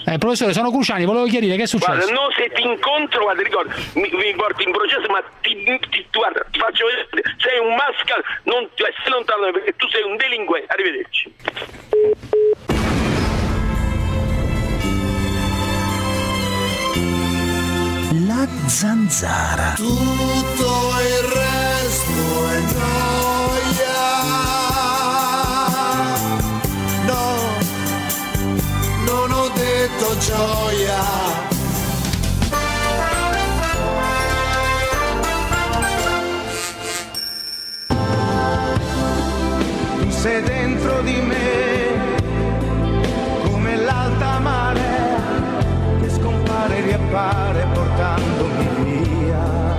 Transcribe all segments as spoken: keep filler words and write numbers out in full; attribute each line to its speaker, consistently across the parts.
Speaker 1: Eh, professore, sono Cruciani, volevo chiarire che è successo.
Speaker 2: Guarda, no, se ti incontro, guarda, ricordo, mi, mi porti in processo, ma ti, ti, guarda, ti faccio vedere, sei un mascal, non stai lontano perché tu sei un delinquente. Arrivederci.
Speaker 3: La zanzara.
Speaker 4: Tutto il resto è noia. No, non ho detto gioia.
Speaker 5: Tu sei dentro di me come l'alta marea che scompare e riappare portandomi via.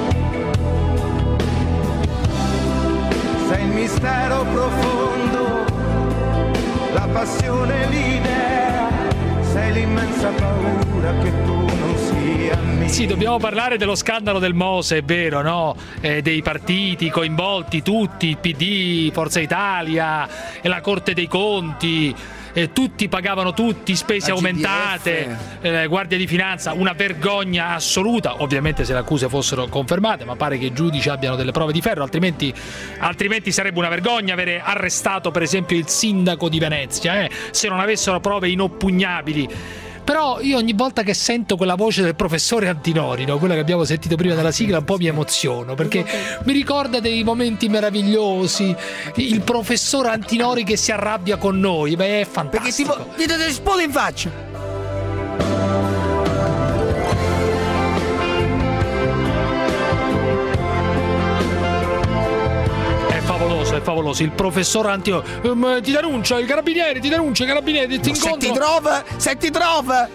Speaker 5: Sei il mistero profondo, la passione, l'idea, sei l'immensa paura che tu non sia mia.
Speaker 1: Sì, dobbiamo parlare dello scandalo del Mose, è vero, no? Eh, dei partiti coinvolti tutti, P D, Forza Italia e la Corte dei Conti. Eh, tutti pagavano tutti, spese aumentate, eh, Guardia di Finanza, una vergogna assoluta, ovviamente se le accuse fossero confermate, ma pare che i giudici abbiano delle prove di ferro, altrimenti, altrimenti sarebbe una vergogna avere arrestato per esempio il sindaco di Venezia, eh, se non avessero prove inoppugnabili. Però io ogni volta che sento quella voce del professore Antinori, no? Quella che abbiamo sentito prima della sigla, un po' mi emoziono, perché mi ricorda dei momenti meravigliosi, il professor Antinori che si arrabbia con noi, beh, è fantastico.
Speaker 3: Perché tipo, gli date le spole in faccia.
Speaker 1: È favoloso, il professor Antinori, um, ti denuncia, i carabinieri, ti denuncia, i carabinieri, ti incontro.
Speaker 3: Se ti trova, se ti trova.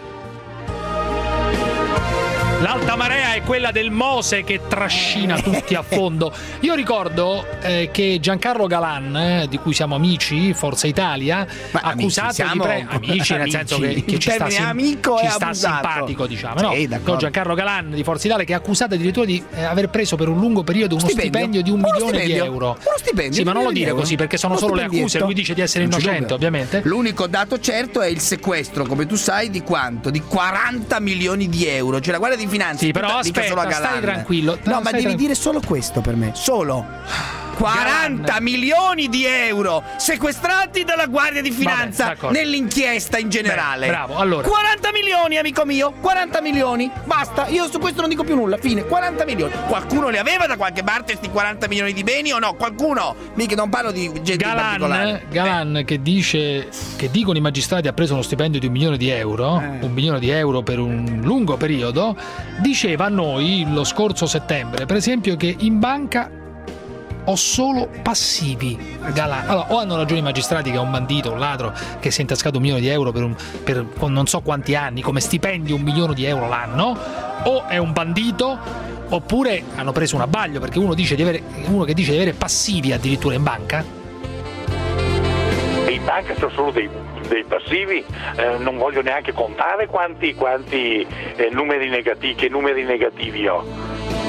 Speaker 1: L'alta marea è quella del Mose che trascina tutti a fondo. Io ricordo eh, che Giancarlo Galan, eh, di cui siamo amici, Forza Italia,
Speaker 3: ma
Speaker 1: accusato
Speaker 3: amici, siamo...
Speaker 1: di pre... amici nel
Speaker 3: amici.
Speaker 1: senso che, che ci sta, sim...
Speaker 3: amico
Speaker 1: ci
Speaker 3: è
Speaker 1: sta simpatico, diciamo,
Speaker 3: sì,
Speaker 1: no? Con Giancarlo Galan di Forza Italia, che è accusato addirittura di eh, aver preso per un lungo periodo uno stipendio, stipendio di un
Speaker 3: uno
Speaker 1: milione
Speaker 3: stipendio.
Speaker 1: di euro.
Speaker 3: Uno stipendio.
Speaker 1: Sì, ma non lo dire
Speaker 3: euro.
Speaker 1: così, perché sono
Speaker 3: uno
Speaker 1: solo le accuse. Lui dice di essere innocente, ovviamente.
Speaker 3: L'unico dato certo è il sequestro, come tu sai, di quanto? Di quaranta milioni di euro. Cioè la Guardia di Finanza.
Speaker 1: Sì, però aspetta,
Speaker 3: solo a
Speaker 1: stai tranquillo.
Speaker 3: No, ma devi
Speaker 1: tranquillo.
Speaker 3: dire solo questo per me. Solo. quaranta Galan. Milioni di euro sequestrati dalla Guardia di Finanza. Vabbè, nell'inchiesta in generale.
Speaker 1: Beh, bravo, allora.
Speaker 3: quaranta milioni, amico mio. quaranta milioni. Basta, io su questo non dico più nulla. Fine. quaranta milioni. Qualcuno li aveva da qualche parte sti quaranta milioni di beni o no? Qualcuno? Mica non parlo di gente
Speaker 1: Galan,
Speaker 3: in particolare.
Speaker 1: Galan che dice che dicono i magistrati ha preso uno stipendio di un milione di euro, eh. un milione di euro per un lungo periodo, diceva a noi lo scorso settembre, per esempio, che in banca ho solo passivi. Galan. Allora, o hanno ragione i magistrati che è un bandito, un ladro che si è intascato un milione di euro per, un, per non so quanti anni, come stipendio un milione di euro l'anno, o è un bandito, oppure hanno preso un abbaglio, perché uno dice di avere, uno che dice di avere passivi addirittura in banca.
Speaker 6: In banca sono solo dei, dei passivi, eh, non voglio neanche contare quanti, quanti eh, numeri negativi, che numeri negativi ho.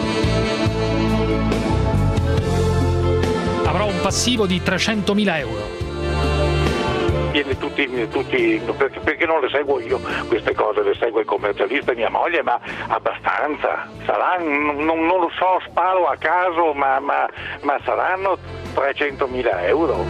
Speaker 1: Avrò un passivo di trecentomila euro.
Speaker 6: Viene tutti, tutti perché, perché non le seguo io queste cose, le segue il commercialista e mia moglie, ma abbastanza. Saranno, non, non lo so, sparo a caso, ma, ma, ma saranno trecentomila euro.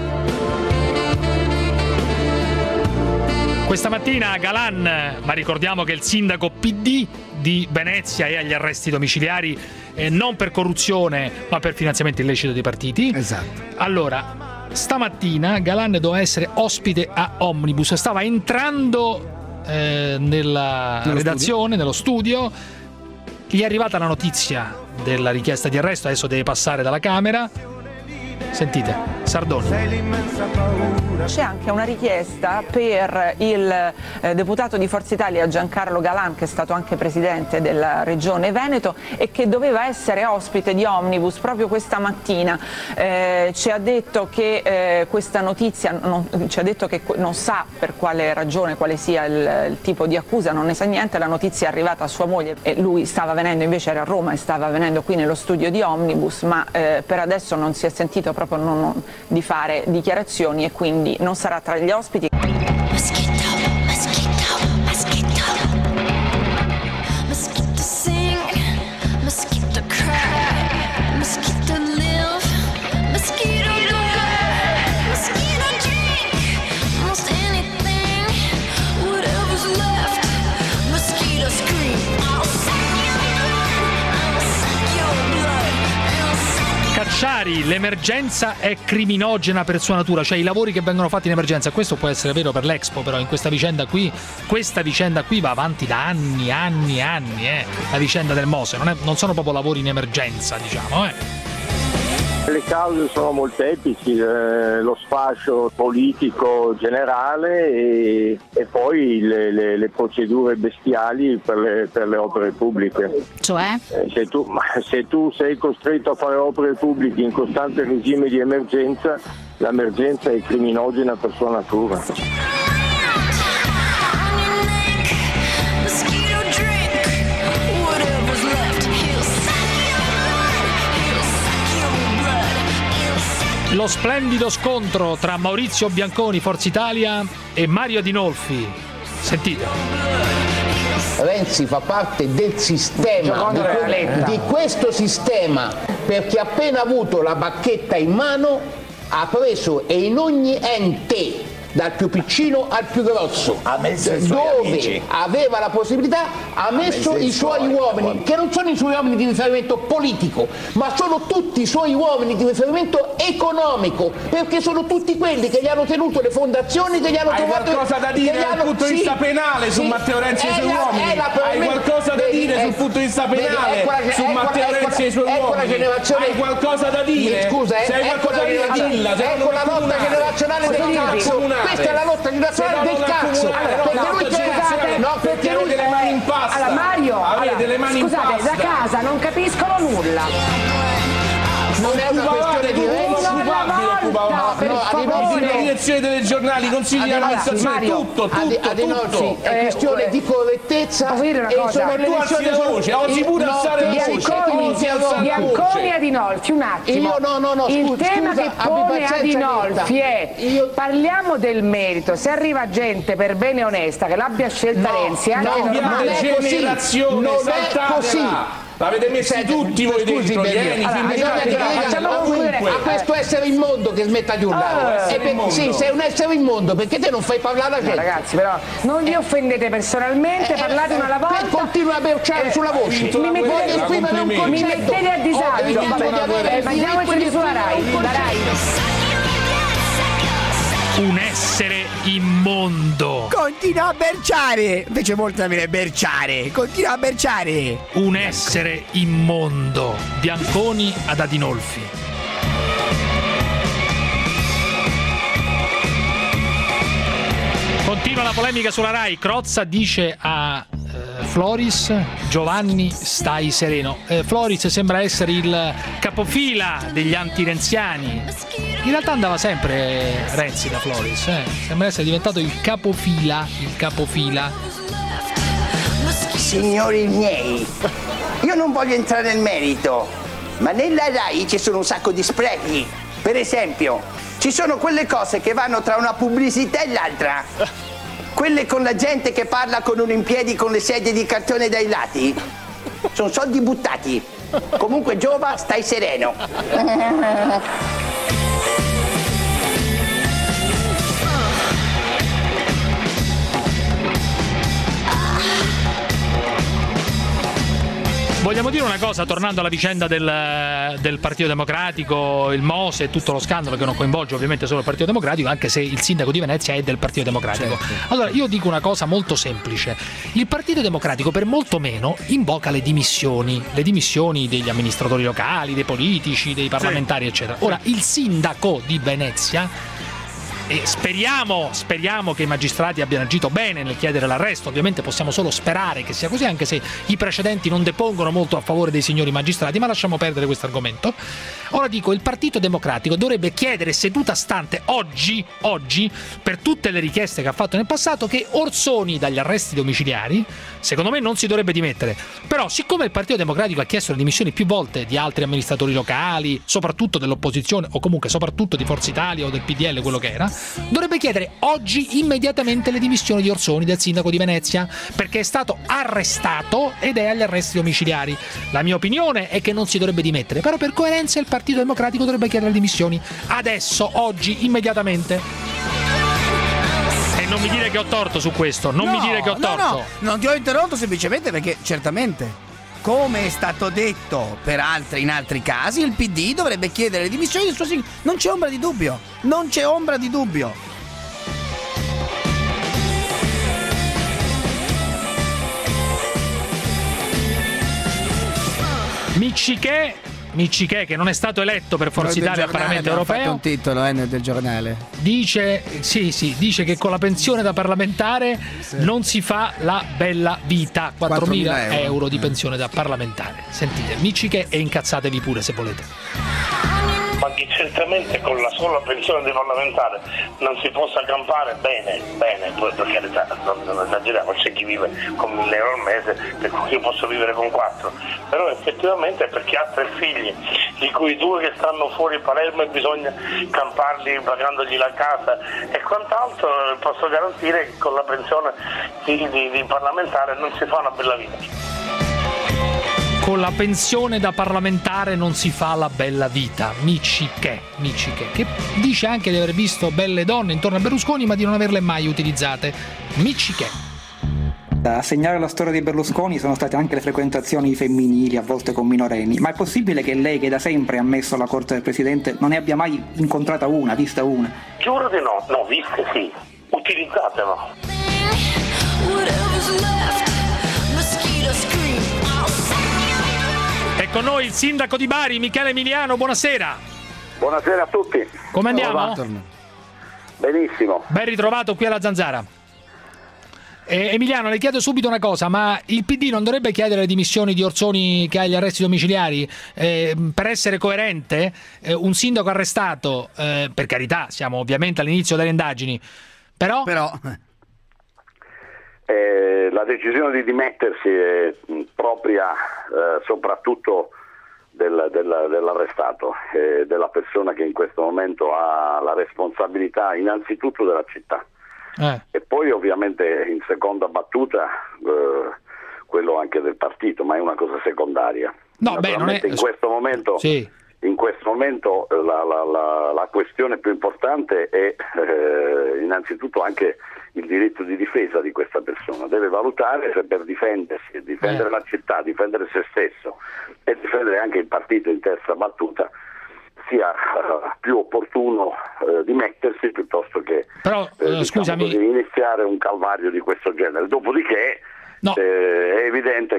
Speaker 1: Questa mattina Galan, ma ricordiamo che il sindaco P D di Venezia è agli arresti domiciliari, eh, non per corruzione ma per finanziamento illecito dei partiti.
Speaker 3: Esatto.
Speaker 1: Allora, stamattina Galan doveva essere ospite a Omnibus, stava entrando eh, nella nello redazione, studio. nello studio, gli è arrivata la notizia della richiesta di arresto, adesso deve passare dalla Camera. Sentite, Sardoni.
Speaker 7: C'è anche una richiesta per il eh, deputato di Forza Italia Giancarlo Galan, che è stato anche presidente della Regione Veneto e che doveva essere ospite di Omnibus proprio questa mattina. Eh, ci ha detto che eh, questa notizia non, ci ha detto che non sa per quale ragione, quale sia il, il tipo di accusa, non ne sa niente. La notizia è arrivata a sua moglie e lui stava venendo, invece era a Roma e stava venendo qui nello studio di Omnibus, ma eh, per adesso non si è sentito proprio non, non, di fare dichiarazioni e quindi non sarà tra gli ospiti. Moschito, moschito, moschito.
Speaker 1: Rai, l'emergenza è criminogena per sua natura, cioè i lavori che vengono fatti in emergenza. Questo può essere vero per l'Expo, però in questa vicenda qui, questa vicenda qui va avanti da anni, anni, anni, eh. La vicenda del Mose, non, è, non sono proprio lavori in emergenza, diciamo, eh.
Speaker 8: Le cause sono molteplici, eh, lo sfascio politico generale e, e poi le, le, le procedure bestiali per le, per le opere pubbliche.
Speaker 9: Cioè?
Speaker 8: Eh, se, tu, se tu sei costretto a fare opere pubbliche in costante regime di emergenza, l'emergenza è criminogena per sua natura.
Speaker 1: Lo splendido scontro tra Maurizio Bianconi, Forza Italia, e Mario Adinolfi. Sentite.
Speaker 10: Renzi fa parte del sistema, di, que- di questo sistema, perché appena avuto la bacchetta in mano ha preso, e in ogni ente, dal più piccino al più grosso, dove amici. aveva la possibilità, ha messo ha i suoi, suoi uomini, che non sono i suoi uomini di riferimento politico, ma sono tutti i suoi uomini di riferimento economico, perché sono tutti quelli che gli hanno tenuto le fondazioni, che gli hanno
Speaker 11: Hai
Speaker 10: trovato...
Speaker 11: Hai qualcosa da dire dal
Speaker 10: hanno,
Speaker 11: punto di vista
Speaker 10: sì,
Speaker 11: penale su
Speaker 10: sì,
Speaker 11: Matteo Renzi e i suoi
Speaker 10: la,
Speaker 11: uomini?
Speaker 10: La,
Speaker 11: Hai qualcosa da dire sul punto di vista penale
Speaker 10: vedi,
Speaker 11: su Matteo Renzi e i suoi
Speaker 10: ecco
Speaker 11: uomini? Hai qualcosa da dire?
Speaker 10: Scusa,
Speaker 11: se hai
Speaker 10: ecco
Speaker 11: qualcosa da dire, dilla.
Speaker 10: Ecco la lotta generazionale del cazzo. Questa è la lotta generazionale del cazzo. Perché lui c'è, no, perché lui
Speaker 11: delle mani in pasta.
Speaker 12: Allora Mario,
Speaker 11: allora, delle mani
Speaker 12: scusate,
Speaker 11: in pasta.
Speaker 12: da casa non capiscono nulla.
Speaker 10: Non è una questione di Renzi,
Speaker 11: no,
Speaker 12: per favore.
Speaker 11: La direzione delle giornali, consigli di amministrazione, tutto, tutto,
Speaker 10: tutto. È questione di correttezza e sono
Speaker 11: tu alzi la voce, oggi pure alzare la voce.
Speaker 12: Bianconi e Adinolfi, un attimo.
Speaker 10: Io no, no, no,
Speaker 12: il
Speaker 10: scusa,
Speaker 12: tema
Speaker 10: scusa,
Speaker 12: che
Speaker 10: abbi
Speaker 12: pone
Speaker 10: pazienza,
Speaker 12: Adinolfi è
Speaker 10: Io-
Speaker 12: parliamo del merito, se arriva gente per bene e onesta che l'abbia scelta
Speaker 10: No,
Speaker 12: Renzi, anche
Speaker 10: no,
Speaker 12: normale.
Speaker 10: non è così.
Speaker 11: Generazione,
Speaker 10: Non è così.
Speaker 11: L'avete messi
Speaker 10: Senti,
Speaker 11: tutti voi
Speaker 10: scusi,
Speaker 11: dentro,
Speaker 10: Benio.
Speaker 11: Ieni,
Speaker 10: Allora,
Speaker 11: sindacati,
Speaker 10: bisogna che
Speaker 12: facciamo
Speaker 10: a,
Speaker 12: concludere.
Speaker 10: a questo essere immondo che smetta di urlare.
Speaker 12: Ah,
Speaker 10: E per- sì, sei un essere immondo, perché te non fai parlare la
Speaker 12: No,
Speaker 10: gente.
Speaker 12: ragazzi, però non vi offendete personalmente,
Speaker 10: Eh,
Speaker 12: parlate
Speaker 10: eh,
Speaker 12: una alla volta.
Speaker 10: per- continua a berciare
Speaker 12: Eh,
Speaker 10: sulla voce.
Speaker 11: vinto
Speaker 12: mi
Speaker 11: la
Speaker 12: mettete,
Speaker 11: guerra,
Speaker 10: esprimere un
Speaker 12: mi
Speaker 11: complimenti.
Speaker 10: concetto.
Speaker 12: mettete a disagio.
Speaker 10: Ho il diritto di avere
Speaker 12: Eh,
Speaker 10: il
Speaker 12: ma andiamo
Speaker 10: diritto di
Speaker 12: sulla
Speaker 10: esprimere
Speaker 12: Rai,
Speaker 10: un
Speaker 12: la Rai.
Speaker 1: Un essere immondo.
Speaker 3: Continua a berciare. Invece molto da dire berciare. Continua a berciare.
Speaker 1: Un essere immondo. Bianconi ad Adinolfi. Continua la polemica sulla Rai. Crozza dice a eh, Floris: Giovanni, stai sereno. Eh, Floris sembra essere il capofila degli antirenziani. In realtà andava sempre Renzi da Floris, eh. Sembra essere diventato il capofila, il capofila.
Speaker 13: Signori miei, io non voglio entrare nel merito, ma nella Rai ci sono un sacco di sprechi. Per esempio, ci sono quelle cose che vanno tra una pubblicità e l'altra. Quelle con la gente che parla con uno in piedi con le sedie di cartone dai lati. Sono soldi buttati. Comunque Giova, stai sereno.
Speaker 1: Vogliamo dire una cosa, tornando alla vicenda del, del Partito Democratico, il Mose e tutto lo scandalo che non coinvolge ovviamente solo il Partito Democratico, anche se il sindaco di Venezia è del Partito Democratico. Certo. Allora io dico una cosa molto semplice: il Partito Democratico per molto meno invoca le dimissioni, le dimissioni degli amministratori locali, dei politici, dei parlamentari, sì, eccetera. Ora il sindaco di Venezia, e speriamo, speriamo che i magistrati abbiano agito bene nel chiedere l'arresto, ovviamente possiamo solo sperare che sia così, anche se i precedenti non depongono molto a favore dei signori magistrati, ma lasciamo perdere questo argomento. Ora dico, il Partito Democratico dovrebbe chiedere seduta stante oggi, oggi, per tutte le richieste che ha fatto nel passato, che Orsoni dagli arresti domiciliari, secondo me non si dovrebbe dimettere. Però siccome il Partito Democratico ha chiesto le dimissioni più volte di altri amministratori locali, soprattutto dell'opposizione o comunque soprattutto di Forza Italia o del P D L, quello che era, dovrebbe chiedere oggi immediatamente le dimissioni di Orsoni, del sindaco di Venezia, perché è stato arrestato ed è agli arresti domiciliari. La mia opinione è che non si dovrebbe dimettere, però per coerenza il Partito Democratico dovrebbe chiedere le dimissioni adesso, oggi, immediatamente. E non mi dire che ho torto su questo, non
Speaker 3: no,
Speaker 1: mi dire che ho torto.
Speaker 3: No, no, non ti ho interrotto semplicemente perché certamente come è stato detto per altri in altri casi, il P D dovrebbe chiedere le dimissioni del suo sindaco. Non c'è ombra di dubbio, non c'è ombra di dubbio.
Speaker 1: Miccichè, Miccichè che non è stato eletto per Forza Italia al Parlamento Europeo. Ha fatto
Speaker 3: un titolo eh, del giornale.
Speaker 1: Dice, sì, sì, dice che con la pensione da parlamentare sì. non si fa la bella vita. quattromila euro. euro di pensione da parlamentare. Sentite, Miccichè e incazzatevi pure se volete.
Speaker 9: Ma che certamente con la sola pensione di parlamentare non si possa campare bene, bene, poi per carità, non, non esageriamo, c'è chi vive con mille euro al mese, per cui io posso vivere con quattro, però effettivamente perché ha tre figli, di cui due che stanno fuori Palermo e bisogna camparli pagandogli la casa e quant'altro, posso garantire che con la pensione di, di, di parlamentare non si fa una bella vita.
Speaker 1: Con la pensione da parlamentare non si fa la bella vita. Miccichè, Miccichè, che dice anche di aver visto belle donne intorno a Berlusconi ma di non averle mai utilizzate. Miccichè.
Speaker 14: A segnare la storia di Berlusconi sono state anche le frequentazioni femminili, a volte con minorenni, ma è possibile che lei, che da sempre ha messo la corte del presidente, non ne abbia mai incontrata una, vista una?
Speaker 9: Giuro di no, no, viste sì, utilizzate no.
Speaker 1: È con noi il sindaco di Bari, Michele Emiliano, buonasera.
Speaker 15: Buonasera a tutti.
Speaker 1: Come andiamo?
Speaker 15: Benissimo.
Speaker 1: Ben ritrovato qui alla Zanzara. Eh, Emiliano, le chiedo subito una cosa, ma il P D non dovrebbe chiedere le dimissioni di Orsoni che ha gli arresti domiciliari? Eh, per essere coerente, eh, un sindaco arrestato, eh, per carità, siamo ovviamente all'inizio delle indagini, però...
Speaker 3: però...
Speaker 15: Eh, la decisione di dimettersi è propria eh, soprattutto del, del, dell'arrestato, eh, della persona che in questo momento ha la responsabilità innanzitutto della città eh. e poi ovviamente in seconda battuta eh, quello anche del partito, ma è una cosa secondaria.
Speaker 1: No, beh, non è...
Speaker 15: in questo momento sì. in questo momento la, la, la, la questione più importante è eh, innanzitutto anche il diritto di difesa di questa persona. Deve valutare se per difendersi, difendere eh. la città, difendere se stesso e difendere anche il partito in terza battuta sia uh, più opportuno uh, dimettersi piuttosto che
Speaker 1: Però,
Speaker 15: eh, diciamo
Speaker 1: scusami.
Speaker 15: così, iniziare un calvario di questo genere. Dopodiché no. eh, è evidente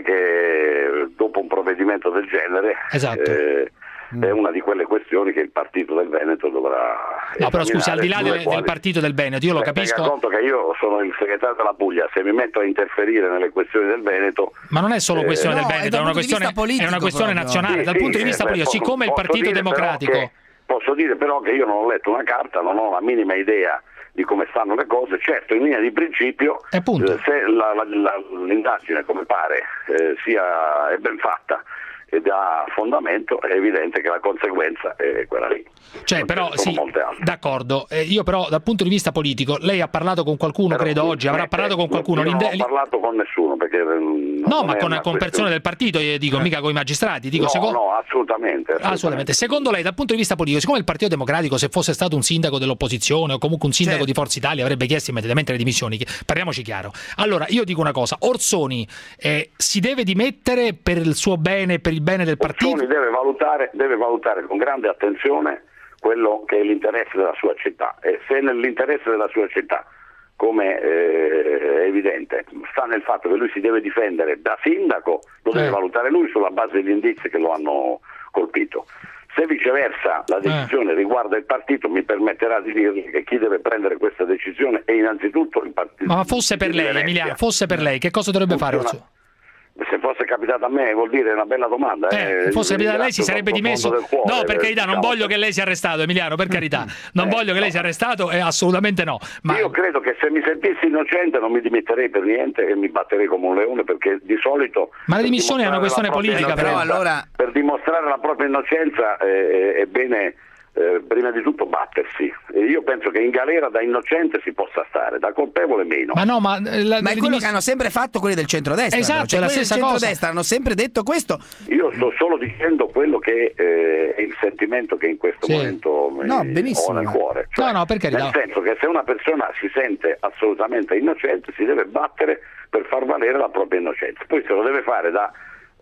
Speaker 15: che dopo un provvedimento del genere
Speaker 1: esatto.
Speaker 15: eh, è una di quelle questioni che il partito del Veneto dovrà
Speaker 1: no però scusi, al di là del, del partito del Veneto, io lo
Speaker 15: Beh,
Speaker 1: capisco.
Speaker 15: Tenga conto che io sono il segretario della Puglia, se mi metto a interferire nelle questioni del Veneto,
Speaker 1: ma non è solo
Speaker 15: eh,
Speaker 1: questione
Speaker 15: no,
Speaker 1: del Veneto, è, è una questione, è una questione nazionale,
Speaker 15: sì,
Speaker 1: dal
Speaker 15: sì,
Speaker 1: punto di vista
Speaker 15: eh,
Speaker 1: politico,
Speaker 15: beh,
Speaker 1: siccome
Speaker 15: posso,
Speaker 1: il Partito Democratico
Speaker 15: che, posso dire però che io non ho letto una carta, non ho la minima idea di come stanno le cose. Certo, in linea di principio, eh, se la, la, la, l'indagine, come pare, eh, sia è ben fatta ed ha fondamento, è evidente che la conseguenza è quella lì.
Speaker 1: Cioè, però, sì, d'accordo. Eh, io però, dal punto di vista politico, lei ha parlato con qualcuno, però, credo, oggi, avrà parlato con qualcuno.
Speaker 15: Io non ho parlato con nessuno, perché...
Speaker 1: No, ma con, con persone del partito, io dico, mica con i magistrati. Dico,
Speaker 15: no,
Speaker 1: secondo...
Speaker 15: no, assolutamente, assolutamente.
Speaker 1: Assolutamente. Secondo lei, dal punto di vista politico, siccome il Partito Democratico, se fosse stato un sindaco dell'opposizione o comunque un sindaco certo. di Forza Italia, avrebbe chiesto immediatamente le dimissioni, parliamoci chiaro. Allora, io dico una cosa, Orsoni eh, si deve dimettere per il suo bene, per il bene del partito?
Speaker 15: Orsoni deve valutare, deve valutare con grande attenzione quello che è l'interesse della sua città, e se nell'interesse della sua città, come eh, è evidente, sta nel fatto che lui si deve difendere da sindaco, lo deve eh. valutare lui sulla base degli indizi che lo hanno colpito. Se viceversa la decisione eh. riguarda il partito, mi permetterà di dirgli che chi deve prendere questa decisione è innanzitutto il partito.
Speaker 1: Ma fosse per lei, Emiliano, fosse per lei, che cosa dovrebbe
Speaker 15: Funziona.
Speaker 1: fare Orsoni?
Speaker 15: Se fosse capitato a me vuol dire una bella domanda.
Speaker 1: Eh,
Speaker 15: eh,
Speaker 1: fosse capitato a lei si sarebbe dimesso.
Speaker 15: Cuore,
Speaker 1: no, per carità,
Speaker 15: diciamo.
Speaker 1: Non voglio che lei sia arrestato, Emiliano, per carità. Non eh, voglio che lei sia arrestato, eh, assolutamente no. Ma...
Speaker 15: Io credo che se mi sentissi innocente non mi dimetterei per niente e mi batterei come un leone, perché di solito...
Speaker 1: Ma le dimissioni è una questione politica,
Speaker 15: però.
Speaker 3: Allora...
Speaker 15: Per dimostrare la propria innocenza eh, è bene... Eh, prima di tutto battersi. E io penso che in galera da innocente si possa stare, da colpevole meno.
Speaker 1: Ma no, ma, la,
Speaker 3: ma è quello che hanno sempre fatto quelli del centrodestra.
Speaker 1: Esatto,
Speaker 3: cioè,
Speaker 1: è la
Speaker 3: quelli
Speaker 1: stessa
Speaker 3: del
Speaker 1: cosa.
Speaker 3: centrodestra hanno sempre detto questo.
Speaker 15: Io sto solo dicendo quello che eh, è il sentimento che in questo sì. momento mi,
Speaker 3: no,
Speaker 15: ho nel cuore. Cioè,
Speaker 1: no, no, per carità.
Speaker 15: Nel senso che se una persona si sente assolutamente innocente si deve battere per far valere la propria innocenza. Poi se lo deve fare da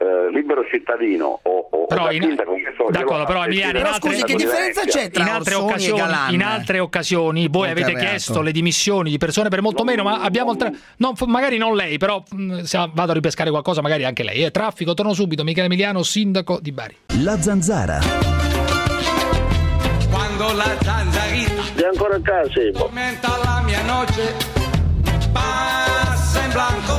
Speaker 15: eh, libero cittadino o, o
Speaker 1: però
Speaker 15: o
Speaker 1: in,
Speaker 15: sindaco, so,
Speaker 1: d'accordo, però Emiliano, in altre,
Speaker 3: scusi, che differenza c'è tra
Speaker 1: in altre
Speaker 3: Orsoni
Speaker 1: occasioni,
Speaker 3: e Galan?
Speaker 1: in altre occasioni voi avete
Speaker 3: Reato.
Speaker 1: chiesto le dimissioni di persone per molto meno, ma abbiamo il tra... non, magari non lei, però mh, se vado a ripescare qualcosa magari anche lei. Eh, traffico, torno subito. Michele Emiliano, sindaco di Bari.
Speaker 16: La Zanzara.
Speaker 5: Quando la zanzarita
Speaker 2: Sei ancora a casa,
Speaker 5: aumenta la mia noche, pasa en blanco,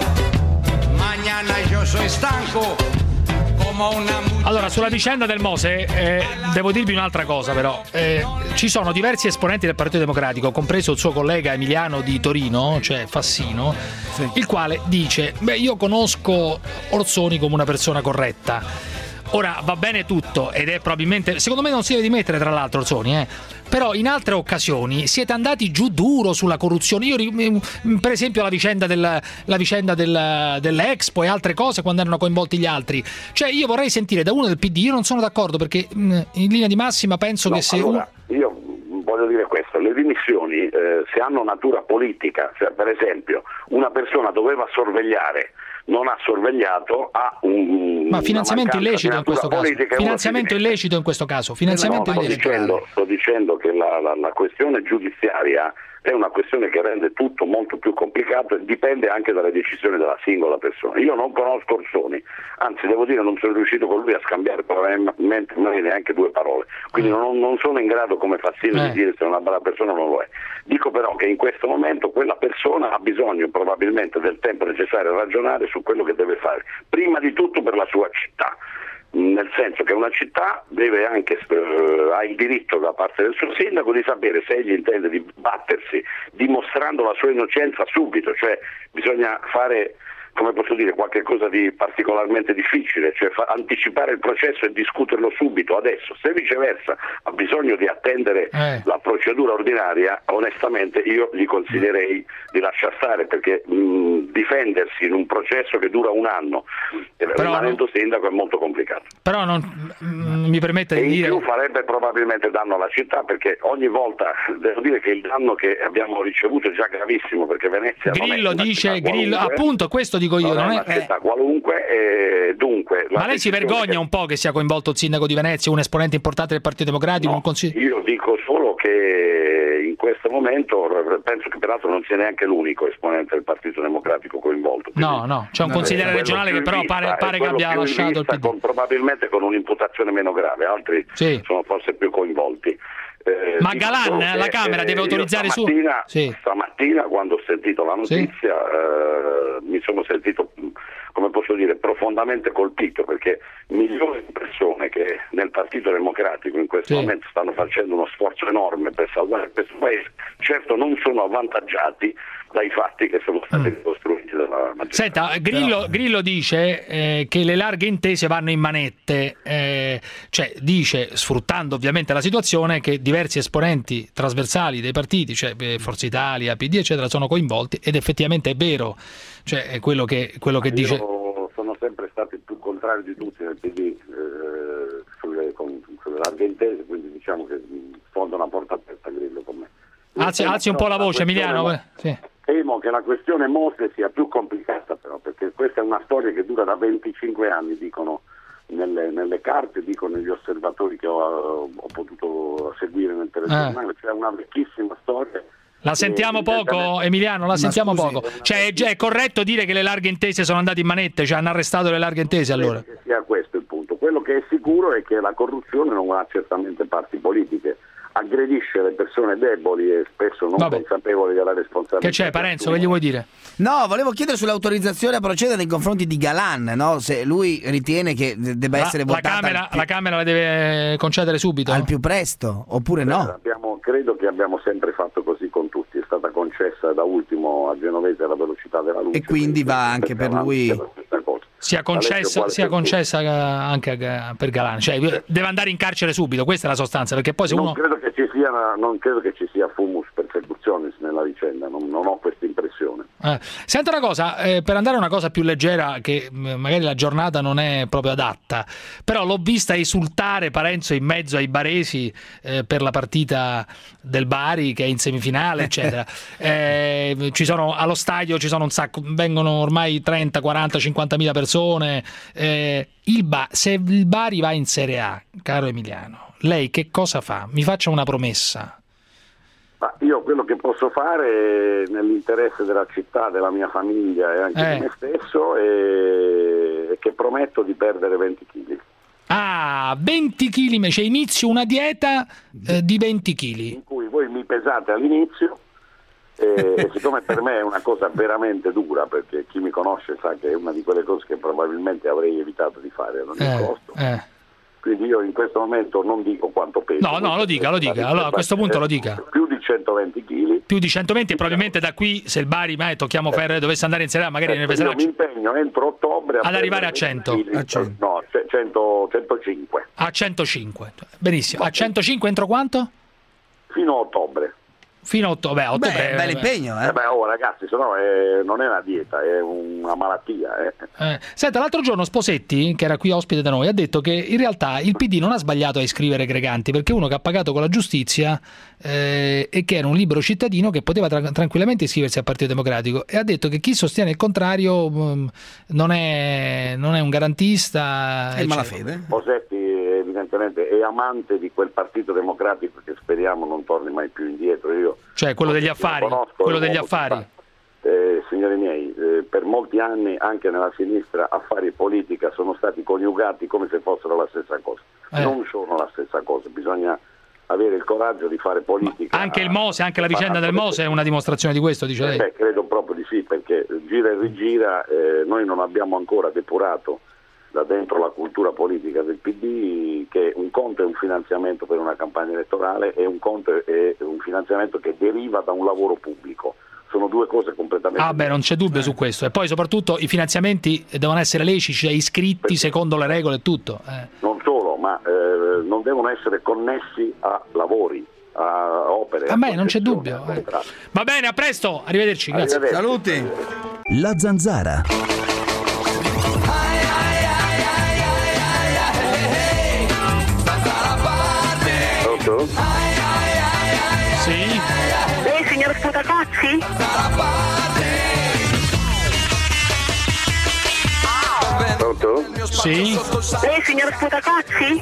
Speaker 5: mañana yo soy stanco, como una muchacha.
Speaker 1: Allora, sulla vicenda del Mose, eh, devo dirvi un'altra cosa però. Eh, ci sono diversi esponenti del Partito Democratico, compreso il suo collega Emiliano di Torino, cioè Fassino, sì, il quale dice, beh, io conosco Orsoni come una persona corretta. Ora va bene tutto ed è probabilmente, secondo me non si deve dimettere tra l'altro Orsoni, eh. Però in altre occasioni siete andati giù duro sulla corruzione. Io per esempio la vicenda del, la vicenda del, dell'Expo e altre cose quando erano coinvolti gli altri. Cioè io vorrei sentire da uno del P D, io non sono d'accordo perché in linea di massima penso
Speaker 15: no,
Speaker 1: che se
Speaker 15: allora,
Speaker 1: uno...
Speaker 15: io voglio dire questo, le dimissioni eh, se hanno natura politica, cioè, per esempio una persona doveva sorvegliare, non ha sorvegliato, ha un
Speaker 1: ma finanziamento illecito in questo caso, finanziamento illecito in questo caso, finanziamento
Speaker 15: no, sto
Speaker 1: illecito.
Speaker 15: Dicendo, sto dicendo che la, la, la questione giudiziaria è una questione che rende tutto molto più complicato e dipende anche dalle decisioni della singola persona. Io non conosco Orsoni, anzi devo dire non sono riuscito con lui a scambiare probabilmente neanche due parole, quindi mm. non, non sono in grado come Fassino eh. di dire se una brava persona non lo è. Dico però che in questo momento quella persona ha bisogno probabilmente del tempo necessario a ragionare su quello che deve fare, prima di tutto per la sua città, nel senso che una città deve anche eh, ha il diritto da parte del suo sindaco di sapere se egli intende di battersi dimostrando la sua innocenza subito, cioè bisogna fare, come posso dire, qualche cosa di particolarmente difficile, cioè fa- anticipare il processo e discuterlo subito, adesso. Se viceversa ha bisogno di attendere eh. la procedura ordinaria, onestamente io gli consiglierei di lasciar stare, perché mh, difendersi in un processo che dura un anno
Speaker 1: però
Speaker 15: rimanendo sindaco è molto complicato.
Speaker 1: Però non mh, mi permette
Speaker 15: e
Speaker 1: di dire...
Speaker 15: in più farebbe probabilmente danno alla città, perché ogni volta, devo dire che il danno che abbiamo ricevuto è già gravissimo, perché Venezia
Speaker 1: Grillo
Speaker 15: non è
Speaker 1: dice, Grillo, appunto questo dico io,
Speaker 15: non,
Speaker 1: non
Speaker 15: è una città qualunque, e dunque
Speaker 1: ma lei si vergogna
Speaker 15: che...
Speaker 1: un po' che sia coinvolto il sindaco di Venezia, un esponente importante del Partito Democratico?
Speaker 15: No,
Speaker 1: un consigli...
Speaker 15: io dico solo che in questo momento penso che peraltro non sia neanche l'unico esponente del Partito Democratico coinvolto.
Speaker 1: No, no, c'è un
Speaker 15: no,
Speaker 1: consigliere regionale che però
Speaker 15: vista,
Speaker 1: pare, pare che abbia lasciato il P D.
Speaker 15: Con, probabilmente con un'imputazione meno grave, altri sì. sono forse più coinvolti. Eh,
Speaker 1: ma Galan, che, la Camera eh, deve autorizzare su...
Speaker 15: Sì. Stamattina quando ho sentito la notizia sì. eh, mi sono sentito, come posso dire, profondamente colpito, perché milioni di persone che nel Partito Democratico in questo sì. momento stanno facendo uno sforzo enorme per salvare questo paese, certo non sono avvantaggiati dai fatti che sono stati mm. ricostruiti dalla magistratura.
Speaker 1: Senta, Grillo, no. Grillo dice eh, che le larghe intese vanno in manette, eh, cioè dice, sfruttando ovviamente la situazione, che diversi esponenti trasversali dei partiti, cioè Forza Italia, P D eccetera, sono coinvolti, ed effettivamente è vero, cioè è quello che, quello che dice...
Speaker 15: Sono sempre stati più contrari di tutti nel P D eh, sulle, con, sulle larghe intese, quindi diciamo che sfonda una porta aperta Grillo con me.
Speaker 1: Alzi, alzi un po' la voce, Emiliano.
Speaker 15: Mo-
Speaker 1: sì.
Speaker 15: Temo che la questione Mose sia più complicata però, perché questa è una storia che dura da venticinque anni, dicono nelle, nelle carte, dicono gli osservatori che ho, ho potuto seguire nel telegiornale, eh. c'è una vecchissima storia.
Speaker 1: La sentiamo poco, Emiliano, la sentiamo scusi, poco. Cioè, è, è corretto dire che le larghe intese sono andate in manette, cioè hanno arrestato le larghe intese allora?
Speaker 15: Che sia questo il punto. Quello che è sicuro è che la corruzione non ha certamente parti politiche, aggredisce le persone deboli e spesso non Vabbè. consapevoli della responsabilità.
Speaker 1: Che c'è, Parenzo, che gli vuoi dire?
Speaker 3: No, volevo chiedere sull'autorizzazione a procedere nei confronti di Galan, no? Se lui ritiene che debba
Speaker 1: la,
Speaker 3: essere
Speaker 1: la
Speaker 3: votata
Speaker 1: Camera,
Speaker 3: più...
Speaker 1: la Camera la deve concedere subito?
Speaker 3: Al più presto, oppure
Speaker 15: Beh,
Speaker 3: no?
Speaker 15: Abbiamo, credo che abbiamo sempre fatto così con tutti, è stata concessa da ultimo a Genovese la velocità della luce.
Speaker 3: E quindi va anche per lui...
Speaker 1: Sia concessa, sia concessa anche per Galan, cioè deve andare in carcere subito, questa è la sostanza, perché poi se
Speaker 15: non
Speaker 1: uno
Speaker 15: credo che ci sia non credo che ci sia fumus persecutor. repercussioni nella vicenda, non, non ho questa impressione.
Speaker 1: Eh. Senta una cosa, eh, per andare a una cosa più leggera, che magari la giornata non è proprio adatta, però l'ho vista esultare Parenzo in mezzo ai baresi eh, per la partita del Bari che è in semifinale, eccetera. eh, ci sono, allo stadio ci sono un sacco, vengono ormai trenta, quaranta, cinquanta mila persone. Eh, il ba- se il Bari va in Serie A, caro Emiliano, lei che cosa fa? Mi faccia una promessa.
Speaker 15: Ma io quello che posso fare nell'interesse della città, della mia famiglia e anche
Speaker 1: Eh.
Speaker 15: di me stesso è, è che prometto di perdere venti chili.
Speaker 1: Ah, venti chili, cioè inizio una dieta eh, di venti chili.
Speaker 15: In cui voi mi pesate all'inizio e, e siccome per me è una cosa veramente dura, perché chi mi conosce sa che è una di quelle cose che probabilmente avrei evitato di fare ad ogni
Speaker 1: Eh,
Speaker 15: costo.
Speaker 1: eh.
Speaker 15: Quindi io in questo momento non dico quanto peso.
Speaker 1: No, no, lo dica, lo dica. Allora, a questo punto lo dica.
Speaker 15: Più di centoventi chili.
Speaker 1: Più di centoventi e probabilmente da qui, se il Bari mai tocchiamo ferro dovesse andare in Serie A, magari ne peserà
Speaker 15: Io mi impegno entro ottobre
Speaker 1: ad arrivare a cento.
Speaker 15: A cento. No, cento, centocinque.
Speaker 1: A centocinque. Benissimo. A centocinque entro quanto?
Speaker 15: Fino a ottobre.
Speaker 1: Fino a ottobre. Beh, ottobre
Speaker 3: Beh, bel impegno, eh?
Speaker 15: Eh beh, oh ragazzi, se no è, non è una dieta, è una malattia. Eh.
Speaker 1: Eh. Senta, l'altro giorno Sposetti, che era qui ospite da noi, ha detto che in realtà il P D non ha sbagliato a iscrivere Greganti, perché uno che ha pagato con la giustizia eh, e che era un libero cittadino che poteva tra- tranquillamente iscriversi al Partito Democratico, e ha detto che chi sostiene il contrario mh, non, è, non è un garantista.
Speaker 3: È malafede.
Speaker 15: Posetti evidentemente è amante di quel Partito Democratico che speriamo non torni mai più indietro. Io
Speaker 1: Cioè quello degli affari,
Speaker 15: conosco,
Speaker 1: quello
Speaker 15: è
Speaker 1: degli
Speaker 15: molto
Speaker 1: affari.
Speaker 15: simpatico. Eh, signori miei, eh, per molti anni anche nella sinistra affari e politica sono stati coniugati come se fossero la stessa cosa.
Speaker 1: Eh.
Speaker 15: Non sono la stessa cosa, bisogna avere il coraggio di fare politica.
Speaker 1: Anche il Mose, anche la vicenda del Mose è una dimostrazione di questo, dice lei?
Speaker 15: Eh, credo proprio di sì, perché gira e rigira, eh, noi non abbiamo ancora depurato da dentro la cultura politica del P D che un conto è un finanziamento per una campagna elettorale e un conto è un finanziamento che deriva da un lavoro pubblico. Sono due cose completamente
Speaker 1: Ah beh, non c'è dubbio su questo. E poi soprattutto i finanziamenti devono essere leciti, cioè iscritti secondo le regole e tutto. Eh.
Speaker 15: Non solo, ma eh, non devono essere connessi a lavori, a opere.
Speaker 1: A
Speaker 15: a
Speaker 1: me non c'è
Speaker 15: concessioni,
Speaker 1: dubbio.
Speaker 15: a
Speaker 1: eh.
Speaker 15: contratti.
Speaker 1: Va bene, a presto, arrivederci, grazie.
Speaker 15: Arrivederci.
Speaker 3: Saluti.
Speaker 16: La Zanzara.
Speaker 15: Pronto?
Speaker 1: Sì?
Speaker 17: Lei, signor Sputacozzi?
Speaker 15: Pronto?
Speaker 1: Sì?
Speaker 17: Lei, signor Sputacozzi?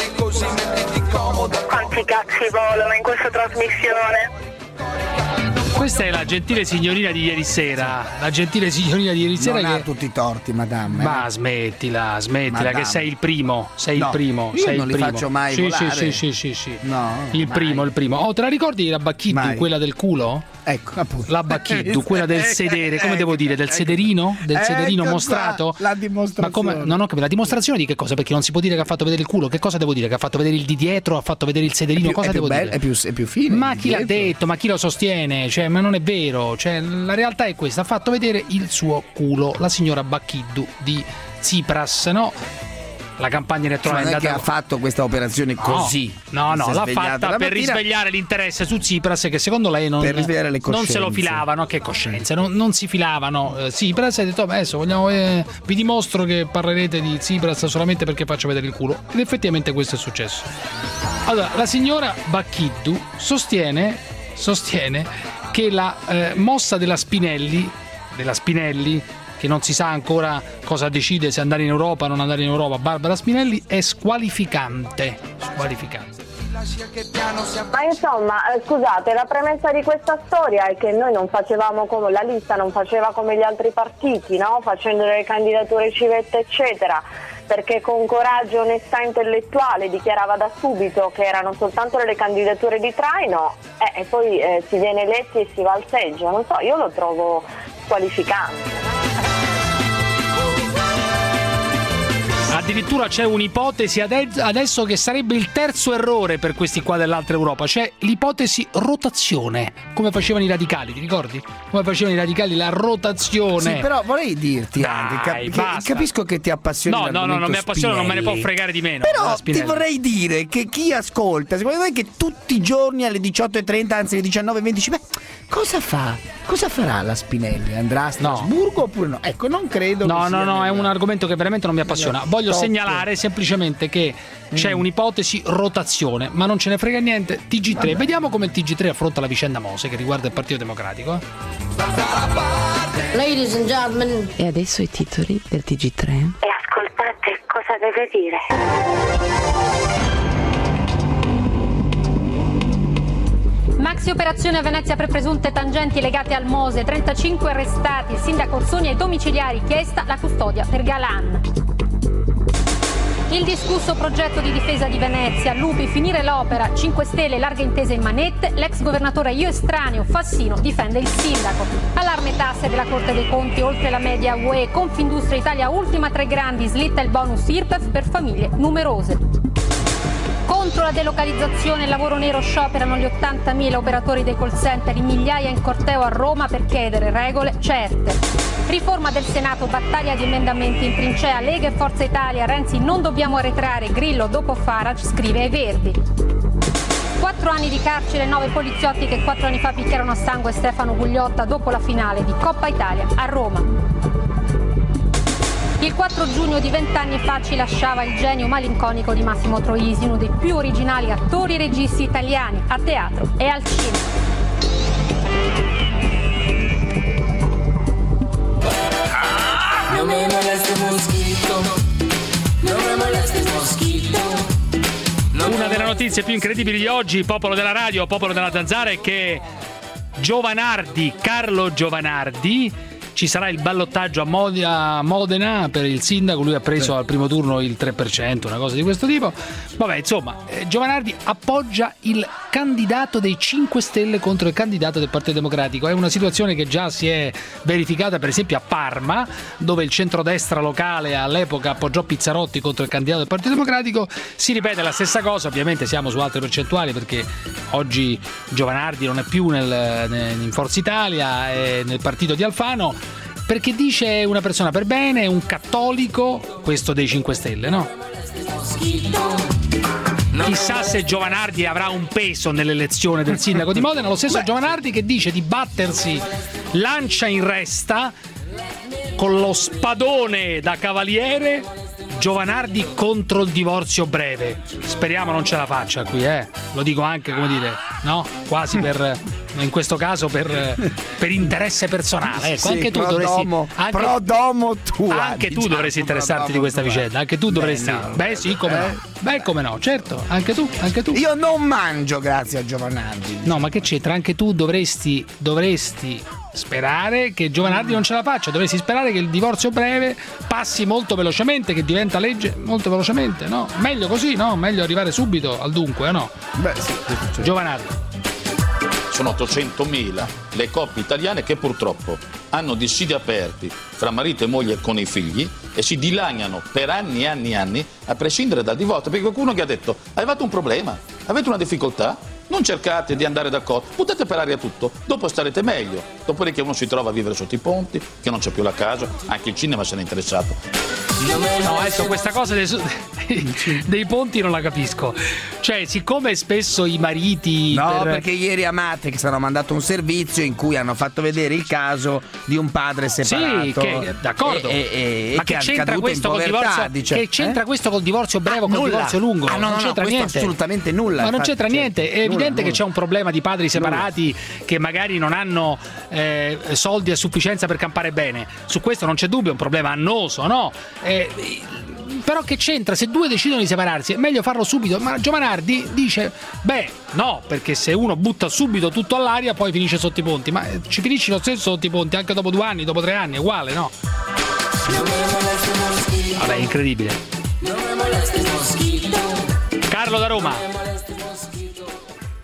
Speaker 17: Quanti cazzi volano in questa trasmissione?
Speaker 1: Questa è la gentile signorina di ieri sera. La gentile signorina di ieri sera
Speaker 3: Non
Speaker 1: che...
Speaker 3: ha tutti i torti, madame.
Speaker 1: Ma smettila, smettila,
Speaker 3: Madame.
Speaker 1: che sei il primo, sei
Speaker 3: No,
Speaker 1: il primo.
Speaker 3: io
Speaker 1: sei
Speaker 3: non
Speaker 1: il
Speaker 3: li
Speaker 1: primo.
Speaker 3: faccio mai
Speaker 1: sì,
Speaker 3: volare.
Speaker 1: sì, sì, sì, sì.
Speaker 3: No,
Speaker 1: il
Speaker 3: mai.
Speaker 1: primo, il primo. Oh, te la ricordi la Bacchiddu,
Speaker 3: Mai.
Speaker 1: quella del culo?
Speaker 3: Ecco, appunto.
Speaker 1: La Bacchiddu, quella del sedere, come devo dire, del sederino? Del sederino
Speaker 3: Ecco
Speaker 1: mostrato?
Speaker 3: qua, la dimostrazione.
Speaker 1: Ma come? Non ho capito, la dimostrazione di che cosa? Perché non si può dire che ha fatto vedere il culo. Che cosa devo dire? Che ha fatto vedere il di dietro, ha fatto vedere il sederino?
Speaker 3: È più-
Speaker 1: cosa
Speaker 3: è più
Speaker 1: devo
Speaker 3: bello,
Speaker 1: dire?
Speaker 3: È più, è più fine.
Speaker 1: Ma
Speaker 3: di
Speaker 1: chi l'ha
Speaker 3: dietro.
Speaker 1: detto? Ma chi lo sostiene? Cioè, ma non è vero. Cioè, la realtà è questa: ha fatto vedere il suo culo la signora Bacchiddu di Tsipras, no? La campagna elettorale
Speaker 3: Non
Speaker 1: è
Speaker 3: è che
Speaker 1: andata
Speaker 3: ha fatto questa operazione
Speaker 1: No,
Speaker 3: così.
Speaker 1: No, no,
Speaker 3: Si è
Speaker 1: l'ha
Speaker 3: svegliata
Speaker 1: fatta
Speaker 3: la
Speaker 1: per
Speaker 3: mattina
Speaker 1: risvegliare l'interesse su Tsipras, che secondo lei non,
Speaker 3: Per risvegliare le
Speaker 1: non se lo
Speaker 3: coscienze.
Speaker 1: filavano. Che coscienze? Non, non si filavano. Eh, Tsipras ha detto: "Beh, adesso vogliamo, eh, vi dimostro che parlerete di Tsipras solamente perché faccio vedere il culo." Ed effettivamente questo è successo. Allora, la signora Bacchiddu sostiene, sostiene che la eh, mossa della Spinelli, della Spinelli, che non si sa ancora cosa decide, se andare in Europa o non andare in Europa, Barbara Spinelli, è squalificante. Squalificante.
Speaker 17: Ma insomma, eh, scusate, la premessa di questa storia è che noi non facevamo come la lista, non faceva come gli altri partiti, no? Facendo le candidature civette, eccetera, perché con coraggio e onestà intellettuale dichiarava da subito che erano soltanto le candidature di traino eh, e poi eh, si viene eletti e si va al seggio. Non so, io lo trovo squalificante.
Speaker 1: Addirittura c'è un'ipotesi adesso che sarebbe il terzo errore per questi qua dell'altra Europa. C'è l'ipotesi rotazione, come facevano i radicali, ti ricordi? Come facevano i radicali la rotazione.
Speaker 3: Sì, però vorrei dirti
Speaker 1: Dai,
Speaker 3: anche,
Speaker 1: basta.
Speaker 3: che capisco che ti appassioni.
Speaker 1: No, no, no, non mi appassiona, non me ne può fregare di meno.
Speaker 3: Però ti vorrei dire che chi ascolta, secondo me, che tutti i giorni alle diciotto e trenta, anzi alle diciannove e venti, beh, cosa fa? Cosa farà la Spinelli? Andrà a Strasburgo oppure no? Ecco, non credo.
Speaker 1: No,
Speaker 3: che
Speaker 1: no,
Speaker 3: sia
Speaker 1: no,
Speaker 3: nel...
Speaker 1: è un argomento che veramente non mi appassiona. Voglio
Speaker 3: Top.
Speaker 1: segnalare semplicemente che c'è
Speaker 3: Mm. un'ipotesi
Speaker 1: rotazione, ma non ce ne frega niente. T G tre,
Speaker 3: Vabbè.
Speaker 1: vediamo come il T G tre affronta la vicenda Mose che riguarda il Partito Democratico. eh.
Speaker 16: Ladies and gentlemen. E adesso i titoli del T G tre.
Speaker 17: E ascoltate cosa deve dire.
Speaker 18: Maxi operazione a Venezia per presunte tangenti legate al Mose, trentacinque arrestati, il sindaco Orsoni ai domiciliari, chiesta la custodia per Galan. Il discusso progetto di difesa di Venezia, Lupi, finire l'opera, cinque Stelle, larga intesa in manette, l'ex governatore io estraneo, Fassino, difende il sindaco. Allarme tasse della Corte dei Conti, oltre la media U E, Confindustria Italia ultima tre grandi, slitta il bonus I R P E F per famiglie numerose. Contro la delocalizzazione e il lavoro nero scioperano gli ottantamila operatori dei call center, in migliaia in corteo a Roma per chiedere regole certe. Riforma del Senato, battaglia di emendamenti in trincea, Lega e Forza Italia, Renzi non dobbiamo arretrare, Grillo dopo Farage scrive ai Verdi. Quattro anni di carcere, nove poliziotti che quattro anni fa picchiarono a sangue Stefano Gugliotta dopo la finale di Coppa Italia a Roma. Il quattro giugno di vent'anni fa ci lasciava il genio malinconico di Massimo Troisi, uno dei più originali attori e registi italiani a teatro e al cinema.
Speaker 4: No me molestes mosquito, no me molestes mosquito.
Speaker 1: Una delle notizie più incredibili di oggi, popolo della radio, popolo della zanzara, è che Giovanardi, Carlo Giovanardi, ci sarà il ballottaggio a Mod- a Modena per il sindaco, lui ha preso al primo turno il tre per cento, una cosa di questo tipo. Vabbè, insomma, eh, Giovanardi appoggia il candidato dei cinque Stelle contro il candidato del Partito Democratico. È una situazione che già si è verificata per esempio a Parma, dove il centrodestra locale all'epoca appoggiò Pizzarotti contro il candidato del Partito Democratico. Si ripete la stessa cosa, ovviamente siamo su altre percentuali perché oggi Giovanardi non è più nel, nel, in Forza Italia, è nel partito di Alfano, perché dice una persona per bene, un cattolico, questo dei cinque Stelle, no? Chissà se Giovanardi avrà un peso nell'elezione del sindaco di Modena, lo stesso Giovanardi che dice di battersi lancia in resta con lo spadone da cavaliere. Giovanardi contro il divorzio breve. Speriamo non ce la faccia qui, eh. Lo dico anche, come dire, no? Quasi per, in questo caso per, per interesse personale. Ecco,
Speaker 3: Sì,
Speaker 1: anche tu
Speaker 3: pro
Speaker 1: dovresti
Speaker 3: domo,
Speaker 1: anche,
Speaker 3: pro domo tua,
Speaker 1: anche tu
Speaker 3: diciamo,
Speaker 1: dovresti
Speaker 3: pro
Speaker 1: interessarti
Speaker 3: domo
Speaker 1: di questa
Speaker 3: tua.
Speaker 1: vicenda. Anche tu
Speaker 3: Beh,
Speaker 1: dovresti.
Speaker 3: no,
Speaker 1: Beh, sì, come
Speaker 3: eh?
Speaker 1: no. Beh, come no, certo. Anche tu, anche tu.
Speaker 3: Io non mangio grazie a Giovanardi.
Speaker 1: No, ma che c'entra? Anche tu dovresti dovresti sperare che Giovanardi non ce la faccia, dovresti sperare che il divorzio breve passi molto velocemente, che diventa legge molto velocemente, no? Meglio così, no? Meglio arrivare subito al dunque, o no?
Speaker 3: Beh, sì, certo.
Speaker 1: Giovanardi.
Speaker 19: Sono ottocentomila le coppie italiane che purtroppo hanno dissidi aperti fra marito e moglie con i figli e si dilaniano per anni e anni e anni a prescindere dal divorzio, perché qualcuno gli ha detto: avete un problema? Avete una difficoltà? Non cercate di andare d'accordo, buttate per aria tutto, dopo starete meglio. Dopodiché uno si trova a vivere sotto i ponti, che non c'è più la casa, anche il cinema se n'è interessato.
Speaker 1: No, adesso questa cosa dei, dei ponti non la capisco. Cioè, siccome spesso i mariti.
Speaker 3: No,
Speaker 1: per...
Speaker 3: perché ieri a Matrix hanno mandato un servizio in cui hanno fatto vedere il caso di un padre separato.
Speaker 1: Sì, che, d'accordo.
Speaker 3: E, e, e
Speaker 1: ma
Speaker 3: che
Speaker 1: che c'entra questo col
Speaker 3: povertà,
Speaker 1: divorzio?
Speaker 3: dice,
Speaker 1: che c'entra
Speaker 3: eh?
Speaker 1: questo col divorzio breve o col
Speaker 3: nulla.
Speaker 1: divorzio lungo?
Speaker 3: Ah, no,
Speaker 1: non
Speaker 3: no,
Speaker 1: c'entra
Speaker 3: no,
Speaker 1: niente.
Speaker 3: Assolutamente nulla.
Speaker 1: Ma non c'entra
Speaker 3: infatti,
Speaker 1: niente. È
Speaker 3: nulla,
Speaker 1: evidente
Speaker 3: nulla.
Speaker 1: che c'è un problema di padri separati nulla. Che magari non hanno eh, soldi a sufficienza per campare bene. Su questo non c'è dubbio, è un problema annoso, no? Eh, però che c'entra? Se due decidono di separarsi è meglio farlo subito. Ma Giovanardi dice: beh, no, perché se uno butta subito tutto all'aria poi finisce sotto i ponti. Ma ci finisci lo stesso sotto i ponti anche dopo due anni, dopo tre anni, è uguale, no? Vabbè, incredibile. Carlo da Roma.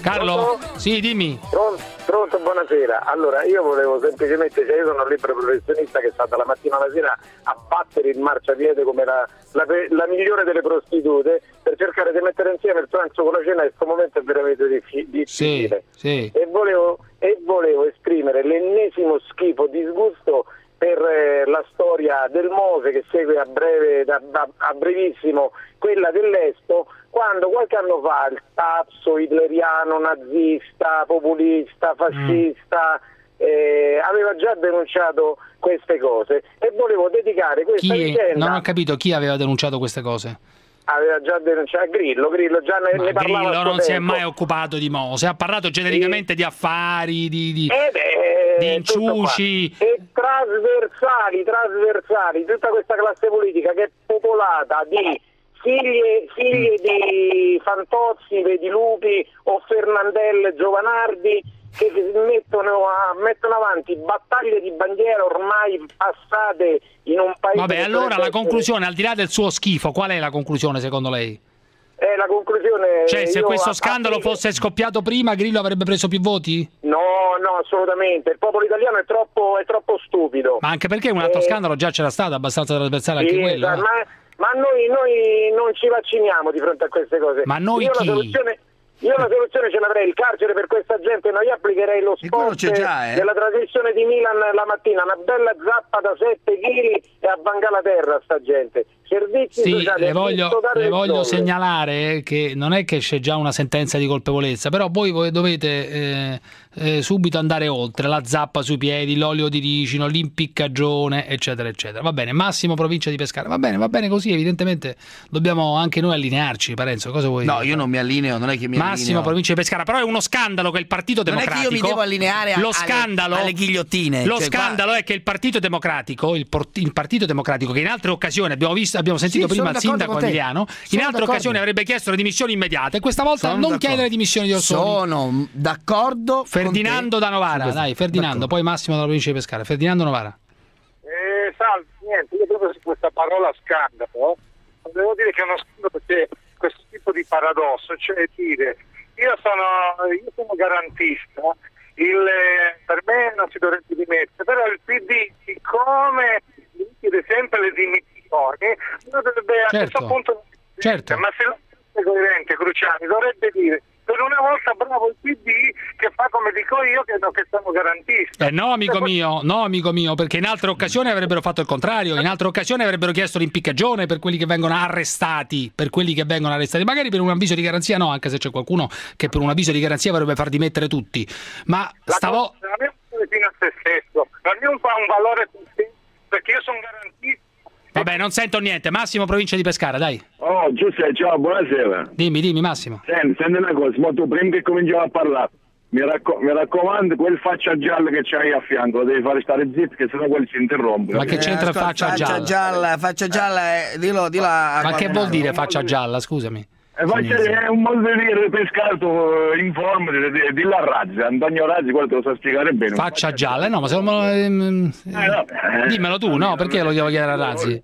Speaker 1: Carlo? Sì, dimmi.
Speaker 20: Pronto, pronto, buonasera. Allora, io volevo semplicemente, cioè io sono un libero professionista che sta dalla mattina alla sera a battere il marciapiede come la, la, la migliore delle prostitute per cercare di mettere insieme il pranzo con la cena, e questo momento è veramente difficile.
Speaker 1: Sì, sì.
Speaker 20: E volevo, e volevo esprimere l'ennesimo schifo, disgusto per eh, la storia del Mose che segue a breve, da, da, a brevissimo quella dell'Esto, quando qualche anno fa il pazzo hitleriano, nazista, populista, fascista mm. eh, aveva già denunciato queste cose, e volevo dedicare questa
Speaker 1: chi,
Speaker 20: vicenda.
Speaker 1: Non ho capito chi aveva denunciato queste cose.
Speaker 20: Aveva già denunciato Grillo, Grillo già ne, ne parlava.
Speaker 1: Grillo non
Speaker 20: tempo.
Speaker 1: si è mai occupato di Mose, ha parlato genericamente sì. di affari, di, di,
Speaker 20: eh beh,
Speaker 1: di inciuci.
Speaker 20: E trasversali, trasversali, tutta questa classe politica che è popolata di figlie, figlie mm. di Fantozzi, vedi Lupi o Fernandelle, Giovanardi, che mettono, a, mettono avanti battaglie di bandiera ormai passate in un paese.
Speaker 1: Vabbè, allora la conclusione, al di là del suo schifo, qual è la conclusione secondo lei?
Speaker 20: Eh, la conclusione.
Speaker 1: Cioè, se questo
Speaker 20: a,
Speaker 1: scandalo
Speaker 20: a...
Speaker 1: fosse scoppiato prima, Grillo avrebbe preso più voti?
Speaker 20: No, no, assolutamente. Il popolo italiano è troppo, è troppo stupido.
Speaker 1: Ma anche perché un altro
Speaker 20: eh...
Speaker 1: scandalo già c'era stato, abbastanza trasversale anche
Speaker 20: sì,
Speaker 1: quello.
Speaker 20: Ma, ma noi, noi non ci vacciniamo di fronte a queste cose.
Speaker 1: Ma noi
Speaker 20: Io
Speaker 1: chi?
Speaker 20: La soluzione... Io una soluzione ce l'avrei, il carcere per questa gente, no, io applicherei lo sport
Speaker 3: già, eh?
Speaker 20: della trasmissione di Milan la mattina, una bella zappa da sette chili e a vangare la terra sta gente. Servizi
Speaker 1: sì,
Speaker 20: sociali,
Speaker 1: le voglio, le voglio segnalare che non è che c'è già una sentenza di colpevolezza, però voi, voi dovete eh, eh, subito andare oltre, la zappa sui piedi, l'olio di ricino, l'impiccagione, eccetera, eccetera. Va bene, Massimo, provincia di Pescara. Va bene, va bene così, evidentemente dobbiamo anche noi allinearci, Parenzo, cosa vuoi
Speaker 3: No,
Speaker 1: dire?
Speaker 3: io non mi allineo, non è che mi
Speaker 1: Massimo,
Speaker 3: allineo.
Speaker 1: provincia di Pescara, però è uno scandalo che il Partito Democratico...
Speaker 3: Non è che io mi devo allineare a,
Speaker 1: lo
Speaker 3: alle,
Speaker 1: scandalo,
Speaker 3: alle ghigliottine.
Speaker 1: Lo
Speaker 3: cioè,
Speaker 1: scandalo
Speaker 3: qua...
Speaker 1: è che il Partito Democratico, il, il Partito Democratico, che in altre occasioni abbiamo visto, abbiamo sentito
Speaker 3: sì,
Speaker 1: prima il sindaco Emiliano, in altre occasioni avrebbe chiesto le dimissioni immediate, questa volta
Speaker 3: sono
Speaker 1: non
Speaker 3: d'accordo.
Speaker 1: chiede le dimissioni di Orsolini.
Speaker 3: Sono d'accordo.
Speaker 1: Ferdinando da Novara, dai, Ferdinando, poi Massimo dalla provincia di Pescara. Ferdinando Novara.
Speaker 6: Eh, salve, niente, io proprio su questa parola scandalo, devo dire che è uno scandalo perché questo tipo di paradosso, cioè dire, io sono, io sono garantista, il, per me non si dovrebbe dimettere, però il P D, siccome chiede sempre le dimissioni, non dovrebbe a
Speaker 1: certo.
Speaker 6: questo punto,
Speaker 1: certo.
Speaker 6: ma se non è coerente, Cruciani, dovrebbe dire per una volta bravo il P D che fa come dico io, che, che sono garantista.
Speaker 1: Eh no, amico mio, no, amico mio, perché in altre occasioni avrebbero fatto il contrario, in altre occasioni avrebbero chiesto l'impiccagione per quelli che vengono arrestati, per quelli che vengono arrestati, magari per un avviso di garanzia no, anche se c'è qualcuno che per un avviso di garanzia vorrebbe far dimettere tutti. Ma stavo...
Speaker 6: La mia è fino a se stesso, la mia fa un valore perché io sono garantista.
Speaker 1: Vabbè, non sento niente. Massimo, provincia di Pescara, dai.
Speaker 21: Oh, Giuseppe, ciao, buonasera.
Speaker 1: Dimmi, dimmi, Massimo.
Speaker 21: Senti, senti una cosa, ma tu prima che cominciamo a parlare, mi, racco- mi raccomando, quel faccia gialla che c'hai a fianco, lo devi fare stare zitto, che sennò quelli si interrompono.
Speaker 1: Ma che c'entra
Speaker 3: Eh, ascolta,
Speaker 1: faccia
Speaker 3: faccia
Speaker 1: gialla?
Speaker 3: gialla? Faccia gialla, eh, dillo, dillo a
Speaker 1: Ma che
Speaker 3: qualcun
Speaker 1: vuol
Speaker 3: altro.
Speaker 1: dire faccia gialla, scusami?
Speaker 21: E faccia, è un modo di dire pescato, informati, di, di la Razzi, Antonio Razzi, quello te lo sa spiegare bene.
Speaker 1: Faccia gialla, eh, no, ma se non me lo... ehm,
Speaker 21: Eh, no, eh,
Speaker 1: dimmelo tu, no? Perché lo devo chiedere a Razzi?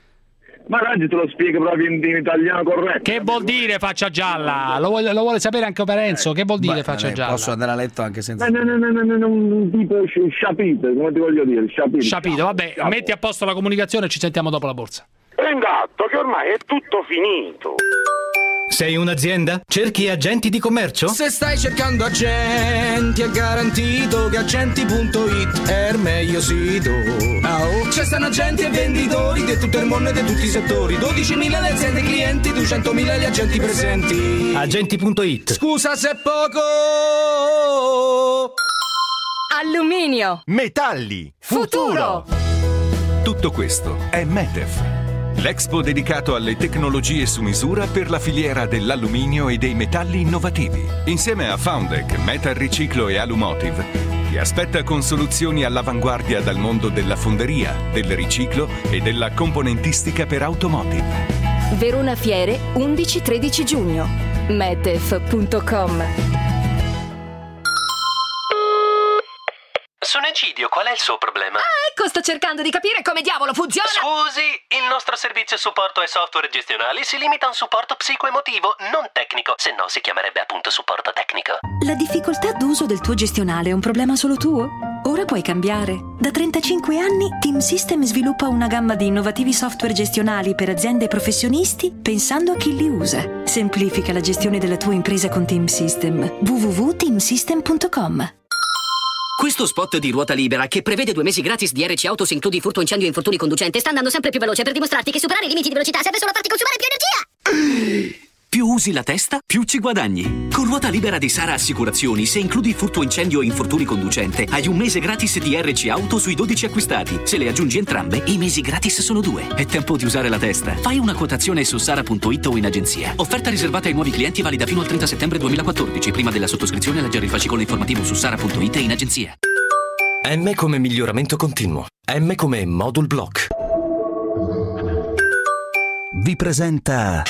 Speaker 21: Ma Razzi te lo spiega proprio in, in italiano corretto.
Speaker 1: Che vuol dire faccia gialla? Lo vuole, lo vuole sapere anche Parenzo? Che vuol dire
Speaker 3: Beh,
Speaker 1: faccia
Speaker 3: eh,
Speaker 1: gialla?
Speaker 3: Posso andare a letto anche senza...
Speaker 21: No, no, no, no, no, no, un tipo sciapito, come ti voglio dire, sciapito.
Speaker 1: Sciapito, vabbè, metti a posto la comunicazione e ci sentiamo dopo la borsa.
Speaker 2: Prenda atto che ormai è tutto finito.
Speaker 22: Sei un'azienda? Cerchi agenti di commercio?
Speaker 23: Se stai cercando agenti è garantito che agenti punto it è il meglio sito. Oh. Ci stanno agenti e venditori di tutto il mondo e di tutti i settori. dodicimila le aziende clienti, duecentomila gli agenti presenti.
Speaker 22: Agenti punto it.
Speaker 23: Scusa se è poco.
Speaker 24: Alluminio.
Speaker 25: Metalli.
Speaker 24: Futuro.
Speaker 25: Tutto questo è Metef, l'Expo dedicato alle tecnologie su misura per la filiera dell'alluminio e dei metalli innovativi. Insieme a Foundec, Metal Riciclo e Alumotive, ti aspetta con soluzioni all'avanguardia dal mondo della fonderia, del riciclo e della componentistica per automotive.
Speaker 24: Verona Fiere, undici tredici giugno. Metef punto com.
Speaker 7: Su Negidio qual è il suo problema?
Speaker 8: Ah, ecco, sto cercando di capire come diavolo funziona.
Speaker 7: Scusi, il nostro servizio supporto ai software gestionali si limita a un supporto psicoemotivo, non tecnico, se no si chiamerebbe appunto supporto tecnico.
Speaker 10: La difficoltà d'uso del tuo gestionale è un problema solo tuo? Ora puoi cambiare. Da trentacinque anni Team System sviluppa una gamma di innovativi software gestionali per aziende e professionisti pensando a chi li usa. Semplifica la gestione della tua impresa con Team System. w w w punto team system punto com.
Speaker 11: Questo spot di ruota libera, che prevede due mesi gratis di R C Autos includi furto, incendio e infortuni conducente, sta andando sempre più veloce per dimostrarti che superare i limiti di velocità serve solo a farti consumare più energia.
Speaker 12: Più usi la testa, più ci guadagni. Con ruota libera di Sara Assicurazioni, se includi furto, incendio e infortuni conducente, hai un mese gratis di R C Auto sui dodici acquistati. Se le aggiungi entrambe, i mesi gratis sono due. È tempo di usare la testa. Fai una quotazione su sara punto it o in agenzia. Offerta riservata ai nuovi clienti, valida fino al trenta settembre duemilaquattordici. Prima della sottoscrizione, leggere il fascicolo informativo su sara punto it e in agenzia.
Speaker 7: M come miglioramento continuo. M come Module Block.
Speaker 26: Vi presenta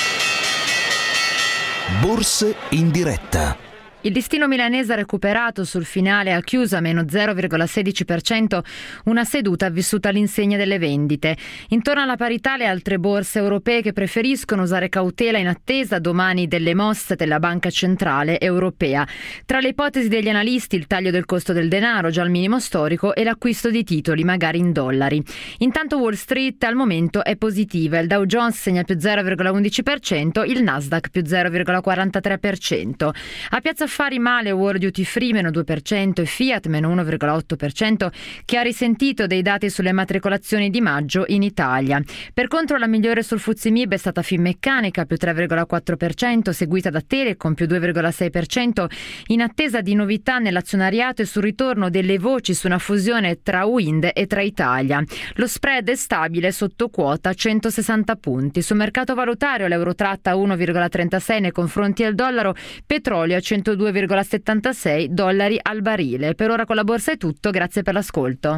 Speaker 26: Borse in diretta.
Speaker 27: Il listino milanese ha recuperato sul finale, a chiusa meno zero virgola sedici per cento, una seduta vissuta all'insegna delle vendite. Intorno alla parità le altre borse europee che preferiscono usare cautela in attesa domani delle mosse della Banca Centrale Europea. Tra le ipotesi degli analisti il taglio del costo del denaro già al minimo storico e l'acquisto di titoli magari in dollari. Intanto Wall Street al momento è positiva, il Dow Jones segna più zero virgola undici per cento, il Nasdaq più zero virgola quarantatré per cento. A Piazza Affari male World Duty Free meno due per cento e Fiat meno uno virgola otto per cento, che ha risentito dei dati sulle matricolazioni di maggio in Italia. Per contro la migliore sul Fuzimib è stata Finmeccanica più tre virgola quattro per cento, seguita da Telecom più due virgola sei per cento, in attesa di novità nell'azionariato e sul ritorno delle voci su una fusione tra Wind e tra Italia. Lo spread è stabile sotto quota centosessanta punti. Sul mercato valutario l'euro tratta a uno virgola trentasei nei confronti del dollaro, petrolio a centodue virgola settantasei dollari al barile. Per ora con la borsa è tutto, grazie per l'ascolto.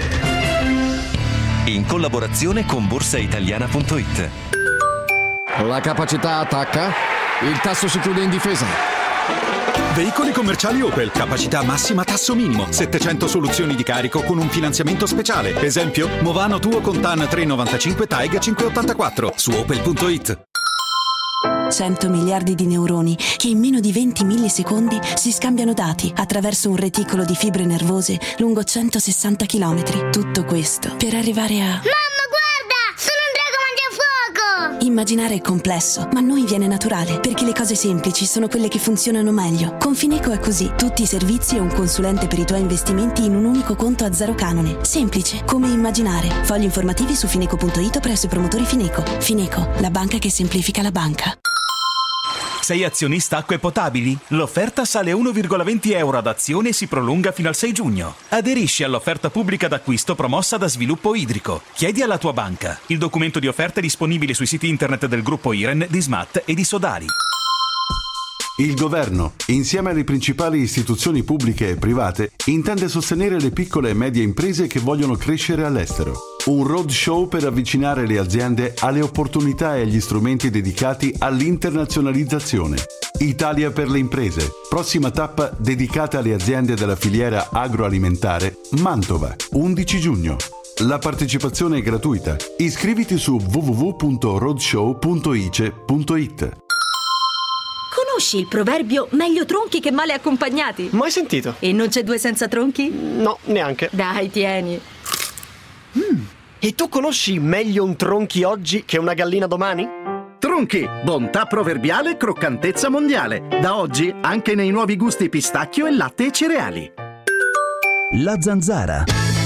Speaker 26: In collaborazione con borsa italiana punto it.
Speaker 28: La capacità attacca, il tasso si chiude in difesa.
Speaker 29: Veicoli commerciali Opel, capacità massima, tasso minimo, settecento soluzioni di carico con un finanziamento speciale. Esempio, Movano Tuo con T A N tre virgola novantacinque, Taiga cinque virgola ottantaquattro su opel punto it.
Speaker 10: cento miliardi di neuroni che in meno di venti millisecondi si scambiano dati attraverso un reticolo di fibre nervose lungo centosessanta chilometri. Tutto questo per arrivare a...
Speaker 30: Mamma, guarda! Sono un drago mangiafuoco!
Speaker 10: Immaginare è complesso, ma a noi viene naturale, perché le cose semplici sono quelle che funzionano meglio. Con Fineco è così. Tutti i servizi e un consulente per i tuoi investimenti in un unico conto a zero canone. Semplice, come immaginare. Fogli informativi su fineco punto it o presso i promotori Fineco. Fineco, la banca che semplifica la banca.
Speaker 31: Sei azionista acque potabili? L'offerta sale a uno virgola venti euro ad azione e si prolunga fino al sei giugno. Aderisci all'offerta pubblica d'acquisto promossa da Sviluppo Idrico. Chiedi alla tua banca. Il documento di offerta è disponibile sui siti internet del gruppo Iren, di Smat e di Sodali.
Speaker 32: Il governo, insieme alle principali istituzioni pubbliche e private, intende sostenere le piccole e medie imprese che vogliono crescere all'estero. Un roadshow per avvicinare le aziende alle opportunità e agli strumenti dedicati all'internazionalizzazione. Italia per le imprese. Prossima tappa dedicata alle aziende della filiera agroalimentare. Mantova, undici giugno. La partecipazione è gratuita. Iscriviti su w w w punto roadshow punto i c e punto it.
Speaker 8: Conosci il proverbio meglio tronchi che male accompagnati?
Speaker 33: Mai sentito.
Speaker 8: E non c'è due senza tronchi?
Speaker 33: No, neanche.
Speaker 8: Dai, tieni.
Speaker 33: Mm. E tu conosci meglio un tronchi oggi che una gallina domani?
Speaker 34: Tronchi, bontà proverbiale, croccantezza mondiale. Da oggi anche nei nuovi gusti pistacchio e latte e cereali.
Speaker 26: La zanzara.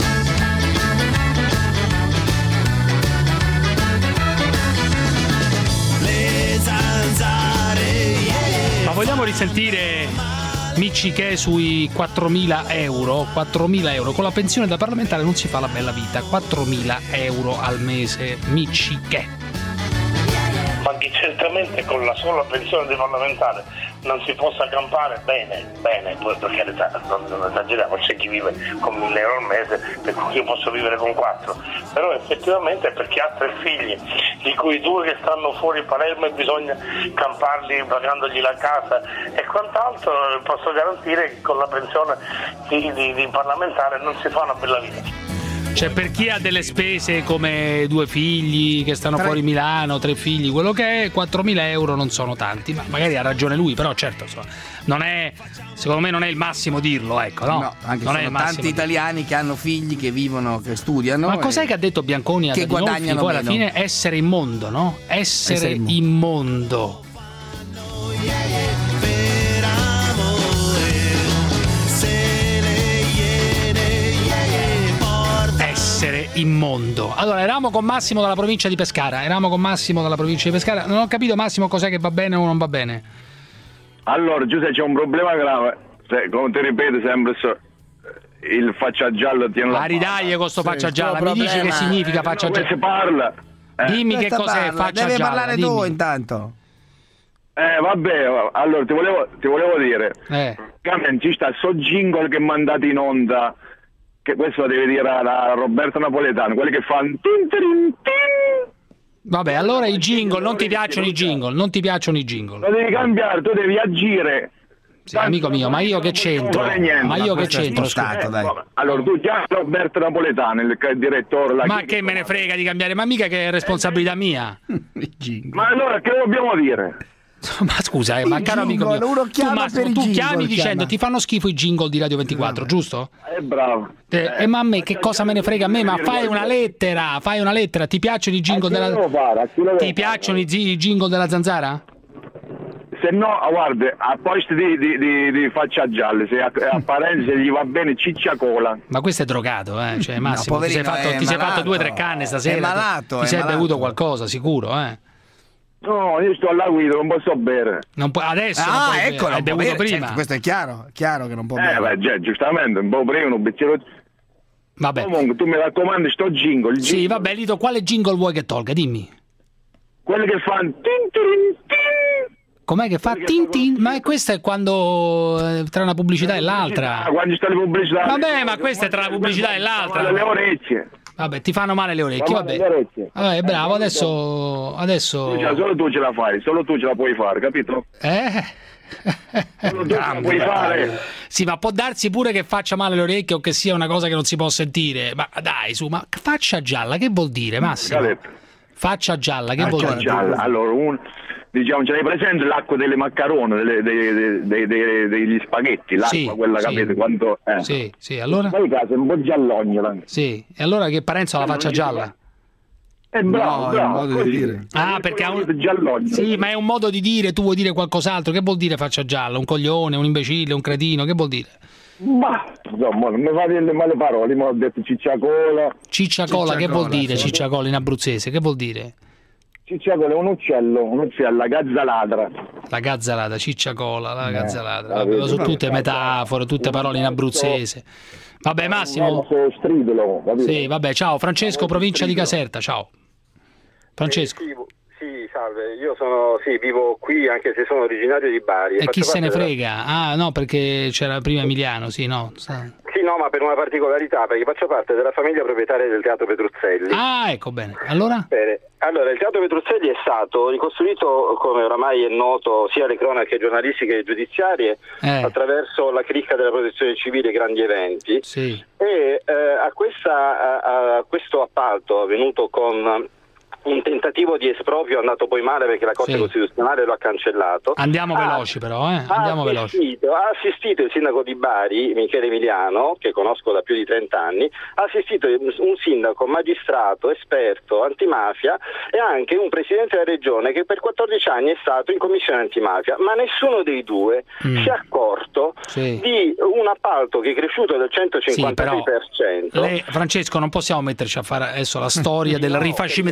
Speaker 1: Le zanzare, yeah. Ma vogliamo risentire Miccichè sui quattromila euro? quattromila euro. Con la pensione da parlamentare non si fa la bella vita. quattromila euro al mese, Miccichè.
Speaker 9: Ma che certamente con la sola pensione di parlamentare non si possa campare, bene, bene, poi per carità, non, non esageriamo, c'è chi vive con mille euro al mese, per cui io posso vivere con quattro, però effettivamente per chi ha tre figli, di cui due che stanno fuori Palermo e bisogna camparli pagandogli la casa e quant'altro, posso garantire che con la pensione di, di, di parlamentare non si fa una bella vita.
Speaker 1: Cioè, per chi ha delle spese come due figli che stanno
Speaker 2: tre.
Speaker 1: fuori Milano, tre figli, quello che è, quattromila euro non sono tanti, ma magari ha ragione lui, però certo, insomma, non è, secondo me non è il massimo dirlo, ecco, no?
Speaker 2: No, anche
Speaker 1: non
Speaker 2: sono
Speaker 1: è il
Speaker 2: tanti
Speaker 1: massimo
Speaker 2: italiani
Speaker 1: dirlo.
Speaker 2: che hanno figli, che vivono, che studiano.
Speaker 1: Ma cos'è
Speaker 2: e...
Speaker 1: che ha detto Bianconi?
Speaker 2: Che
Speaker 1: ad Adinolfi?
Speaker 2: guadagnano
Speaker 1: Poi alla
Speaker 2: meno.
Speaker 1: fine essere immondo, no? Essere,
Speaker 2: Essere
Speaker 1: immondo. Essere immondo. Allora, eravamo con Massimo dalla provincia di Pescara. Eravamo con Massimo dalla provincia di Pescara. Non ho capito, Massimo, cos'è che va bene o non va bene.
Speaker 3: Allora, Giuseppe, c'è un problema grave. Se, come ti ripeto sempre, so, il faccia giallo tiene la
Speaker 1: Ma ridaglie con sto
Speaker 3: Sì,
Speaker 1: faccia
Speaker 3: sto
Speaker 1: gialla. Mi dici che
Speaker 3: problema,
Speaker 1: significa
Speaker 3: eh,
Speaker 1: faccia
Speaker 3: no,
Speaker 1: gialla?
Speaker 3: si parla. Eh.
Speaker 1: Dimmi che
Speaker 2: Questa
Speaker 1: cos'è
Speaker 2: parla,
Speaker 1: faccia
Speaker 2: devi
Speaker 1: gialla.
Speaker 2: parlare
Speaker 1: dimmi.
Speaker 2: tu intanto.
Speaker 3: Eh, vabbè, allora ti volevo, ti volevo dire,
Speaker 1: Eh.
Speaker 3: Carmen, ci sta sto jingle che mandate in onda, che questo lo deve dire a Roberto Napoletano, quelli che fanno tin tin tin.
Speaker 1: Vabbè, allora i jingle, non ti piacciono i jingle, non ti piacciono i jingle.
Speaker 3: Lo devi cambiare, tu devi agire.
Speaker 1: Sì, amico mio, ma io che c'entro? Ma io che c'entro?
Speaker 3: Eh,
Speaker 1: scusa?
Speaker 3: vabbè. Allora tu chiami Roberto Napoletano, il il direttore. La
Speaker 1: Ma che me ne frega di cambiare? Ma mica che è responsabilità mia.
Speaker 3: Ma allora che dobbiamo dire?
Speaker 1: Ma scusa, eh, ma caro amico
Speaker 2: jingle,
Speaker 1: mio,
Speaker 2: uno
Speaker 1: tu,
Speaker 2: chiama
Speaker 1: Massimo,
Speaker 2: per i
Speaker 1: tu
Speaker 2: jingle,
Speaker 1: chiami dicendo
Speaker 2: chiama.
Speaker 1: ti fanno schifo i jingle di Radio ventiquattro, giusto?
Speaker 3: Eh, bravo.
Speaker 1: Eh, e ma a me che cosa me ne frega a me? Ma fai una lettera, fai una lettera. Ti piacciono i jingle della Ti piacciono i zi- i jingle della Zanzara?
Speaker 3: Se no, guarda, a posto di, di, di, di faccia gialla, se a, a Parenzo gli va bene ciccia cola.
Speaker 1: Ma questo è drogato, eh? Cioè, Massimo,
Speaker 3: No,
Speaker 1: ti sei
Speaker 3: poverino,
Speaker 1: fatto,
Speaker 3: è
Speaker 1: ti sei fatto
Speaker 3: malato.
Speaker 1: due o tre canne stasera.
Speaker 3: È malato,
Speaker 1: ti
Speaker 3: è
Speaker 1: sei
Speaker 3: malato.
Speaker 1: bevuto qualcosa, sicuro, eh?
Speaker 3: No, io sto alla guida, non posso bere.
Speaker 1: Non può, adesso non
Speaker 2: Ah,
Speaker 1: puoi bere,
Speaker 2: ecco, non
Speaker 1: hai
Speaker 2: può
Speaker 1: bevuto
Speaker 2: bere,
Speaker 1: prima.
Speaker 2: certo, questo è chiaro, chiaro che non può
Speaker 3: Eh,
Speaker 2: bere.
Speaker 3: beh, già, giustamente, un po' prima, un bicchiere.
Speaker 1: Vabbè.
Speaker 3: Comunque, tu mi raccomandi, sto jingle. Il
Speaker 1: Sì,
Speaker 3: jingle.
Speaker 1: vabbè, Lito, quale jingle vuoi che tolga? Dimmi.
Speaker 3: Quelli che fanno tin tin tin.
Speaker 1: Com'è che fa tin tin? Ma questo è quando eh, tra una pubblicità e l'altra.
Speaker 3: Ah, quando sta le pubblicità.
Speaker 1: Vabbè, ma questa è tra la pubblicità e l'altra.
Speaker 3: Le orecchie.
Speaker 1: Vabbè, ti fanno male le orecchie,
Speaker 3: Fanno male
Speaker 1: vabbè.
Speaker 3: le orecchie.
Speaker 1: Vabbè, bravo, adesso adesso
Speaker 3: Cioè, solo tu ce la fai, solo tu ce la puoi fare, capito?
Speaker 1: Eh?
Speaker 3: Solo tu ce la puoi fare.
Speaker 1: Sì, ma può darsi pure che faccia male le orecchie o che sia una cosa che non si può sentire. Ma dai, su, ma faccia gialla, che vuol dire, Massimo? Faccia gialla, che vuol
Speaker 3: Faccia
Speaker 1: dire?
Speaker 3: gialla. Allora, un, diciamo, ce l'hai presente l'acqua delle maccarone, delle, dei- dei- dei- degli spaghetti, l'acqua
Speaker 1: Sì,
Speaker 3: quella,
Speaker 1: sì.
Speaker 3: capite? Quanto, eh.
Speaker 1: Sì, sì, allora?
Speaker 3: Poi caso è un po' giallognola.
Speaker 1: Sì, e allora che Parenzo ha la faccia gialla?
Speaker 3: È bravo,
Speaker 2: No, è
Speaker 3: bravo.
Speaker 2: un modo di
Speaker 3: così.
Speaker 2: dire.
Speaker 1: Ah, perché ha un...
Speaker 3: Giallognola.
Speaker 1: Sì, ma è un modo di dire, tu vuoi dire qualcos'altro. Che vuol dire faccia gialla? Un coglione, un imbecille, un cretino, che vuol dire?
Speaker 3: Ma, insomma, non mi fate le male parole, mi ho detto cicciacola.
Speaker 1: Cicciacola, che vuol
Speaker 3: Cicciacola,
Speaker 1: dire
Speaker 3: sì.
Speaker 1: cicciacola in abruzzese? Che vuol dire?
Speaker 3: Cicciacola è un uccello, un uccello, la gazzaladra.
Speaker 1: La gazzalata, cicciacola, la
Speaker 3: Eh,
Speaker 1: gazzalata.
Speaker 3: la
Speaker 1: Vabbè,
Speaker 3: vedi,
Speaker 1: sono tutte
Speaker 3: vabbè.
Speaker 1: metafore, tutte parole in abruzzese. Vabbè, Massimo.
Speaker 3: No, stridolo, capito?
Speaker 1: Sì, vabbè, ciao. Francesco, provincia di Caserta, ciao. Francesco.
Speaker 4: Sì, sì, salve, io sono, sì, vivo qui anche se sono originario di Bari.
Speaker 1: E
Speaker 4: faccio
Speaker 1: chi se ne
Speaker 4: parte della-
Speaker 1: frega? Ah, no, perché c'era prima Emiliano, sì, no. sa-
Speaker 4: Sì, no, ma per una particolarità, perché faccio parte della famiglia proprietaria del Teatro Petruzzelli.
Speaker 1: Ah, ecco, bene. Allora?
Speaker 4: Bene. Allora, il Teatro Petruzzelli è stato ricostruito, come oramai è noto, sia alle cronache giornalistiche che giudiziarie,
Speaker 1: Eh.
Speaker 4: attraverso la cricca della protezione civile e grandi eventi.
Speaker 1: Sì.
Speaker 4: E eh, a, questa, a, a questo appalto avvenuto con un tentativo di esproprio andato poi male perché la Corte
Speaker 1: Sì.
Speaker 4: Costituzionale lo ha cancellato.
Speaker 1: Andiamo
Speaker 4: ha,
Speaker 1: veloci però, eh?
Speaker 4: ha
Speaker 1: Andiamo veloci.
Speaker 4: assistito, ha assistito il sindaco di Bari, Michele Emiliano, che conosco da più di trenta anni, ha assistito un sindaco, magistrato, esperto, antimafia e anche un presidente della regione che per quattordici anni è stato in commissione antimafia, ma nessuno dei due
Speaker 1: Mm.
Speaker 4: si è accorto
Speaker 1: Sì.
Speaker 4: di un appalto che è cresciuto del
Speaker 1: Sì,
Speaker 4: centocinquantasei
Speaker 1: però
Speaker 4: per cento.
Speaker 1: lei, Francesco, non possiamo metterci a fare adesso la storia del
Speaker 4: No,
Speaker 1: rifacimento
Speaker 4: perché
Speaker 1: dell'appalto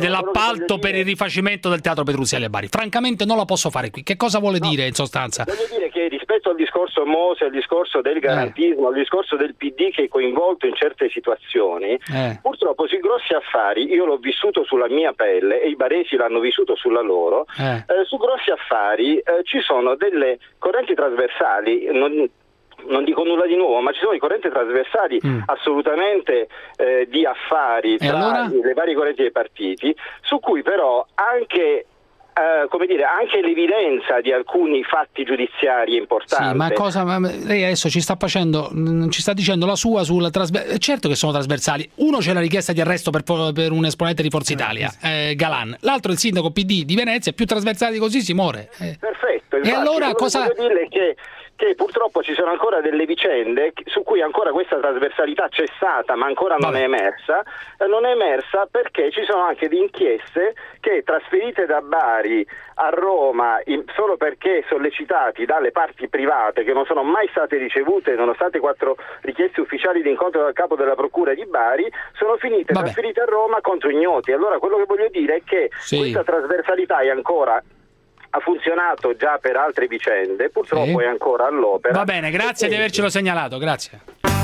Speaker 1: l'alto per il rifacimento del Teatro Petruzzelli a Bari. Francamente non la posso fare qui. Che cosa vuole no. dire in sostanza?
Speaker 4: Voglio dire che rispetto al discorso Mose, al discorso del garantismo, eh. al discorso del P D che è coinvolto in certe situazioni, eh. purtroppo sui grossi affari, io l'ho vissuto sulla mia pelle e i baresi l'hanno vissuto sulla loro, eh. Eh, su grossi affari eh, ci sono delle correnti trasversali, non, non dico nulla di nuovo, ma ci sono i correnti trasversali mm. assolutamente eh, di affari tra allora? le varie correnti dei partiti, su cui però anche Uh, come dire, anche l'evidenza di alcuni fatti giudiziari è importante.
Speaker 1: Sì, ma cosa ma lei adesso ci sta facendo, ci sta dicendo la sua sulla trasversale. Certo che sono trasversali. Uno c'è la richiesta di arresto per, per un esponente di Forza Italia, eh, Galan. L'altro è il sindaco P D di Venezia, più trasversali di così si muore. Eh.
Speaker 4: Perfetto.
Speaker 1: E allora cosa
Speaker 4: voglio dire che che purtroppo ci sono ancora delle vicende su cui ancora questa trasversalità c'è stata ma ancora non Vabbè. è emersa, non è emersa perché ci sono anche di inchieste che trasferite da Bari a Roma in, solo perché sollecitati dalle parti private che non sono mai state ricevute nonostante quattro richieste ufficiali di incontro dal capo della procura di Bari, sono finite Vabbè. trasferite a Roma contro ignoti. Allora quello che voglio dire è che sì. questa trasversalità è ancora ha funzionato già per altre vicende, purtroppo sì. è ancora all'opera.
Speaker 1: Va bene, grazie di avercelo segnalato, grazie.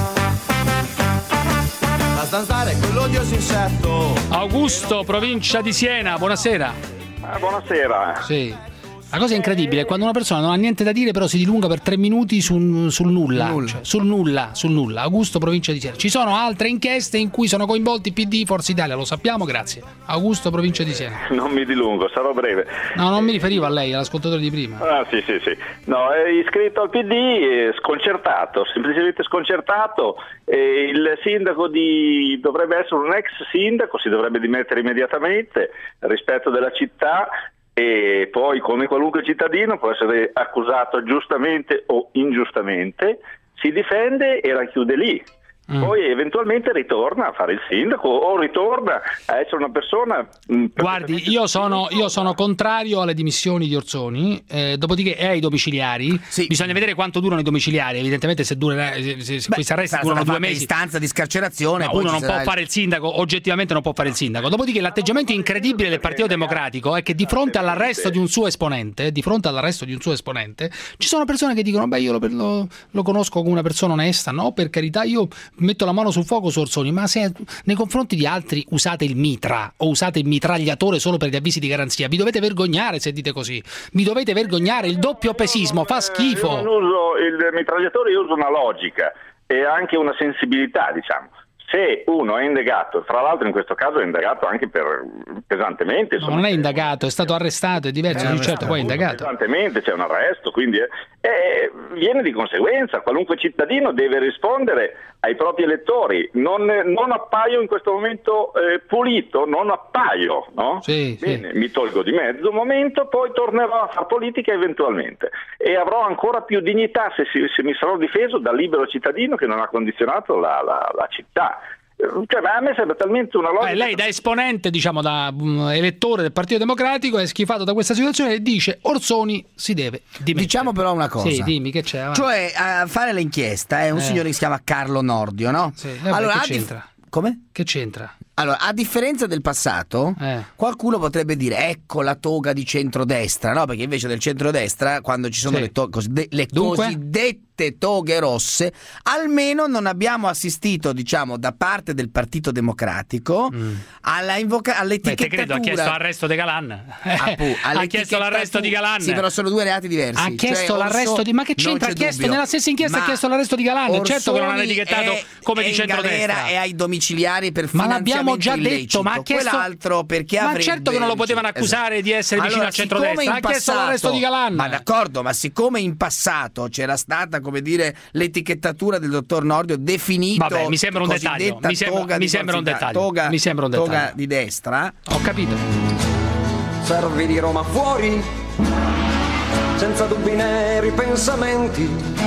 Speaker 5: La zanzara è quell'odioso insetto.
Speaker 1: Augusto, provincia di Siena, buonasera.
Speaker 3: Ah, buonasera.
Speaker 1: Sì. La cosa incredibile è quando una persona non ha niente da dire però si dilunga per tre minuti sul, sul nulla, nulla. Cioè, sul nulla, sul nulla. Augusto, provincia di Siena. Ci sono altre inchieste in cui sono coinvolti P D, Forza Italia, lo sappiamo, grazie. Augusto, provincia di Siena.
Speaker 3: Non mi dilungo, sarò breve.
Speaker 1: No, non mi riferivo a lei, all'ascoltatore di prima.
Speaker 3: Ah, sì, sì, sì. No, è iscritto al P D, sconcertato, semplicemente sconcertato. E il sindaco di dovrebbe essere un ex sindaco, si dovrebbe dimettere immediatamente, rispetto della città. E poi, come qualunque cittadino, può essere accusato giustamente o ingiustamente, si difende e racchiude lì. Mm. Poi eventualmente ritorna a fare il sindaco o ritorna a essere una persona. Mh,
Speaker 1: Guardi, io sono, io sono contrario alle dimissioni di Orsoni, eh, dopodiché è ai domiciliari. Sì. Bisogna vedere quanto durano i domiciliari. Evidentemente, se, dura, se, se Beh, questi arresti durano due mesi,
Speaker 2: istanza di scarcerazione.
Speaker 1: No, uno non può il... fare il sindaco, oggettivamente non può fare il sindaco. Dopodiché, l'atteggiamento incredibile del Partito Democratico è che di fronte all'arresto di un suo esponente, di fronte all'arresto di un suo esponente, ci sono persone che dicono: beh, io lo, lo, lo conosco come una persona onesta, no? Per carità, io metto la mano sul fuoco su Orsoni, ma se nei confronti di altri usate il mitra o usate il mitragliatore solo per gli avvisi di garanzia, vi dovete vergognare se dite così, vi dovete vergognare, il doppio pesismo fa schifo.
Speaker 3: Io non uso il mitragliatore, io uso una logica e anche una sensibilità, diciamo. Se uno è indagato, fra l'altro in questo caso è indagato anche per pesantemente.
Speaker 1: No, non è indagato, è stato arrestato, è diverso, eh, certo, poi è indagato.
Speaker 3: Pesantemente, c'è un arresto, quindi è, è, viene di conseguenza. Qualunque cittadino deve rispondere ai propri elettori. Non, non appaio in questo momento eh, pulito, non appaio, no?
Speaker 1: Sì,
Speaker 3: Bene,
Speaker 1: sì.
Speaker 3: mi tolgo di mezzo un momento, poi tornerò a fare politica eventualmente. E avrò ancora più dignità se, si, se mi sarò difeso dal libero cittadino che non ha condizionato la, la, la città. Cioè, ma a me sembra talmente una logica.
Speaker 1: Beh, lei da esponente, diciamo da um, elettore del Partito Democratico, è schifato da questa situazione e dice: Orsoni si deve dimettere.
Speaker 2: Diciamo però una cosa.
Speaker 1: Sì, dimmi che c'è. Avanti.
Speaker 2: Cioè, a fare l'inchiesta è un eh. signore che si chiama Carlo Nordio, no?
Speaker 1: Sì. Vabbè,
Speaker 2: allora,
Speaker 1: che c'entra?
Speaker 2: Dif- come?
Speaker 1: Che c'entra?
Speaker 2: Allora, a differenza del passato, eh. qualcuno potrebbe dire: ecco la toga di centrodestra, no? Perché invece del centrodestra, quando ci sono sì. le, to- coside- le cosiddette toghe rosse, almeno non abbiamo assistito, diciamo, da parte del Partito Democratico mm. alla invoca- all'etichettatura.
Speaker 1: Beh, te credo, ha chiesto l'arresto di Galan.
Speaker 2: Appu,
Speaker 1: ha chiesto l'arresto di Galan.
Speaker 2: Sì, però sono due reati diversi.
Speaker 1: Ha chiesto cioè, l'arresto Orso... di ma che c'entra? Ha chiesto nella stessa inchiesta ha chiesto l'arresto di Galan.
Speaker 2: Orsoni
Speaker 1: certo che non hanno etichettato
Speaker 2: è,
Speaker 1: come
Speaker 2: è
Speaker 1: di centrodestra.
Speaker 2: E ai domiciliari per
Speaker 1: ma l'abbiamo già
Speaker 2: illecito.
Speaker 1: detto, ma ha chiesto
Speaker 2: quell'altro perché
Speaker 1: ma
Speaker 2: avrebbe...
Speaker 1: certo che non lo potevano accusare esatto. di essere vicino
Speaker 2: allora,
Speaker 1: al centrodestra. Ha
Speaker 2: passato,
Speaker 1: chiesto l'arresto di Galan.
Speaker 2: Ma d'accordo, ma siccome in passato c'era stata, come dire, l'etichettatura del dottor Nordio definito
Speaker 1: Vabbè, mi sembra un dettaglio. Mi sembra, mi sembra un dettaglio.
Speaker 2: Toga,
Speaker 1: mi sembra un dettaglio.
Speaker 2: Toga di destra.
Speaker 1: Ho capito.
Speaker 5: Servi di Roma fuori, senza dubbi né ripensamenti.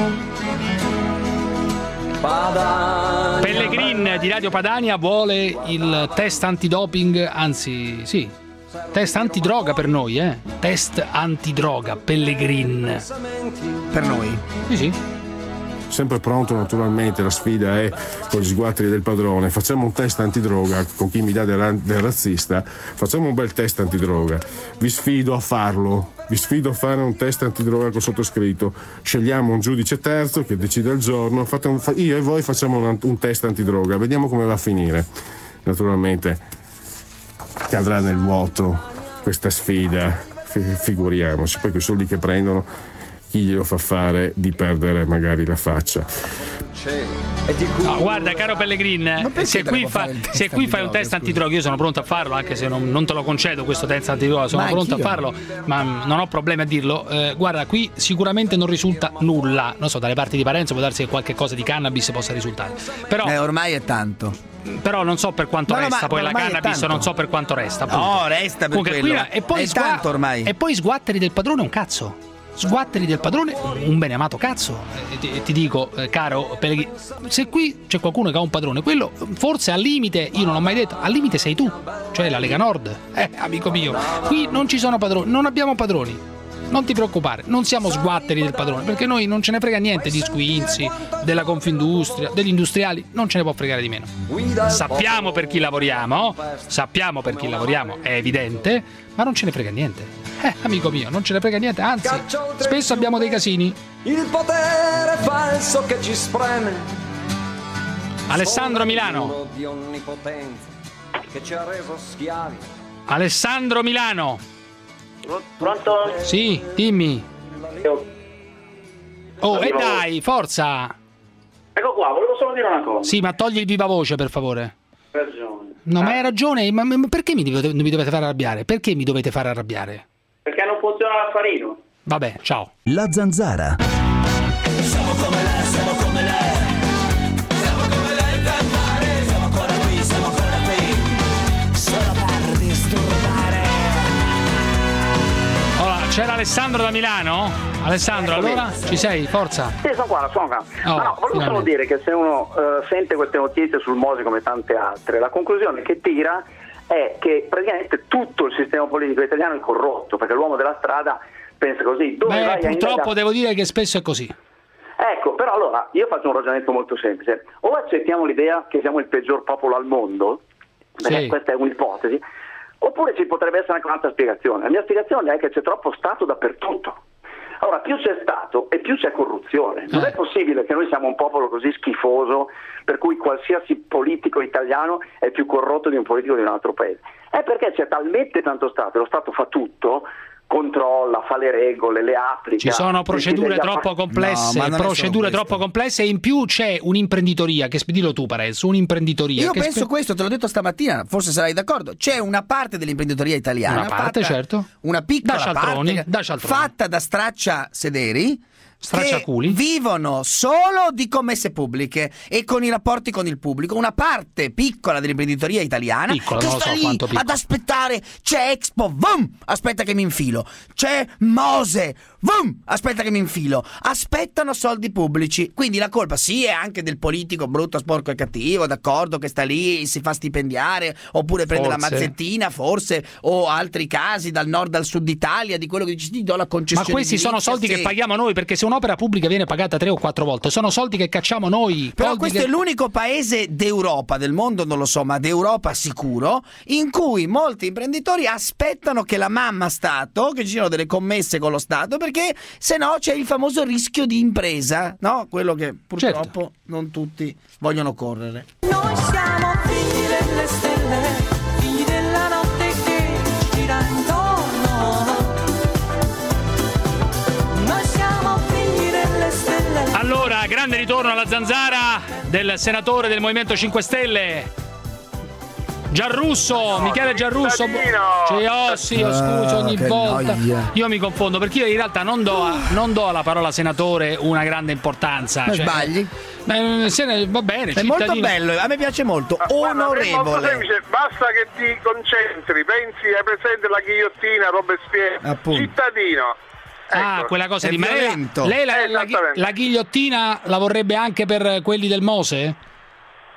Speaker 5: Padania.
Speaker 1: Pellegrin di Radio Padania vuole il test antidoping, anzi, sì, test antidroga per noi, eh? Test antidroga, Pellegrin.
Speaker 2: Per noi?
Speaker 1: Sì, sì.
Speaker 6: sempre pronto naturalmente, la sfida è con gli sguatteri del padrone, facciamo un test antidroga con chi mi dà del, del razzista, facciamo un bel test antidroga, vi sfido a farlo, vi sfido a fare un test antidroga con sottoscritto, scegliamo un giudice terzo che decide il giorno, fate un, io e voi facciamo un, un test antidroga, vediamo come va a finire. Naturalmente cadrà nel vuoto questa sfida, figuriamoci, poi quei soldi che prendono chi glielo fa fare di perdere magari la faccia.
Speaker 1: No, guarda caro Pellegrin, se qui, fa, se qui fai un test antidroga io sono pronto a farlo, anche se non, non te lo concedo questo test antidroga, sono ma pronto anch'io. a farlo, ma non ho problemi a dirlo. Eh, guarda, qui sicuramente non risulta nulla, non so, dalle parti di Parenzo può darsi che qualche cosa di cannabis possa risultare, però
Speaker 2: eh, ormai è tanto.
Speaker 1: Però non so per quanto no, resta no, poi la cannabis, non so per quanto resta. Appunto.
Speaker 2: No, resta per
Speaker 1: Comunque,
Speaker 2: quello.
Speaker 1: Qui, e poi
Speaker 2: è
Speaker 1: sgua-
Speaker 2: tanto ormai.
Speaker 1: E poi sguatteri del padrone un cazzo. Sguatteri del padrone, un beneamato cazzo. Eh, ti, ti dico, eh, caro Pellegrini, se qui c'è qualcuno che ha un padrone, quello forse al limite, io non l'ho mai detto, al limite sei tu, cioè la Lega Nord. Eh, amico mio, qui non ci sono padroni, non abbiamo padroni. Non ti preoccupare, non siamo sguatteri del padrone, perché noi non ce ne frega niente di Squinzi, della Confindustria, degli industriali, non ce ne può fregare di meno. Sappiamo per chi lavoriamo, sappiamo per chi lavoriamo, è evidente, ma non ce ne frega niente. Eh, amico mio, non ce ne frega niente, anzi, spesso abbiamo dei casini.
Speaker 5: Il potere falso che ci spreme.
Speaker 1: Alessandro Milano.
Speaker 5: Di onnipotenza che ci ha reso schiavi.
Speaker 1: Alessandro Milano.
Speaker 13: Pronto?
Speaker 1: Sì, dimmi. Oh, e dai, forza.
Speaker 13: Ecco qua, volevo solo dire una cosa.
Speaker 1: Sì, ma togli il viva voce, per favore.
Speaker 13: Hai ragione.
Speaker 1: No,
Speaker 13: ah.
Speaker 1: ma hai ragione, ma, ma perché mi dovete, mi dovete far arrabbiare? Perché mi dovete far arrabbiare?
Speaker 13: Perché non funziona l'affarino.
Speaker 1: Vabbè, ciao.
Speaker 26: La Zanzara.
Speaker 5: Siamo come lei, siamo come lei. Siamo come lei per mare. Siamo ancora qui, siamo ancora qui. Solo per disturbare.
Speaker 1: Allora, c'era Alessandro da Milano? Alessandro, allora ci sei? Forza.
Speaker 13: Sì, sono qua, sono qua. Oh, no, volevo solo dire che se uno uh, sente queste notizie sul Mosi come tante altre, la conclusione che tira è che praticamente tutto il sistema politico italiano è corrotto, perché l'uomo della strada pensa così. Dove
Speaker 1: Beh,
Speaker 13: vai
Speaker 1: purtroppo
Speaker 13: indagare?
Speaker 1: devo dire che spesso è così.
Speaker 13: Ecco, però allora io faccio un ragionamento molto semplice. O accettiamo l'idea che siamo il peggior popolo al mondo, perché sì. Questa è un'ipotesi, oppure ci potrebbe essere anche un'altra spiegazione. La mia spiegazione è che c'è troppo Stato dappertutto. Allora, più c'è Stato e più c'è corruzione. Non eh. è possibile che noi siamo un popolo così schifoso per cui qualsiasi politico italiano è più corrotto di un politico di un altro paese. È perché c'è talmente tanto Stato, e lo Stato fa tutto, controlla, fa le regole, le applica.
Speaker 1: Ci sono procedure troppo complesse, no, procedure troppo complesse e in più c'è un'imprenditoria, che dillo tu Parenzo, un'imprenditoria.
Speaker 2: Io
Speaker 1: che
Speaker 2: penso
Speaker 1: spe...
Speaker 2: questo, te l'ho detto stamattina, forse sarai d'accordo, c'è una parte dell'imprenditoria italiana,
Speaker 1: una parte,
Speaker 2: fatta,
Speaker 1: certo,
Speaker 2: una piccola
Speaker 1: da cialtroni,
Speaker 2: parte,
Speaker 1: da cialtroni.
Speaker 2: fatta da stracciasederi,
Speaker 1: Stracciaculi.
Speaker 2: che vivono solo di commesse pubbliche e con i rapporti con il pubblico, una parte piccola dell'imprenditoria italiana
Speaker 1: piccola,
Speaker 2: che
Speaker 1: non
Speaker 2: sta
Speaker 1: so
Speaker 2: lì ad aspettare, c'è Expo, vum, aspetta che mi infilo, c'è Mose, vum, aspetta che mi infilo, aspettano soldi pubblici, quindi la colpa sì è anche del politico brutto, sporco e cattivo, d'accordo, che sta lì, si fa stipendiare oppure prende forse. la mazzettina forse, o altri casi dal nord al sud Italia, di quello che dici ti do la concessione.
Speaker 1: Ma questi sono soldi sì. che paghiamo noi, perché se un'opera pubblica viene pagata tre o quattro volte, sono soldi che cacciamo noi.
Speaker 2: Però questo
Speaker 1: che...
Speaker 2: è l'unico paese d'Europa, del mondo non lo so, ma d'Europa sicuro, in cui molti imprenditori aspettano che la mamma Stato, che ci siano delle commesse con lo Stato, perché se no c'è il famoso rischio di impresa, no? Quello che purtroppo certo. non tutti vogliono correre.
Speaker 5: Noi siamo figli delle stelle, figli della notte che gira intorno. Noi siamo figli delle stelle.
Speaker 1: Allora, grande ritorno alla Zanzara del senatore del Movimento cinque Stelle Giarrusso, no, Michele Giarrusso. Cioè, oh sì, io scuso ogni ah, volta. Noia. Io mi confondo perché io in realtà non do, a, non do alla parola senatore una grande importanza.
Speaker 2: Ma
Speaker 1: cioè,
Speaker 2: sbagli?
Speaker 1: Eh, se ne, va bene,
Speaker 2: è
Speaker 1: cittadino.
Speaker 2: Molto bello, a me piace molto.
Speaker 9: Ma,
Speaker 2: onorevole.
Speaker 9: Guarda, è molto semplice, basta che ti concentri, pensi, hai presente la ghigliottina Robespierre?
Speaker 2: Appunto.
Speaker 9: Cittadino.
Speaker 1: Ah,
Speaker 9: ecco.
Speaker 1: quella cosa
Speaker 2: è
Speaker 1: di
Speaker 2: violento.
Speaker 1: Lei la, la, la, la ghigliottina la vorrebbe anche per quelli del Mose?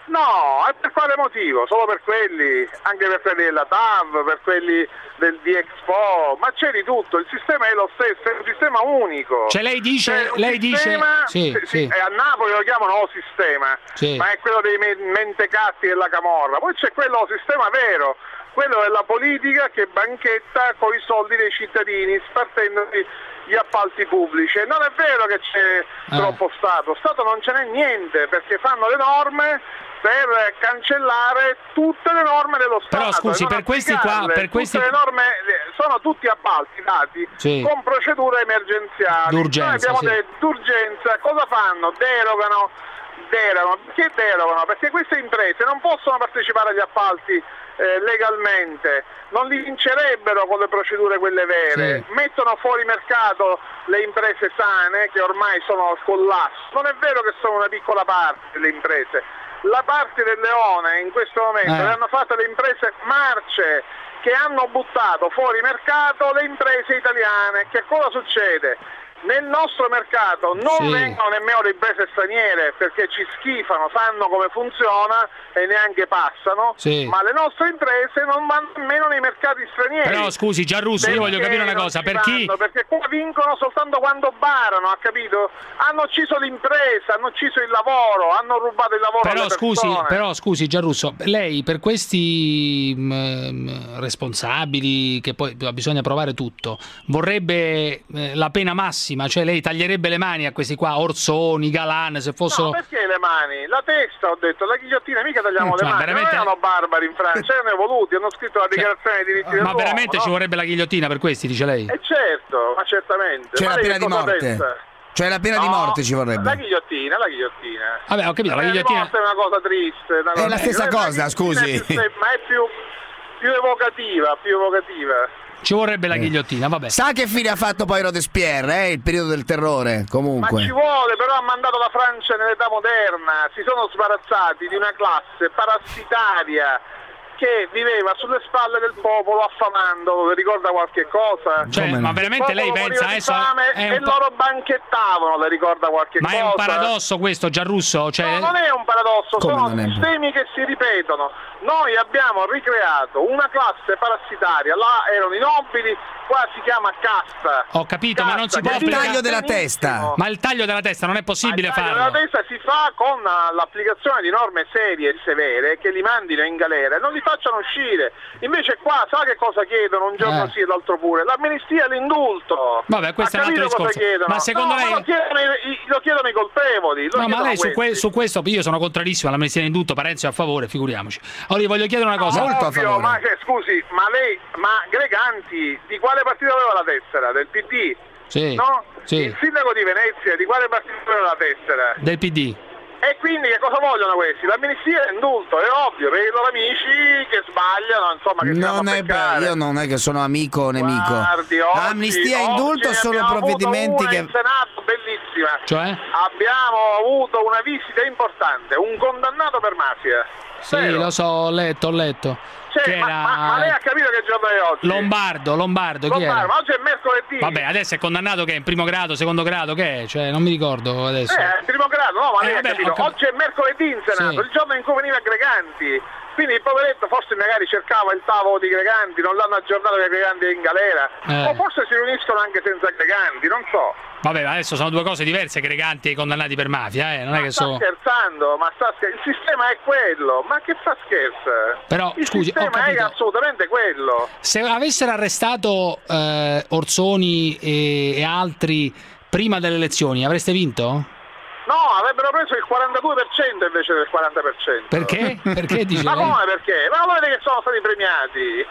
Speaker 11: No, e per quale motivo? Solo per quelli, anche per quelli della T A V, per quelli del di Expo, ma c'è di tutto, il sistema è lo stesso, è un sistema unico.
Speaker 1: Cioè lei dice, lei
Speaker 11: sistema,
Speaker 1: dice, sì, sì.
Speaker 11: A Napoli lo chiamano o sistema,
Speaker 1: sì.
Speaker 11: ma è quello dei mentecatti della camorra, poi c'è quello sistema vero, quello della politica che banchetta con i soldi dei cittadini, spartendo gli appalti pubblici. E non è vero che c'è ah. troppo Stato, Stato non ce n'è niente, perché fanno le norme per cancellare tutte le norme dello Stato.
Speaker 1: Però scusi, per questi qua, per questi
Speaker 11: tutte le norme sono tutti appalti dati
Speaker 1: sì.
Speaker 11: con procedure emergenziali.
Speaker 1: D'urgenza,
Speaker 11: Noi abbiamo
Speaker 1: sì.
Speaker 11: detto d'urgenza, cosa fanno? Derogano, derogano. Perché derogano? Perché queste imprese non possono partecipare agli appalti eh, legalmente, non li vincerebbero con le procedure quelle vere, sì. mettono fuori mercato le imprese sane che ormai sono al collasso. Non è vero che sono una piccola parte delle imprese. La parte del leone in questo momento
Speaker 1: eh.
Speaker 11: le hanno fatte le imprese marce che hanno buttato fuori mercato le imprese italiane. Che cosa succede? Nel nostro mercato non
Speaker 1: sì.
Speaker 11: vengono nemmeno le imprese straniere perché ci schifano, sanno come funziona e neanche passano,
Speaker 1: sì.
Speaker 11: ma le nostre imprese non vanno nemmeno nei mercati stranieri.
Speaker 1: Però scusi Giarrusso,
Speaker 11: perché
Speaker 1: io voglio capire una cosa, per chi...
Speaker 11: vanno? Perché qua vincono soltanto quando barano, ha capito? Hanno ucciso l'impresa, hanno ucciso il lavoro, hanno rubato il lavoro
Speaker 1: però
Speaker 11: alle
Speaker 1: scusi,
Speaker 11: persone.
Speaker 1: Però scusi Giarrusso, lei per questi mh, responsabili, che poi bisogna provare tutto, vorrebbe eh, la pena massima? Cioè lei taglierebbe le mani a questi qua, Orsoni, Galan, se fossero...
Speaker 11: No, perché le mani? La testa, ho detto, la ghigliottina, mica tagliamo
Speaker 1: cioè,
Speaker 11: le mani,
Speaker 1: veramente...
Speaker 11: non erano barbari in Francia, erano evoluti, hanno scritto la dichiarazione dei diritti dell'uomo.
Speaker 1: Ma veramente
Speaker 11: no?
Speaker 1: ci vorrebbe la ghigliottina per questi, dice lei?
Speaker 11: Eh certo, ma certamente.
Speaker 2: C'è
Speaker 11: ma
Speaker 2: la pena di morte.
Speaker 11: Pensa?
Speaker 2: Cioè la pena
Speaker 11: no,
Speaker 2: di morte ci vorrebbe.
Speaker 11: La ghigliottina, la ghigliottina.
Speaker 1: Vabbè, ho capito, la,
Speaker 11: la
Speaker 1: ghigliottina...
Speaker 11: è una cosa triste. Una cosa
Speaker 2: è la stessa
Speaker 11: triste.
Speaker 2: cosa, scusi.
Speaker 11: È più, ma è più, più evocativa, più evocativa.
Speaker 1: Ci vorrebbe la ghigliottina, vabbè.
Speaker 2: Sa che fine ha fatto poi Robespierre, eh? Il periodo del terrore, comunque.
Speaker 11: Ma ci vuole, però ha mandato la Francia nell'età moderna, si sono sbarazzati di una classe parassitaria che viveva sulle spalle del popolo affamando, vi ricorda qualche cosa?
Speaker 1: Cioè, ma veramente lei pensa adesso
Speaker 11: e
Speaker 1: po-
Speaker 11: loro banchettavano, le ricorda qualche
Speaker 1: ma
Speaker 11: cosa?
Speaker 1: Ma è un paradosso questo, Giarrusso? Cioè...
Speaker 11: No, non è un paradosso,
Speaker 2: Come
Speaker 11: sono
Speaker 2: non è?
Speaker 11: sistemi che si ripetono. Noi abbiamo ricreato una classe parassitaria, là erano i nobili, qua si chiama casta.
Speaker 1: Ho capito,
Speaker 11: casta,
Speaker 1: ma non si può
Speaker 2: il
Speaker 1: applicare...
Speaker 2: taglio della testa.
Speaker 1: Ma il taglio della testa non è possibile
Speaker 11: il taglio
Speaker 1: farlo.
Speaker 11: della testa si fa con l'applicazione di norme serie e severe che li mandino in galera e non li facciano uscire. Invece qua sa che cosa chiedono un giorno
Speaker 1: eh.
Speaker 11: sì e l'altro pure? L'amnistia e l'indulto.
Speaker 1: Vabbè, questo
Speaker 11: ha
Speaker 1: è un altro
Speaker 11: cosa
Speaker 1: discorso.
Speaker 11: chiedono?
Speaker 1: Ma secondo
Speaker 11: no,
Speaker 1: lei
Speaker 11: ma lo, chiedono i, lo chiedono i colpevoli. Lo
Speaker 1: no, ma lei su, que-
Speaker 11: questi.
Speaker 1: su questo io sono contrarissimo all'amnistia e all'indulto, Parenzo è a favore, figuriamoci. Allora io voglio chiedere una cosa.
Speaker 11: No,
Speaker 2: Molto
Speaker 11: ovvio,
Speaker 2: a favore.
Speaker 11: ma che, scusi, ma lei, ma Greganti di quale partito aveva la tessera? Del P D?
Speaker 1: Sì.
Speaker 11: No?
Speaker 1: Sì.
Speaker 11: Il sindaco di Venezia di quale partito aveva la tessera?
Speaker 1: Del P D.
Speaker 11: E quindi che cosa vogliono questi? L'amnistia e l'indulto, è ovvio, per i loro amici che sbagliano, insomma, che
Speaker 2: Non
Speaker 11: si
Speaker 2: è bello, io non è che sono amico o nemico.
Speaker 11: Guardi, oggi,
Speaker 2: Amnistia e
Speaker 11: oggi
Speaker 2: indulto sono provvedimenti
Speaker 11: una
Speaker 2: che...
Speaker 11: in Senato bellissima.
Speaker 1: Cioè?
Speaker 11: Abbiamo avuto una visita importante, un condannato per mafia.
Speaker 1: Sì,
Speaker 11: Vero?
Speaker 1: lo so, ho letto, ho letto.
Speaker 11: Cioè,
Speaker 1: Che
Speaker 11: ma,
Speaker 1: era...
Speaker 11: ma, ma lei ha capito che giorno è oggi?
Speaker 1: Lombardo, Lombardo, chi
Speaker 11: Lombardo,
Speaker 1: era?
Speaker 11: ma oggi è mercoledì.
Speaker 1: Vabbè, adesso è condannato che è in primo grado, secondo grado, che è? Cioè, non mi ricordo adesso.
Speaker 11: Eh, in primo grado, no, ma
Speaker 1: Eh,
Speaker 11: lei
Speaker 1: vabbè,
Speaker 11: ha capito.
Speaker 1: ho cap-
Speaker 11: Oggi è mercoledì in Senato,
Speaker 1: Sì.
Speaker 11: il giorno in cui veniva Greganti. Quindi il poveretto forse magari cercava il tavolo di Greganti, non l'hanno aggiornato che Greganti è in galera.
Speaker 1: Eh.
Speaker 11: O forse si riuniscono anche senza Greganti, non so.
Speaker 1: Vabbè, ma adesso sono due cose diverse, Greganti e condannati per mafia, eh? Non è
Speaker 11: Ma
Speaker 1: che
Speaker 11: sta
Speaker 1: so...
Speaker 11: scherzando, ma sta scher- il sistema è quello, ma che fa scherzo?
Speaker 1: Però,
Speaker 11: il
Speaker 1: scusi, ho
Speaker 11: sistema è
Speaker 1: capito.
Speaker 11: assolutamente quello.
Speaker 1: Se avessero arrestato eh, Orsoni e, e altri prima delle elezioni, avreste vinto?
Speaker 11: No, avrebbero preso il quarantadue per cento invece del quaranta per cento.
Speaker 1: Perché? Perché dice
Speaker 11: Ma
Speaker 1: lei?
Speaker 11: come perché? Ma lo vede che sono stati premiati?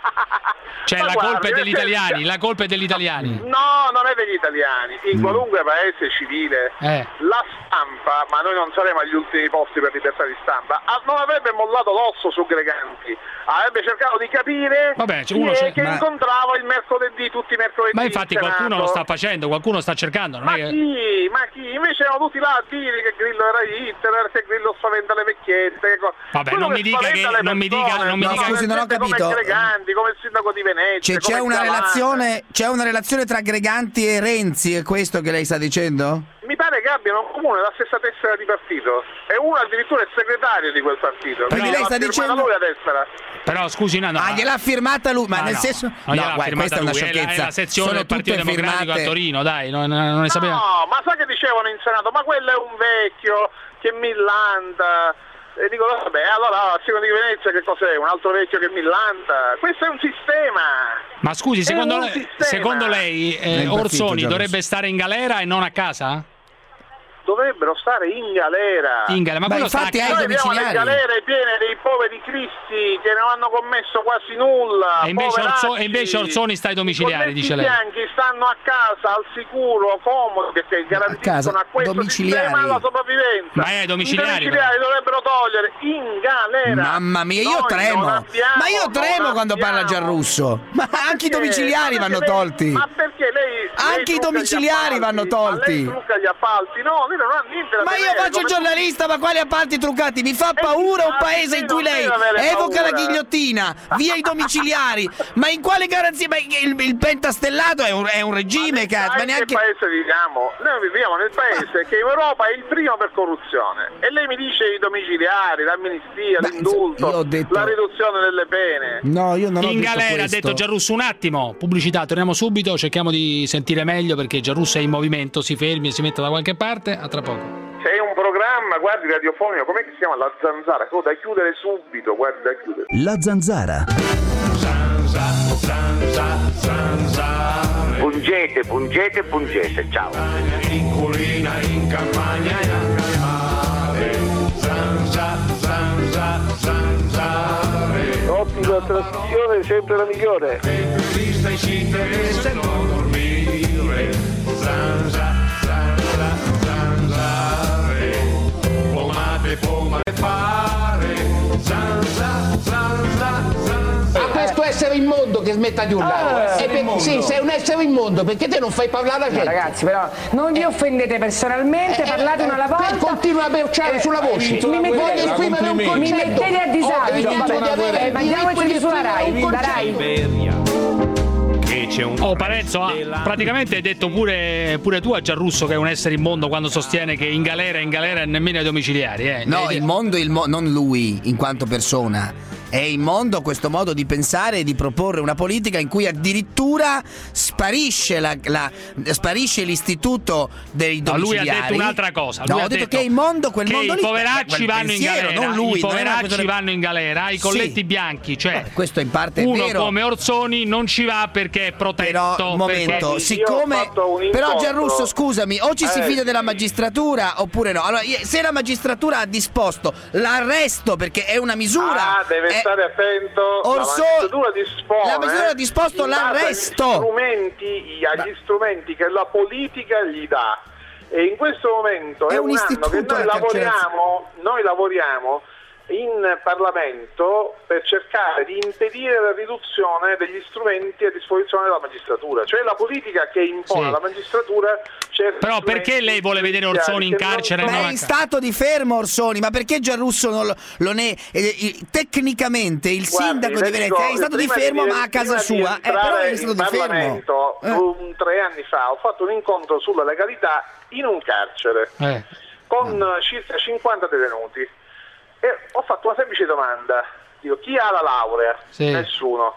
Speaker 1: Cioè
Speaker 11: Ma
Speaker 1: la
Speaker 11: guardi,
Speaker 1: colpa è degli
Speaker 11: perché-
Speaker 1: italiani, la colpa è degli italiani.
Speaker 11: No, non è degli italiani. In qualunque paese civile
Speaker 1: Eh.
Speaker 11: la stampa, ma noi non saremo agli ultimi posti per libertà di stampa, ah, non avrebbe mollato l'osso su Greganti. Avrebbe cercato di capire
Speaker 1: Vabbè, cioè,
Speaker 11: chi
Speaker 1: uno
Speaker 11: è
Speaker 1: c'è-
Speaker 11: che
Speaker 1: ma-
Speaker 11: incontrava il mercoledì, tutti i mercoledì.
Speaker 1: Ma infatti
Speaker 11: in
Speaker 1: qualcuno
Speaker 11: Senato.
Speaker 1: lo sta facendo, qualcuno sta cercando, non
Speaker 11: Ma
Speaker 1: è che...
Speaker 11: chi? Ma chi? Invece erano tutti là a dire che Grillo era Hitler, che Grillo spaventa le vecchiette. Che co-
Speaker 1: Vabbè,
Speaker 11: Quello
Speaker 1: non mi dica
Speaker 11: spaventa
Speaker 1: che-
Speaker 11: le
Speaker 1: non mi dica-
Speaker 11: persone,
Speaker 1: non mi
Speaker 11: no,
Speaker 1: dica-
Speaker 2: Scusi, non ho
Speaker 11: gente
Speaker 2: capito.
Speaker 11: Come Greganti, come il sindaco di Venezia.
Speaker 2: C'è, c'è
Speaker 11: come
Speaker 2: una
Speaker 11: Galan.
Speaker 2: relazione, c'è una relazione tra Greganti e Renzi, è questo che lei sta dicendo?
Speaker 11: mi pare che abbiano in comune la stessa tessera di partito e uno addirittura è segretario di quel partito.
Speaker 2: Quindi lei sta dicendo
Speaker 11: lui la tessera.
Speaker 1: Però scusi, no, no,
Speaker 2: ah, gliel'ha firmata lui, ma
Speaker 1: no,
Speaker 2: nel
Speaker 1: no,
Speaker 2: senso
Speaker 1: no,
Speaker 2: no, guarda, questa è una sciocchezza.
Speaker 1: È la, è la sezione
Speaker 2: Sono
Speaker 1: del Partito
Speaker 2: tutte
Speaker 1: Democratico
Speaker 2: firmate...
Speaker 1: a Torino, dai, non, non ne sapeva.
Speaker 11: No, ma sai che dicevano in Senato? Ma quello è un vecchio che millanta. E dico, vabbè, allora secondo di Venezia che cos'è? Un altro vecchio che millanta? Questo è un sistema.
Speaker 1: Ma scusi, secondo, le, secondo lei eh, Orsoni dovrebbe stare in galera e non a casa?
Speaker 11: Dovrebbero stare in galera.
Speaker 1: In galera, ma quello sta a casa.
Speaker 11: Noi abbiamo le galere piene dei poveri cristi che non hanno commesso quasi nulla.
Speaker 1: E invece, Orso, e invece Orsoni sta ai domiciliari, dice lei.
Speaker 11: I bianchi stanno a casa al sicuro, comodi, perché garantiscono a, a questo sistema la sopravvivenza.
Speaker 1: Ma è domiciliari.
Speaker 11: I domiciliari dovrebbero togliere in galera.
Speaker 2: Mamma mia, io Noi tremo. Abbiamo, ma io tremo quando abbiamo. parla Gianrusso. Ma, ma anche i domiciliari vanno lei, tolti.
Speaker 11: Ma perché lei
Speaker 2: anche lei i domiciliari vanno tolti.
Speaker 11: Ma lei trucca gli appalti? No, non ha niente da
Speaker 2: ma io faccio il giornalista, ma quali appalti truccati? Mi fa paura un paese in cui lei evoca la ghigliottina, via i domiciliari, ma in quale garanzia? Ma il, il pentastellato è un, è un regime, cazzo. Ma neanche...
Speaker 11: che paese viviamo? Noi viviamo nel paese che in Europa è il primo per corruzione e lei mi dice i domiciliari, l'amnistia, ma l'indulto, detto... la riduzione delle pene.
Speaker 2: No, io non ho
Speaker 1: in
Speaker 2: detto
Speaker 1: galera
Speaker 2: questo.
Speaker 1: Ha detto Giarrusso. Un attimo, pubblicità, torniamo subito, cerchiamo di sentire meglio perché Giarrusso è in movimento, si fermi e si mette da qualche parte. A tra poco.
Speaker 11: C'è un programma, guardi, radiofonico, com'è che si chiama? La Zanzara, quello da chiudere subito, guardi, da chiudere.
Speaker 26: La Zanzara.
Speaker 7: Zanza, zanza, zanzare.
Speaker 12: Pungete, pungete, pungete, ciao.
Speaker 7: In collina, in campagna, in mare. Zanza, zanza, zanzare.
Speaker 11: Ottima trasmissione, sempre la migliore.
Speaker 7: E più vista e si interessa non dormire. Zanza. Fare zanza, zanza, zanza.
Speaker 14: A questo essere immondo che smetta di urlare. Ah, per, sì, sei un essere immondo, perché te non fai parlare la gente?
Speaker 15: No, ragazzi, però non vi offendete personalmente, eh, parlate eh, una alla volta.
Speaker 14: Continua a berciare eh, sulla voce.
Speaker 15: Mi mettete, esprimere un concetto. Mi mettete a disagio. Oh, mandiamoci sulla Rai, la Rai.
Speaker 1: Oh Parenzo, ah, praticamente hai detto pure, pure tu a Giarrusso che è un essere immondo quando sostiene che in galera in galera e nemmeno ai domiciliari. Eh.
Speaker 2: No, il mondo, il mo- non lui in quanto persona. È immondo questo modo di pensare e di proporre una politica in cui addirittura sparisce, la, la, sparisce l'istituto dei domiciliari.
Speaker 1: No, lui ha detto un'altra cosa.
Speaker 2: No,
Speaker 1: lui
Speaker 2: ha
Speaker 1: ha
Speaker 2: detto,
Speaker 1: detto
Speaker 2: che è immondo quel
Speaker 1: che
Speaker 2: mondo
Speaker 1: i
Speaker 2: lì.
Speaker 1: poveracci vanno pensiero, in galera,
Speaker 2: non lui,
Speaker 1: i poveracci
Speaker 2: non
Speaker 1: vanno in galera, i colletti
Speaker 2: sì.
Speaker 1: bianchi, cioè
Speaker 2: eh, questo in parte è
Speaker 1: uno
Speaker 2: vero.
Speaker 1: come Orsoni non ci va perché è protetto.
Speaker 2: Però, un momento,
Speaker 1: perché...
Speaker 2: siccome però Gianrusso, scusami, o ci si
Speaker 11: eh.
Speaker 2: fida della magistratura oppure no. Allora, se la magistratura ha disposto l'arresto perché è una misura,
Speaker 11: ah, deve
Speaker 2: è...
Speaker 11: stare attento.
Speaker 2: Orso...
Speaker 11: La magistratura dispone,
Speaker 2: la magistratura ha disposto l'arresto
Speaker 11: agli strumenti, agli Ma... strumenti che la politica gli dà. E in questo momento è, è un, un anno che noi lavoriamo, noi lavoriamo in Parlamento per cercare di impedire la riduzione degli strumenti a disposizione della magistratura, cioè la politica che impone sì. alla magistratura.
Speaker 1: Però perché lei vuole vedere Orsoni in carcere?
Speaker 2: Ma è in stato di fermo Orsoni, ma perché Giarrusso non lo, lo ne eh, tecnicamente il Guardi, sindaco di Venezia dico, è in stato di fermo di, ma a casa sua, eh, però è in stato di fermo.
Speaker 11: Eh. Un, tre anni fa ho fatto un incontro sulla legalità in un carcere eh. con eh. circa cinquanta detenuti. E ho fatto una semplice domanda, dico, chi ha la laurea? Sì. Nessuno.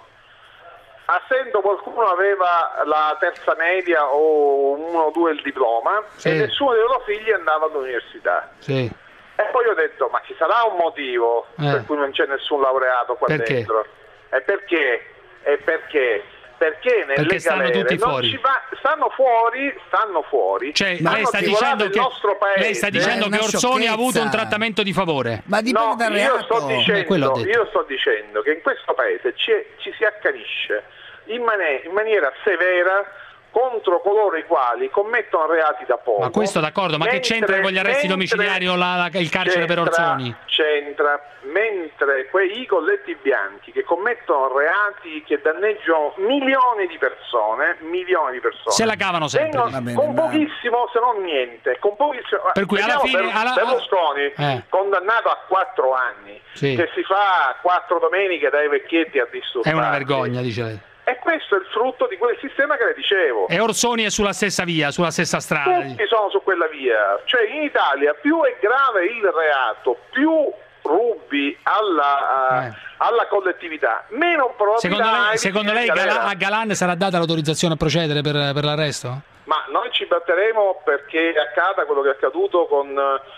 Speaker 11: Assento qualcuno aveva la terza media o uno o due il diploma sì. e nessuno dei loro figli andava all'università.
Speaker 1: Sì.
Speaker 11: E poi ho detto, ma ci sarà un motivo eh. per cui non c'è nessun laureato qua perché? dentro? E perché? E perché? Perché nelle
Speaker 1: Perché stanno
Speaker 11: galere
Speaker 1: tutti
Speaker 11: non
Speaker 1: fuori.
Speaker 11: Ci va, stanno fuori, stanno fuori.
Speaker 1: Cioè, lei sta dicendo che lei sta dicendo che Orsoni ha avuto un trattamento di favore.
Speaker 2: Ma dipende
Speaker 11: no,
Speaker 2: dal reato.
Speaker 11: Io sto dicendo, io sto dicendo che in questo paese ci, ci si accanisce in, man- in maniera severa contro coloro i quali commettono reati da poco.
Speaker 1: Ma questo d'accordo, ma mentre, che c'entra con gli arresti domiciliari o la, la, il carcere per Orsoni?
Speaker 11: C'entra, mentre quei colletti bianchi che commettono reati che danneggiano milioni di persone, milioni di persone,
Speaker 1: se la cavano sempre.
Speaker 11: Bene, con ma... pochissimo, se non niente, con pochissimo.
Speaker 1: Per cui alla fine
Speaker 11: per,
Speaker 1: alla...
Speaker 11: Berlusconi
Speaker 1: eh.
Speaker 11: condannato a quattro anni, sì. che si fa quattro domeniche dai vecchietti a disturbare.
Speaker 1: È una vergogna, dice lei.
Speaker 11: E questo è il frutto di quel sistema che le dicevo.
Speaker 1: E Orsoni è sulla stessa via, sulla stessa strada.
Speaker 11: Tutti sono su quella via. Cioè in Italia più è grave il reato, più rubi alla, uh, eh. alla collettività, meno probabilità.
Speaker 1: Secondo lei, secondo lei Galan, a Galan sarà data l'autorizzazione a procedere per, per l'arresto?
Speaker 11: Ma noi ci batteremo perché accada quello che è accaduto con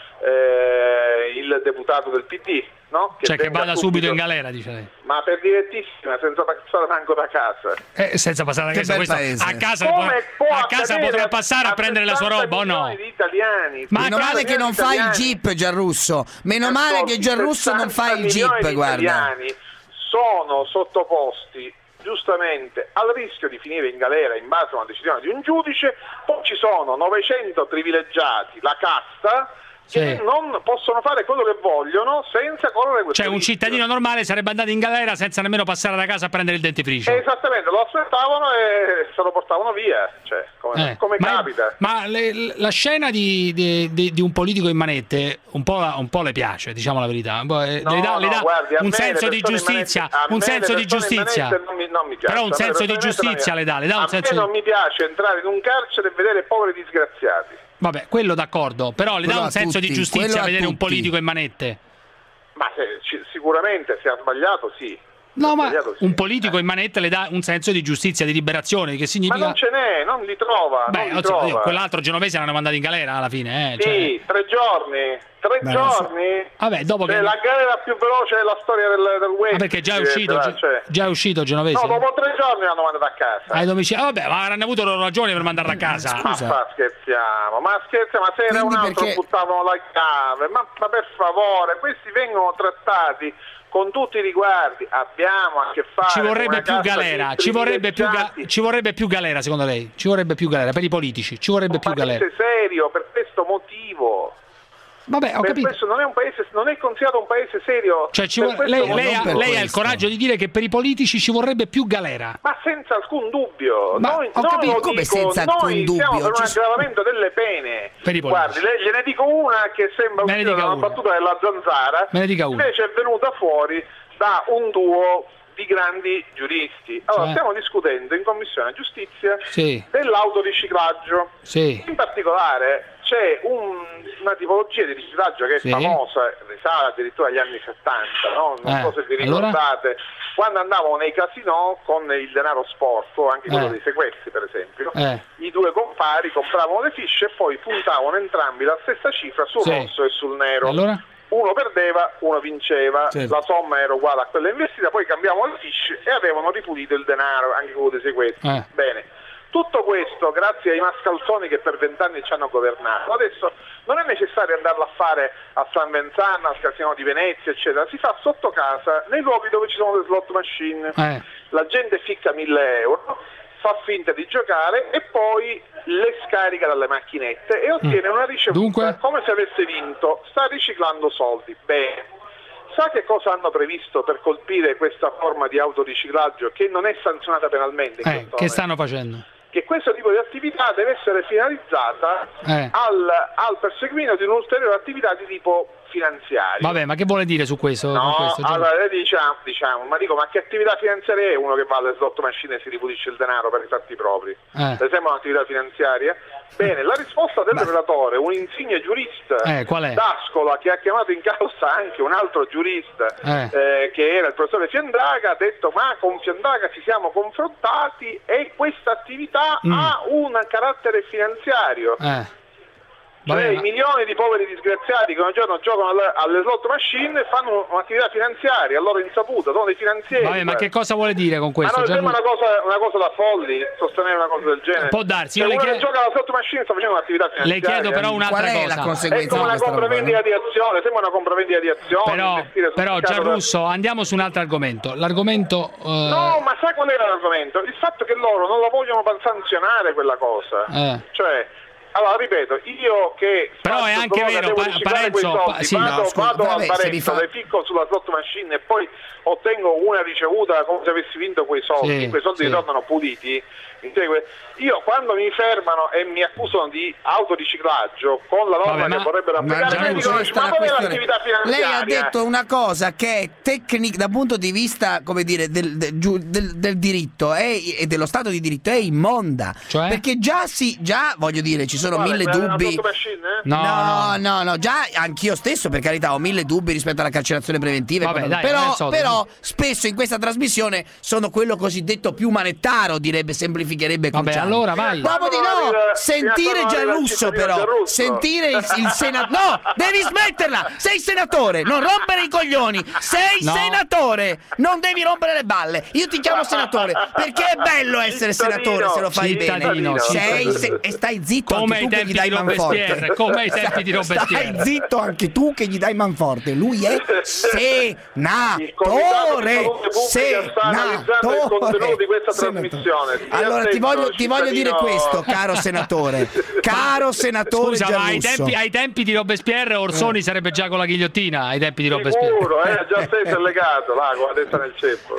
Speaker 11: eh, il deputato del P D, no? Che
Speaker 1: cioè che vada subito, subito in galera, dice lei.
Speaker 11: Ma per direttissima, senza passare manco da casa.
Speaker 1: Eh, senza passare da casa, questo, a casa, può, a casa potrà passare a prendere la sua roba o no?
Speaker 11: Di italiani,
Speaker 2: ma meno male che non fa il Jeep Giarrusso, meno male che Giarrusso non fa il Jeep, guarda.
Speaker 11: Sono sottoposti giustamente al rischio di finire in galera in base a una decisione di un giudice, poi ci sono novecento privilegiati, la casta, che sì. non possono fare quello che vogliono senza correre questo
Speaker 1: Cioè un
Speaker 11: rischio.
Speaker 1: cittadino normale sarebbe andato in galera senza nemmeno passare da casa a prendere il dentifricio.
Speaker 11: Esattamente, lo aspettavano e se lo portavano via, cioè, come,
Speaker 1: eh,
Speaker 11: come
Speaker 1: ma,
Speaker 11: capita.
Speaker 1: Ma le, la scena di, di, di, di un politico in manette un po', un po' le piace, diciamo la verità. No, le dà,
Speaker 11: no,
Speaker 1: le dà
Speaker 11: guardi,
Speaker 1: un senso di giustizia,
Speaker 11: manette,
Speaker 1: un senso di giustizia.
Speaker 11: Non mi, non mi piace,
Speaker 1: però un senso di giustizia le dà, le dà un
Speaker 11: a
Speaker 1: senso
Speaker 11: me
Speaker 1: di...
Speaker 11: non mi piace entrare in un carcere e vedere poveri disgraziati.
Speaker 1: Vabbè, quello d'accordo, però le
Speaker 2: quello
Speaker 1: dà un senso
Speaker 2: tutti,
Speaker 1: di giustizia vedere
Speaker 2: tutti.
Speaker 1: un politico in manette?
Speaker 11: Ma se, ci, sicuramente se ha sbagliato sì.
Speaker 1: No, ma
Speaker 11: sì.
Speaker 1: un politico in manette le dà un senso di giustizia, di liberazione, che significa...
Speaker 11: Ma non ce n'è, non li trova.
Speaker 1: Beh,
Speaker 11: non li trova.
Speaker 1: Quell'altro genovese l'hanno mandato in galera alla fine, eh?
Speaker 11: Sì,
Speaker 1: cioè...
Speaker 11: tre giorni. Tre
Speaker 1: Beh,
Speaker 11: giorni?
Speaker 1: So. Vabbè, dopo
Speaker 11: cioè,
Speaker 1: che...
Speaker 11: la galera più veloce della storia del, del web.
Speaker 1: Ah, perché già è uscito, cioè... già è uscito genovese?
Speaker 11: No, dopo tre giorni l'hanno mandato a casa.
Speaker 1: Ai domicili... Ah, vabbè, ma avranno avuto loro ragioni per mandarla a casa.
Speaker 11: Scusa. Ma scherziamo, ma scherziamo, ma se era un altro perché... buttavano la chiave. Ma, ma per favore, questi vengono trattati con tutti i riguardi, abbiamo a che fare
Speaker 1: ci vorrebbe
Speaker 11: con una
Speaker 1: più galera, ci vorrebbe più, ga- ci vorrebbe più galera secondo lei? Ci vorrebbe più galera per i politici, ci vorrebbe
Speaker 11: un
Speaker 1: più galera.
Speaker 11: Un paese serio per questo motivo.
Speaker 1: Vabbè, ho
Speaker 11: per
Speaker 1: capito.
Speaker 11: Questo non è un paese, non è considerato un paese serio.
Speaker 1: Cioè, ci vor- lei, lei, ha, lei ha il coraggio di dire che per i politici ci vorrebbe più galera.
Speaker 11: Ma senza alcun dubbio.
Speaker 2: Ma
Speaker 11: noi,
Speaker 2: ho capito,
Speaker 11: noi
Speaker 2: come
Speaker 11: dico,
Speaker 2: senza alcun
Speaker 11: noi
Speaker 2: dubbio?
Speaker 11: siamo per un
Speaker 2: Ci...
Speaker 11: aggravamento delle pene.
Speaker 1: Per i
Speaker 11: Guardi, le, gliene dico una che sembra uscita da una battuta della Zanzara,
Speaker 1: Me ne dica una.
Speaker 11: invece è venuta fuori da un duo di grandi giuristi. Allora,
Speaker 1: cioè.
Speaker 11: stiamo discutendo in Commissione Giustizia
Speaker 1: sì.
Speaker 11: dell'autoriciclaggio.
Speaker 1: Sì.
Speaker 11: In particolare c'è un, una tipologia di riciclaggio che è
Speaker 1: sì.
Speaker 11: famosa, risale addirittura agli anni settanta, no? Non
Speaker 1: eh.
Speaker 11: so se vi ricordate, allora? Quando andavano nei casinò con il denaro sporco, anche quello
Speaker 1: eh.
Speaker 11: dei sequestri per esempio,
Speaker 1: eh.
Speaker 11: i due compari compravano le fiche e poi puntavano entrambi la stessa cifra sul
Speaker 1: sì.
Speaker 11: rosso e sul nero.
Speaker 1: Allora?
Speaker 11: Uno perdeva, uno vinceva,
Speaker 1: certo.
Speaker 11: la somma era uguale a quella investita, poi cambiavamo le fiche e avevano ripulito il denaro, anche quello dei sequestri.
Speaker 1: Eh.
Speaker 11: Bene, tutto questo grazie ai mascalzoni che per vent'anni ci hanno governato. Adesso non è necessario andarlo a fare a San Venzano, al Casino di Venezia, eccetera, si fa sotto casa, nei luoghi dove ci sono le slot machine.
Speaker 1: Eh.
Speaker 11: La gente ficca mille euro, fa finta di giocare e poi le scarica dalle macchinette e ottiene mm. una ricevuta
Speaker 1: Dunque?
Speaker 11: come se avesse vinto, sta riciclando soldi. Bene, sa che cosa hanno previsto per colpire questa forma di autoriciclaggio che non è sanzionata penalmente? In
Speaker 1: eh, che stanno facendo?
Speaker 11: Che questo tipo di attività deve essere finalizzata
Speaker 1: eh.
Speaker 11: al, al perseguimento di un'ulteriore attività di tipo finanziario.
Speaker 1: Vabbè, ma che vuole dire su questo?
Speaker 11: No,
Speaker 1: questo
Speaker 11: allora diciamo, diciamo, ma dico, ma che attività finanziaria è uno che va alle slot machine e si ripulisce il denaro per i fatti propri?
Speaker 1: Eh.
Speaker 11: Per esempio un'attività finanziaria? Bene, la risposta del relatore, un insigne giurista,
Speaker 1: eh, qual è?
Speaker 11: D'Ascola, che ha chiamato in causa anche un altro giurista,
Speaker 1: eh.
Speaker 11: Eh, che era il professore Fiandaga, ha detto ma con Fiandaga ci siamo confrontati e questa attività mm. ha un carattere finanziario.
Speaker 1: Eh.
Speaker 11: Cioè,
Speaker 1: Vabbè,
Speaker 11: i
Speaker 1: ma...
Speaker 11: milioni di poveri disgraziati che ogni giorno giocano alle, alle slot machine fanno un'attività finanziaria a loro insaputa, sono dei finanzieri.
Speaker 1: Vabbè, ma che cosa vuole dire con questo?
Speaker 11: Ma non sembra una cosa, una cosa da folli sostenere una cosa del genere.
Speaker 1: Può darsi,
Speaker 11: se
Speaker 1: io
Speaker 11: uno
Speaker 1: le chiedo...
Speaker 11: che gioca alla slot machine sta facendo un'attività finanziaria.
Speaker 1: Le chiedo però un'altra
Speaker 2: Qual è
Speaker 1: cosa.
Speaker 2: la conseguenza
Speaker 11: è come una compravendita di azione, sembra una compravendita di azione.
Speaker 1: Però, però Giarrusso,
Speaker 11: da...
Speaker 1: andiamo su un altro argomento. L'argomento... Uh...
Speaker 11: No, ma sai qual era l'argomento? Il fatto che loro non la vogliono sanzionare quella cosa.
Speaker 1: Eh.
Speaker 11: Cioè... allora ripeto, io che
Speaker 1: però è anche vero, pa- Parenzo,
Speaker 11: soldi,
Speaker 1: sì,
Speaker 11: vado,
Speaker 1: no, scusa,
Speaker 11: vado
Speaker 2: vabbè,
Speaker 11: al baretto,
Speaker 2: fa...
Speaker 11: le ficco sulla slot machine e poi ottengo una ricevuta come se avessi vinto quei soldi,
Speaker 1: sì,
Speaker 11: quei soldi
Speaker 1: sì.
Speaker 11: ritornano puliti. Io quando mi fermano e mi accusano di autoriciclaggio con la norma
Speaker 1: Vabbè,
Speaker 11: che
Speaker 1: ma,
Speaker 11: vorrebbero applicare,
Speaker 2: ma,
Speaker 11: mi dicono, ma dov'è l'attività finanziaria?
Speaker 2: Lei ha detto una cosa che è tecnica dal punto di vista, come dire, del, del, del, del diritto è, e dello stato di diritto, è immonda,
Speaker 1: cioè?
Speaker 2: Perché già sì, già voglio dire, ci sono
Speaker 11: Quale,
Speaker 2: mille dubbi.
Speaker 11: Machine, eh?
Speaker 2: No, no,
Speaker 1: no,
Speaker 2: no, no, già anch'io stesso, per carità, ho mille dubbi rispetto alla carcerazione preventiva.
Speaker 1: Vabbè,
Speaker 2: quando...
Speaker 1: dai,
Speaker 2: però,
Speaker 1: soldo,
Speaker 2: però spesso in questa trasmissione sono quello cosiddetto più manettaro, direbbe, semplificherebbe
Speaker 1: Vabbè,
Speaker 2: Cruciani.
Speaker 1: allora vai.
Speaker 2: Dopo di no, sentire Giarrusso però, sentire il, il senatore. No, devi smetterla! Sei senatore, non rompere i coglioni! Sei
Speaker 1: no.
Speaker 2: senatore! Non devi rompere le balle! Io ti chiamo senatore perché è bello essere senatore se lo fai
Speaker 1: cittadino,
Speaker 2: bene. Sei se... e stai zitto
Speaker 1: come
Speaker 2: anche tu che gli dai
Speaker 1: di
Speaker 2: manforte.
Speaker 1: Come ai tempi di Robespierre.
Speaker 2: Stai zitto anche tu che gli dai manforte. Lui è senatore. Senatore.
Speaker 11: Di questa
Speaker 2: senatore.
Speaker 11: trasmissione.
Speaker 2: Allora ti voglio, ti voglio dire questo, caro senatore. Caro senatore
Speaker 1: Scusa, ma ai
Speaker 2: Giarrusso.
Speaker 1: tempi, ai tempi di Robespierre Orsoni eh. sarebbe già con la ghigliottina ai tempi di Robespierre.
Speaker 11: Sicuro, eh, già sei legato là con la testa nel ceppo.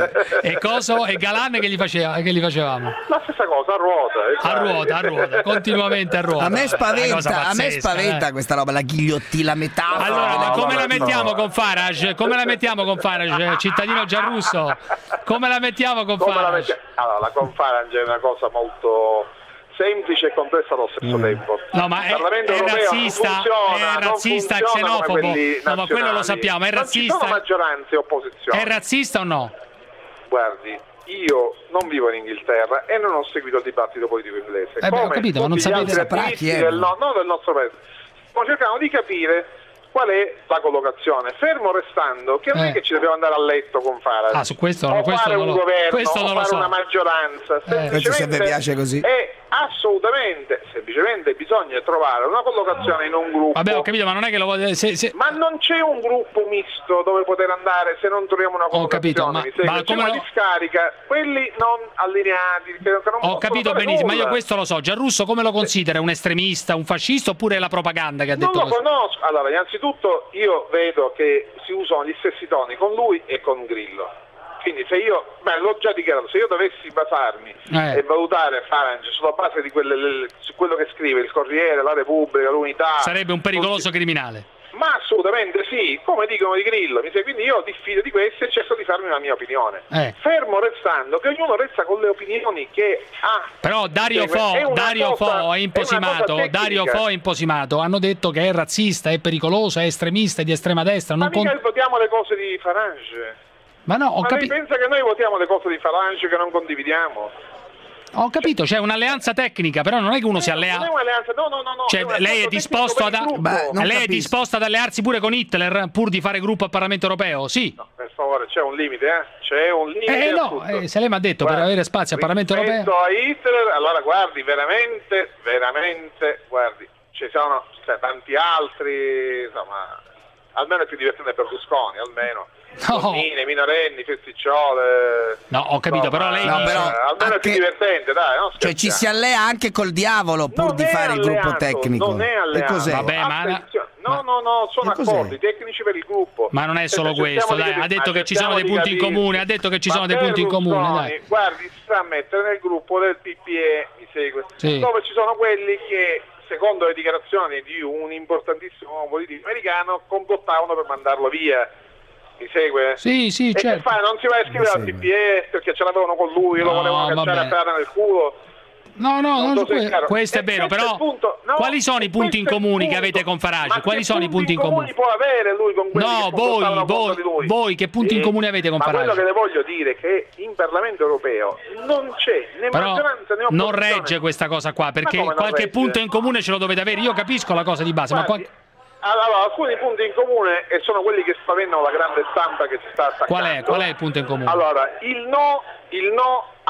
Speaker 1: E coso e Galan che gli faceva, che gli facevamo?
Speaker 11: La stessa cosa, a ruota. Eh,
Speaker 1: a ruota, a ruota, continuamente a ruota.
Speaker 2: A me spaventa,
Speaker 1: pazzesca,
Speaker 2: a me spaventa
Speaker 1: eh.
Speaker 2: questa roba, la ghigliottina, la metafora.
Speaker 1: Allora,
Speaker 11: no,
Speaker 1: come
Speaker 11: no,
Speaker 1: la mettiamo
Speaker 11: no.
Speaker 1: con Farage? Come la mettiamo con Farage, cittadino Giarrusso? Come la mettiamo con
Speaker 11: come
Speaker 1: Farage?
Speaker 11: La metti... Allora, la con Farage è una cosa molto semplice e complessa allo stesso mm. tempo.
Speaker 1: No, ma è, è razzista,
Speaker 11: funziona,
Speaker 1: è razzista, xenofobo. No, ma quello lo sappiamo, è razzista.
Speaker 11: Non ci sono maggioranze e opposizioni.
Speaker 1: È razzista o no?
Speaker 11: Guardi, io non vivo in Inghilterra e non ho seguito il dibattito politico inglese.
Speaker 1: Eh beh, ho capito, ma non sapete
Speaker 2: sapere chi è.
Speaker 11: Del, no, no, del nostro paese. Stiamo cercando di capire qual è la collocazione, fermo restando che non
Speaker 1: eh.
Speaker 11: è che ci dobbiamo andare a letto con Farage
Speaker 1: ah, su questo,
Speaker 11: o
Speaker 1: questo
Speaker 11: fare
Speaker 1: non
Speaker 11: un
Speaker 1: lo,
Speaker 11: governo
Speaker 1: questo
Speaker 11: o
Speaker 1: non
Speaker 11: fare
Speaker 1: lo so.
Speaker 11: una maggioranza,
Speaker 2: eh. Questo se vi piace così
Speaker 11: è assolutamente, semplicemente bisogna trovare una collocazione in un gruppo.
Speaker 1: Vabbè, ho capito, ma non è che lo vuole se, se...
Speaker 11: ma non c'è un gruppo misto dove poter andare se non troviamo una collocazione.
Speaker 1: Ho capito, ma, ma
Speaker 11: c'è una
Speaker 1: lo...
Speaker 11: discarica, quelli non allineati che non
Speaker 1: ho capito benissimo,
Speaker 11: nulla.
Speaker 1: ma io questo lo so. Giarrusso come lo considera? Un estremista, un fascista oppure la propaganda che ha detto?
Speaker 11: Non lo
Speaker 1: così?
Speaker 11: conosco. Allora, innanzitutto io vedo che si usano gli stessi toni con lui e con Grillo. Quindi se io, beh, l'ho già dichiarato, se io dovessi basarmi
Speaker 1: eh.
Speaker 11: e valutare Farage sulla base di quelle, su quello che scrive il Corriere, la Repubblica, l'Unità,
Speaker 1: sarebbe un pericoloso
Speaker 11: così.
Speaker 1: criminale.
Speaker 11: Ma assolutamente sì, come dicono di Grillo, quindi io diffido di questi e cerco di farmi una mia opinione.
Speaker 1: Eh.
Speaker 11: Fermo restando che ognuno resta con le opinioni che ha.
Speaker 1: Però Dario Fo, è Dario cosa, Fo è imposimato, è Dario Fo è imposimato, hanno detto che è razzista, è pericoloso, è estremista, è di estrema destra.
Speaker 11: Ma
Speaker 1: non
Speaker 11: mica
Speaker 1: con...
Speaker 11: votiamo le cose di Farage.
Speaker 1: Ma no, ho
Speaker 11: Ma
Speaker 1: capi...
Speaker 11: lei pensa che noi votiamo le cose di Farage che non condividiamo?
Speaker 1: Ho capito, c'è un'alleanza tecnica, però non è che uno
Speaker 11: eh,
Speaker 1: si allea.
Speaker 11: Non è un'alleanza, no, no, no, no.
Speaker 1: Cioè,
Speaker 11: è
Speaker 1: lei è disposto ad
Speaker 2: Beh,
Speaker 1: lei è disposto ad allearsi pure con Hitler pur di fare gruppo al Parlamento europeo? Sì.
Speaker 11: No, per favore, c'è un limite, eh? C'è un limite.
Speaker 1: Eh no, eh, se lei mi ha detto guardi, per avere spazio al Parlamento europeo.
Speaker 11: a Hitler, allora guardi, veramente, veramente, guardi, ci sono cioè, tanti altri, insomma, almeno è più divertente Berlusconi, almeno.
Speaker 1: No.
Speaker 11: Bambine, minorenni, festicciole.
Speaker 1: No, ho capito,
Speaker 11: insomma,
Speaker 1: però lei
Speaker 2: no,
Speaker 1: dice...
Speaker 2: però
Speaker 11: almeno è più divertente, dai, no?
Speaker 2: Cioè ci si allea anche col diavolo pur
Speaker 11: non
Speaker 2: di fare
Speaker 11: alleato,
Speaker 2: il gruppo tecnico.
Speaker 11: Non è alleato.
Speaker 2: E cos'è?
Speaker 1: Vabbè, ma...
Speaker 11: No, no, no, sono accordi tecnici per il gruppo.
Speaker 1: Ma non è solo questo, dai, ha detto che ci sono dei punti in comune, ha detto che ci sono dei punti in comune, dai.
Speaker 11: Guardi, si sta a mettere nel gruppo del P P E, mi segue,
Speaker 1: sì.
Speaker 11: dove ci sono quelli che, secondo le dichiarazioni di un importantissimo uomo politico americano, complottavano per mandarlo via. Mi segue?
Speaker 1: Sì, sì,
Speaker 11: e
Speaker 1: certo.
Speaker 11: che fa? Non si va a iscrivere al P P E perché ce l'avevano con lui,
Speaker 1: no,
Speaker 11: lo volevano cacciare a terra nel culo.
Speaker 1: No, no, non
Speaker 11: non
Speaker 1: que- questo è
Speaker 11: e
Speaker 1: vero, però
Speaker 11: punto, no,
Speaker 1: quali sono i punti in comune che avete con Farage? Quali sono i punti in comune?
Speaker 11: può avere lui con quelli
Speaker 1: No,
Speaker 11: che
Speaker 1: voi, voi,
Speaker 11: di lui?
Speaker 1: voi che punti
Speaker 11: sì,
Speaker 1: in comune avete con
Speaker 11: ma
Speaker 1: Farage?
Speaker 11: Ma quello che le voglio dire è che in Parlamento europeo non c'è né
Speaker 1: però
Speaker 11: maggioranza né opposizione.
Speaker 1: non regge questa cosa qua, perché qualche regge? punto in comune ce lo dovete avere. Io capisco la cosa di base,
Speaker 11: Guardi,
Speaker 1: ma qua...
Speaker 11: allora, alcuni punti in comune e sono quelli che spaventano la grande stampa che ci sta attaccando.
Speaker 1: Qual è? Qual è il punto in comune?
Speaker 11: Allora, il no, il no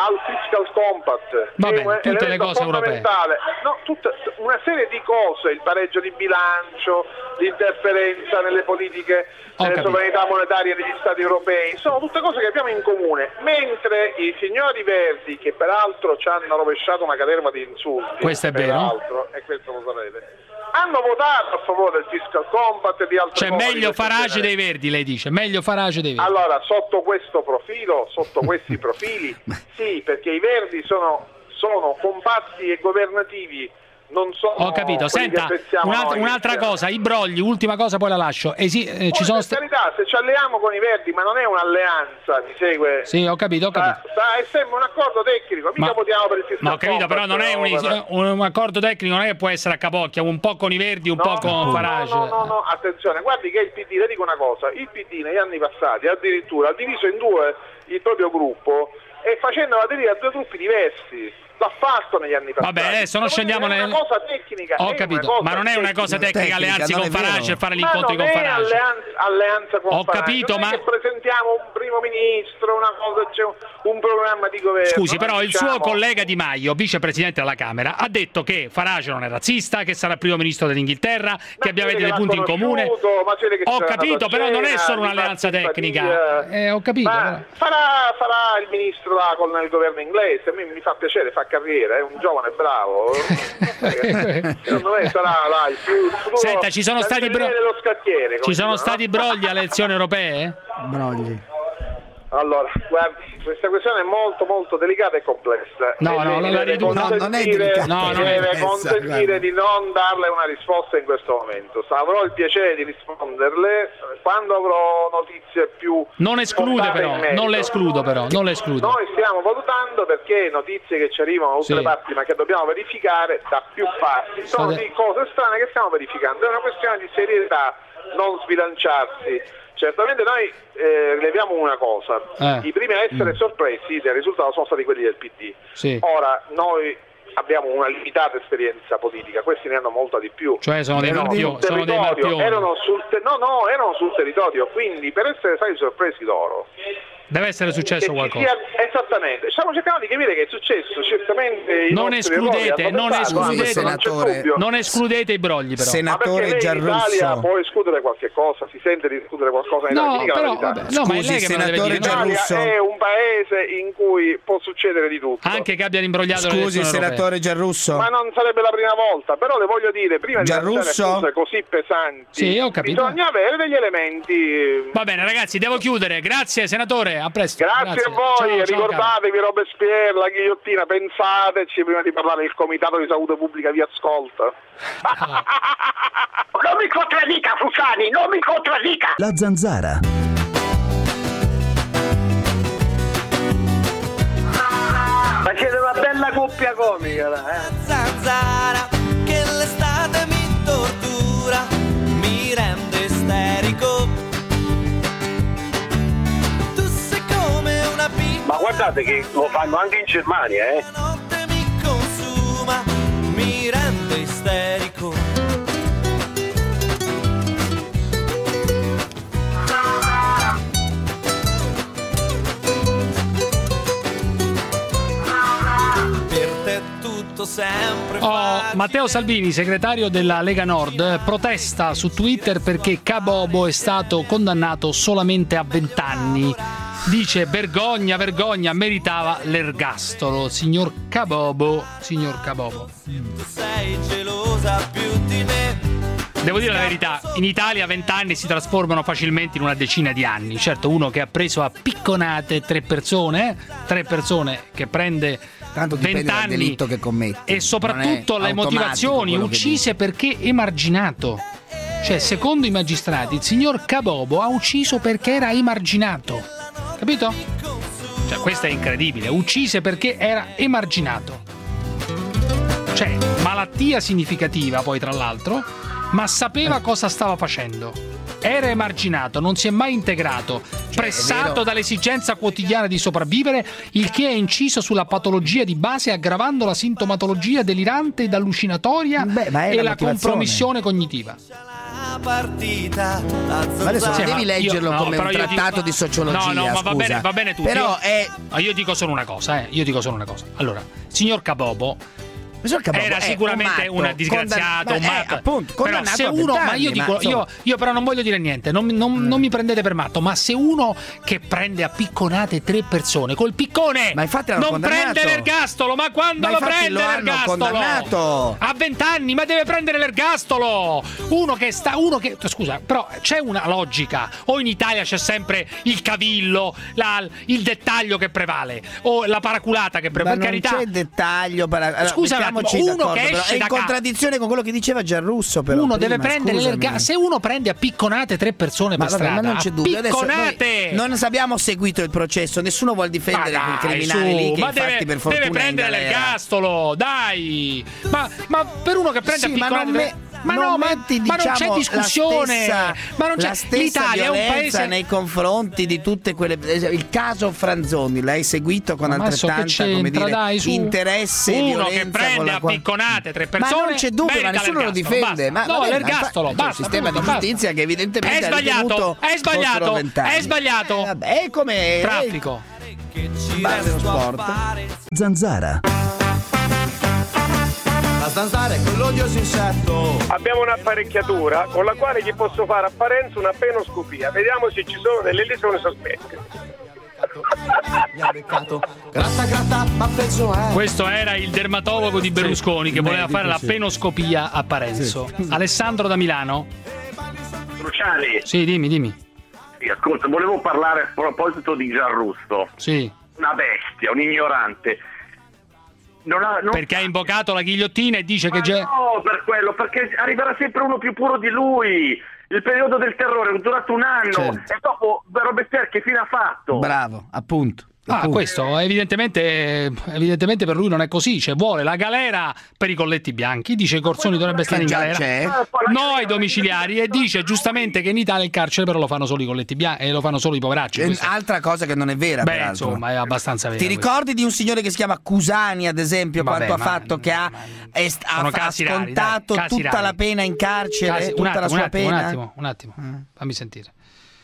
Speaker 11: al fiscal compact,
Speaker 1: Va bene,
Speaker 11: che è un
Speaker 1: tutte le cose
Speaker 11: fondamentale. No, tutta una serie di cose, il pareggio di bilancio, l'interferenza nelle politiche, nelle sovranità monetarie degli Stati europei, sono tutte cose che abbiamo in comune, mentre i signori Verdi, che peraltro ci hanno rovesciato una caterva di insulti,
Speaker 1: questo è
Speaker 11: peraltro,
Speaker 1: vero,
Speaker 11: e questo lo sapete, hanno votato a favore del fiscal compact e di altre
Speaker 1: cose. Cioè meglio Farage dei Verdi, lei dice, meglio Farage dei Verdi.
Speaker 11: Allora, sotto questo profilo, sotto questi profili, sì, perché i Verdi sono, sono compatti e governativi, non sono.
Speaker 1: Ho capito, senta, un'altra, un'altra cosa, i brogli, ultima cosa poi la lascio. Esi- eh, ci sono
Speaker 11: per sta- carità, se ci alleiamo con i Verdi, ma non è un'alleanza, mi segue?
Speaker 1: Sì, ho capito, ho capito.
Speaker 11: Sta, sta, è sempre un accordo tecnico, mica
Speaker 1: ma,
Speaker 11: votiamo per il fiscal
Speaker 1: ma ho capito,
Speaker 11: compact,
Speaker 1: però non è un, un, un accordo tecnico, non è che può essere a capocchia, un po' con i Verdi, un
Speaker 11: no,
Speaker 1: po' con
Speaker 11: no,
Speaker 1: Farage.
Speaker 11: No, no, no, attenzione, guardi che il P D, le dico una cosa, il P D negli anni passati addirittura ha diviso in due il proprio gruppo e facendo aderire a due gruppi diversi. L'ha fatto negli anni passati.
Speaker 1: Vabbè, adesso non scendiamo nel.
Speaker 11: È una cosa tecnica.
Speaker 1: Ho capito, cosa ma non è una cosa tecnica, tecnica allearsi con Farage e fare gli incontri con Farage.
Speaker 11: Alleanza, alleanza con
Speaker 1: Ho
Speaker 11: Farage.
Speaker 1: capito,
Speaker 11: non è
Speaker 1: ma.
Speaker 11: Che presentiamo un primo ministro, una cosa, c'è un, un programma di governo.
Speaker 1: Scusi, però
Speaker 11: diciamo...
Speaker 1: il suo collega Di Maio, vicepresidente della Camera, ha detto che Farage non è razzista, che sarà il primo ministro dell'Inghilterra, ma che abbiamo dei punti in comune.
Speaker 11: Ho
Speaker 1: capito, però non è solo un'alleanza tecnica. Eh, ho capito.
Speaker 11: Ma farà, farà il ministro là con il governo inglese. A me mi fa piacere, fa carriera, è un giovane bravo. Secondo me sarà là il più il futuro.
Speaker 1: Senta, ci sono stati bro-
Speaker 11: dello scacchiere,
Speaker 1: ci sono
Speaker 11: no?
Speaker 1: stati brogli alle elezioni europee?
Speaker 2: Brogli.
Speaker 11: Allora, guardi, questa questione è molto molto delicata e complessa.
Speaker 1: No,
Speaker 11: e
Speaker 1: no, non la riduco.
Speaker 2: No, non è delicata.
Speaker 1: No, non
Speaker 11: deve
Speaker 1: è
Speaker 11: consentire
Speaker 2: guarda.
Speaker 11: di non darle una risposta in questo momento. Avrò il piacere di risponderle quando avrò notizie più.
Speaker 1: Non esclude però, non le escludo però, non le escludo.
Speaker 11: Noi stiamo valutando perché notizie che ci arrivano da tutte
Speaker 1: sì.
Speaker 11: le parti, ma che dobbiamo verificare da più parti, sono
Speaker 1: State...
Speaker 11: di cose strane che stiamo verificando. È una questione di serietà, non sbilanciarsi. Certamente noi eh, rileviamo una cosa,
Speaker 1: eh.
Speaker 11: i primi a essere mm. sorpresi del risultato sono stati quelli del P D.
Speaker 1: Sì.
Speaker 11: Ora noi abbiamo una limitata esperienza politica, questi ne hanno molta di più.
Speaker 1: Cioè sono dei
Speaker 11: erano
Speaker 1: marpioni,
Speaker 11: sul
Speaker 1: sono dei marpioni.
Speaker 11: Erano sul te- no, no, erano sul territorio, quindi per essere stati sorpresi loro
Speaker 1: deve essere successo qualcosa.
Speaker 11: Sia, esattamente, stiamo cercando di capire che è successo, certamente i
Speaker 1: non escludete, non escludete,
Speaker 2: senatore,
Speaker 1: non, non escludete i brogli però.
Speaker 2: Senatore Giarrusso.
Speaker 11: In Italia può escludere qualche cosa, si sente di escludere qualcosa in
Speaker 1: no,
Speaker 11: Italia.
Speaker 1: Però, vabbè, no, ma è lei che
Speaker 2: senatore Giarrusso.
Speaker 11: È un paese in cui può succedere di tutto.
Speaker 1: Anche che abbiano imbrogliato
Speaker 2: Scusi, senatore Giarrusso.
Speaker 11: Ma non sarebbe la prima volta, però le voglio dire, prima
Speaker 2: Giarrusso?
Speaker 11: di fare cose così pesanti,
Speaker 1: sì, ho capito.
Speaker 11: bisogna avere degli elementi.
Speaker 1: Va bene, ragazzi, devo chiudere. Grazie, senatore, a presto.
Speaker 11: Grazie,
Speaker 1: Grazie.
Speaker 11: a voi,
Speaker 1: ciao,
Speaker 11: ricordatevi
Speaker 1: ciao,
Speaker 11: Robespierre, la ghigliottina, pensateci prima di parlare del Comitato di Salute Pubblica vi ascolta.
Speaker 1: Ah.
Speaker 12: Non mi contraddica, Fusani, non mi contraddica.
Speaker 26: La Zanzara.
Speaker 12: Ma siete una bella coppia comica, là, eh?
Speaker 5: Zanzara, che l'estate mi tortura, mi rende isterico. Tu sei come una piccola.
Speaker 12: Ma guardate che lo fanno anche in Germania, eh?
Speaker 5: La notte mi consuma, mi rende isterico. Sempre
Speaker 1: oh, Matteo Salvini, segretario della Lega Nord, protesta su Twitter perché Cabobo è stato condannato solamente a vent'anni. Dice vergogna, vergogna, meritava l'ergastolo. Signor Cabobo, signor Cabobo.
Speaker 5: Tu sei gelosa più di me.
Speaker 1: Devo dire la verità, in Italia vent'anni si trasformano facilmente in una decina di anni. Certo, uno che ha preso a picconate tre persone, tre persone che prende
Speaker 2: tanto dipende dal
Speaker 1: vent'anni
Speaker 2: delitto che commette.
Speaker 1: E soprattutto le motivazioni, uccise perché emarginato. Cioè, secondo i magistrati, il signor Cabobo ha ucciso perché era emarginato. Capito? Cioè, questo è incredibile. Uccise perché era emarginato. Cioè, malattia significativa poi tra l'altro, ma sapeva cosa stava facendo. Era emarginato, non si è mai integrato, cioè, pressato dall'esigenza quotidiana di sopravvivere, il che ha inciso sulla patologia di base aggravando la sintomatologia delirante ed allucinatoria.
Speaker 2: Beh, ma è
Speaker 1: e
Speaker 2: la
Speaker 1: la
Speaker 2: motivazione.
Speaker 1: compromissione cognitiva.
Speaker 5: la partita. La
Speaker 2: Ma adesso non devi leggerlo
Speaker 1: io, no,
Speaker 2: come un trattato
Speaker 1: dico,
Speaker 2: di sociologia.
Speaker 1: No, no, ma
Speaker 2: scusa.
Speaker 1: va bene, va bene tutto.
Speaker 2: Però
Speaker 1: io,
Speaker 2: è.
Speaker 1: Io dico solo una cosa, eh. Io dico solo una cosa. Allora, signor Cabobo. era sicuramente un, un disgraziato, un matto.
Speaker 2: Eh, appunto,
Speaker 1: però se uno, ma io dico,
Speaker 2: ma,
Speaker 1: io, io però non voglio dire niente, non, non, mm. non mi prendete per matto, ma se uno che prende a picconate tre persone col piccone
Speaker 2: ma infatti
Speaker 1: non
Speaker 2: condannato.
Speaker 1: prende l'ergastolo, ma quando
Speaker 2: ma
Speaker 1: lo prende
Speaker 2: lo
Speaker 1: l'ergastolo?
Speaker 2: Condannato.
Speaker 1: A vent'anni, ma deve prendere l'ergastolo. Uno che sta, uno che scusa, però c'è una logica. O in Italia c'è sempre il cavillo, la, il dettaglio che prevale, o la paraculata che prevale. Per carità,
Speaker 2: non c'è dettaglio. Para... Allora,
Speaker 1: scusa, uno che esce
Speaker 2: è in
Speaker 1: da
Speaker 2: contraddizione con quello che diceva Gianrusso. Però
Speaker 1: uno
Speaker 2: prima,
Speaker 1: deve prendere l'ergastolo. Se uno prende a picconate tre persone
Speaker 2: ma
Speaker 1: per
Speaker 2: vabbè,
Speaker 1: strada,
Speaker 2: ma non c'è dubbio.
Speaker 1: Picconate!
Speaker 2: Non abbiamo seguito il processo, nessuno vuole difendere
Speaker 1: ma
Speaker 2: quel
Speaker 1: dai,
Speaker 2: criminale
Speaker 1: su,
Speaker 2: lì che
Speaker 1: ma
Speaker 2: infatti
Speaker 1: deve,
Speaker 2: per fortuna
Speaker 1: deve prendere l'ergastolo, dai! Ma, ma per uno che prende
Speaker 2: sì,
Speaker 1: a picconate
Speaker 2: ma
Speaker 1: tre... Ma
Speaker 2: non
Speaker 1: no,
Speaker 2: metti,
Speaker 1: ma,
Speaker 2: diciamo,
Speaker 1: ma non c'è discussione.
Speaker 2: Stessa,
Speaker 1: ma non c'è
Speaker 2: la stessa
Speaker 1: l'Italia è un paese
Speaker 2: nei confronti di tutte quelle. Il caso Franzoni l'hai seguito con
Speaker 1: ma
Speaker 2: altrettanta come dire,
Speaker 1: dai, su.
Speaker 2: interesse e
Speaker 1: uno
Speaker 2: violenza
Speaker 1: che prende a
Speaker 2: quale...
Speaker 1: picconate tre persone.
Speaker 2: Ma non c'è dubbio, ma nessuno lo difende.
Speaker 1: Basta.
Speaker 2: Ma
Speaker 1: no,
Speaker 2: vabbè,
Speaker 1: l'ergastolo,
Speaker 2: ma
Speaker 1: basta.
Speaker 2: C'è un sistema
Speaker 1: basta,
Speaker 2: di giustizia
Speaker 1: basta.
Speaker 2: che evidentemente
Speaker 1: è sbagliato, è sbagliato, è sbagliato.
Speaker 2: Eh, vabbè, è come
Speaker 1: traffico.
Speaker 2: Base dello sport.
Speaker 26: Zanzara.
Speaker 5: La zanzara è quell'odioso insetto.
Speaker 16: Abbiamo un'apparecchiatura con la quale gli posso fare apparenza una penoscopia. Vediamo se ci sono delle lesioni sospette.
Speaker 5: Gratta, gratta, ma peggio è.
Speaker 1: Questo era il dermatologo di Berlusconi sì, che voleva fare la penoscopia a Parenzo. Sì. Alessandro da Milano.
Speaker 3: Cruciani.
Speaker 1: Sì, dimmi, dimmi.
Speaker 3: Sì, ascolta, volevo parlare a proposito di Gianrusso.
Speaker 1: Sì.
Speaker 3: Una bestia, un ignorante. Non ha, non...
Speaker 1: Perché ha invocato la ghigliottina e dice
Speaker 3: ma
Speaker 1: che già...
Speaker 3: no, per quello, perché arriverà sempre uno più puro di lui. Il periodo del terrore è durato un anno, certo. E dopo Robespierre che fine ha fatto?
Speaker 2: Bravo, appunto.
Speaker 1: Ah, questo evidentemente, evidentemente per lui non è così, cioè vuole la galera per i colletti bianchi, dice che Corsoni dovrebbe stare in galera,
Speaker 2: c'è.
Speaker 1: no ai domiciliari, e dice giustamente che in Italia il carcere però lo fanno solo i colletti bianchi e lo fanno solo i poveracci.
Speaker 2: Questa. Altra cosa che non è vera.
Speaker 1: Beh,
Speaker 2: peraltro.
Speaker 1: insomma, è abbastanza vera.
Speaker 2: Ti ricordi
Speaker 1: questo.
Speaker 2: di un signore che si chiama Cusani, ad esempio,
Speaker 1: Vabbè,
Speaker 2: quanto
Speaker 1: ma,
Speaker 2: ha fatto, che ha, è, ha, ha scontato
Speaker 1: rari,
Speaker 2: tutta
Speaker 1: rari.
Speaker 2: la pena in carcere,
Speaker 1: casi,
Speaker 2: tutta
Speaker 1: un attimo,
Speaker 2: la sua
Speaker 1: un attimo,
Speaker 2: pena?
Speaker 1: Un attimo, un attimo, mm. fammi sentire.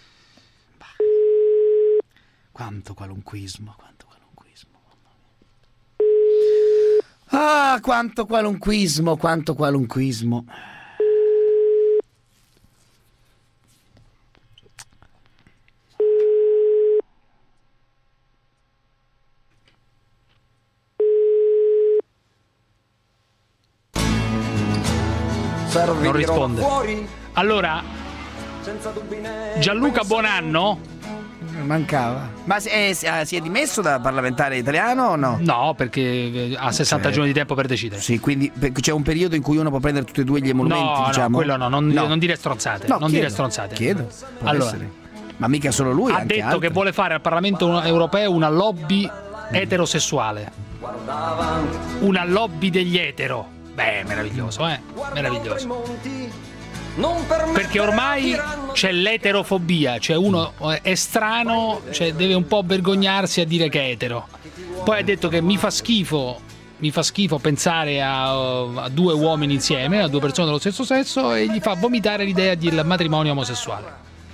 Speaker 2: Quanto qualunquismo, quanto Ah, quanto qualunquismo, quanto qualunquismo.
Speaker 1: Non risponde. Allora, Gianluca Buonanno
Speaker 2: mancava. Ma si è, si è dimesso da parlamentare italiano o no?
Speaker 1: No, perché ha sessanta giorni di tempo per decidere.
Speaker 2: Sì, quindi c'è un periodo in cui uno può prendere tutti e due gli emolumenti,
Speaker 1: no,
Speaker 2: diciamo.
Speaker 1: No, quello no, non,
Speaker 2: no.
Speaker 1: non dire stronzate,
Speaker 2: no,
Speaker 1: non
Speaker 2: chiedo,
Speaker 1: dire stronzate.
Speaker 2: Chiedo.
Speaker 1: Allora,
Speaker 2: essere. Ma mica solo lui,
Speaker 1: ha
Speaker 2: anche
Speaker 1: detto
Speaker 2: altri.
Speaker 1: che vuole fare al Parlamento europeo una lobby eterosessuale. Una lobby degli etero. Beh, meraviglioso, eh? Meraviglioso. Perché ormai c'è l'eterofobia, cioè uno è strano, cioè deve un po' vergognarsi a dire che è etero. Poi ha detto che mi fa schifo, mi fa schifo pensare a, a due uomini insieme, a due persone dello stesso sesso, e gli fa vomitare l'idea del matrimonio omosessuale.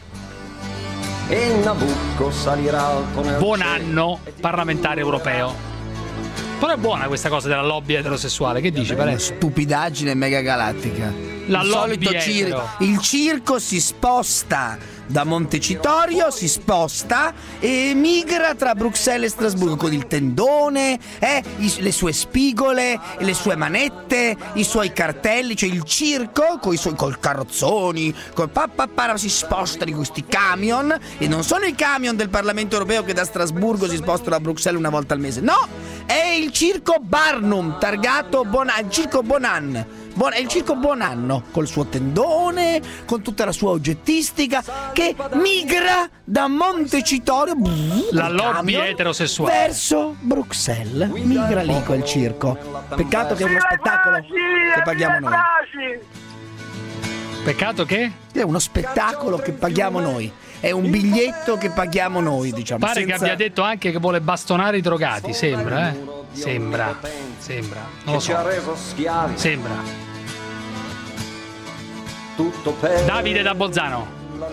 Speaker 5: E Nabucco salirà con
Speaker 1: Buon anno, parlamentare europeo. Però è buona questa cosa della lobby eterosessuale, che dici?
Speaker 2: Una stupidaggine megagalattica.
Speaker 1: La
Speaker 2: il
Speaker 1: lobby
Speaker 2: solito cir- il circo si sposta da Montecitorio, si sposta e migra tra Bruxelles e Strasburgo con il tendone, eh, i, le sue spigole, le sue manette, i suoi cartelli, cioè il circo con i suoi col carrozzoni, col papapara, si sposta di questi camion, e non sono i camion del Parlamento europeo che da Strasburgo si spostano a Bruxelles una volta al mese, no, è il circo Barnum targato Bonan, il circo Bonan. Buon, è il circo Buonanno col suo tendone, con tutta la sua oggettistica, che migra da Montecitorio,
Speaker 1: la lobby eterosessuale,
Speaker 2: verso Bruxelles. Migra lì quel circo. Peccato che è uno spettacolo che paghiamo noi.
Speaker 1: Peccato che?
Speaker 2: È uno spettacolo che paghiamo noi. È un biglietto che paghiamo noi, diciamo.
Speaker 1: Pare
Speaker 2: senza...
Speaker 1: che abbia detto anche che vuole bastonare i drogati, sembra, eh? Sembra, sembra, non lo so. Sembra. Tutto per Davide da Bolzano.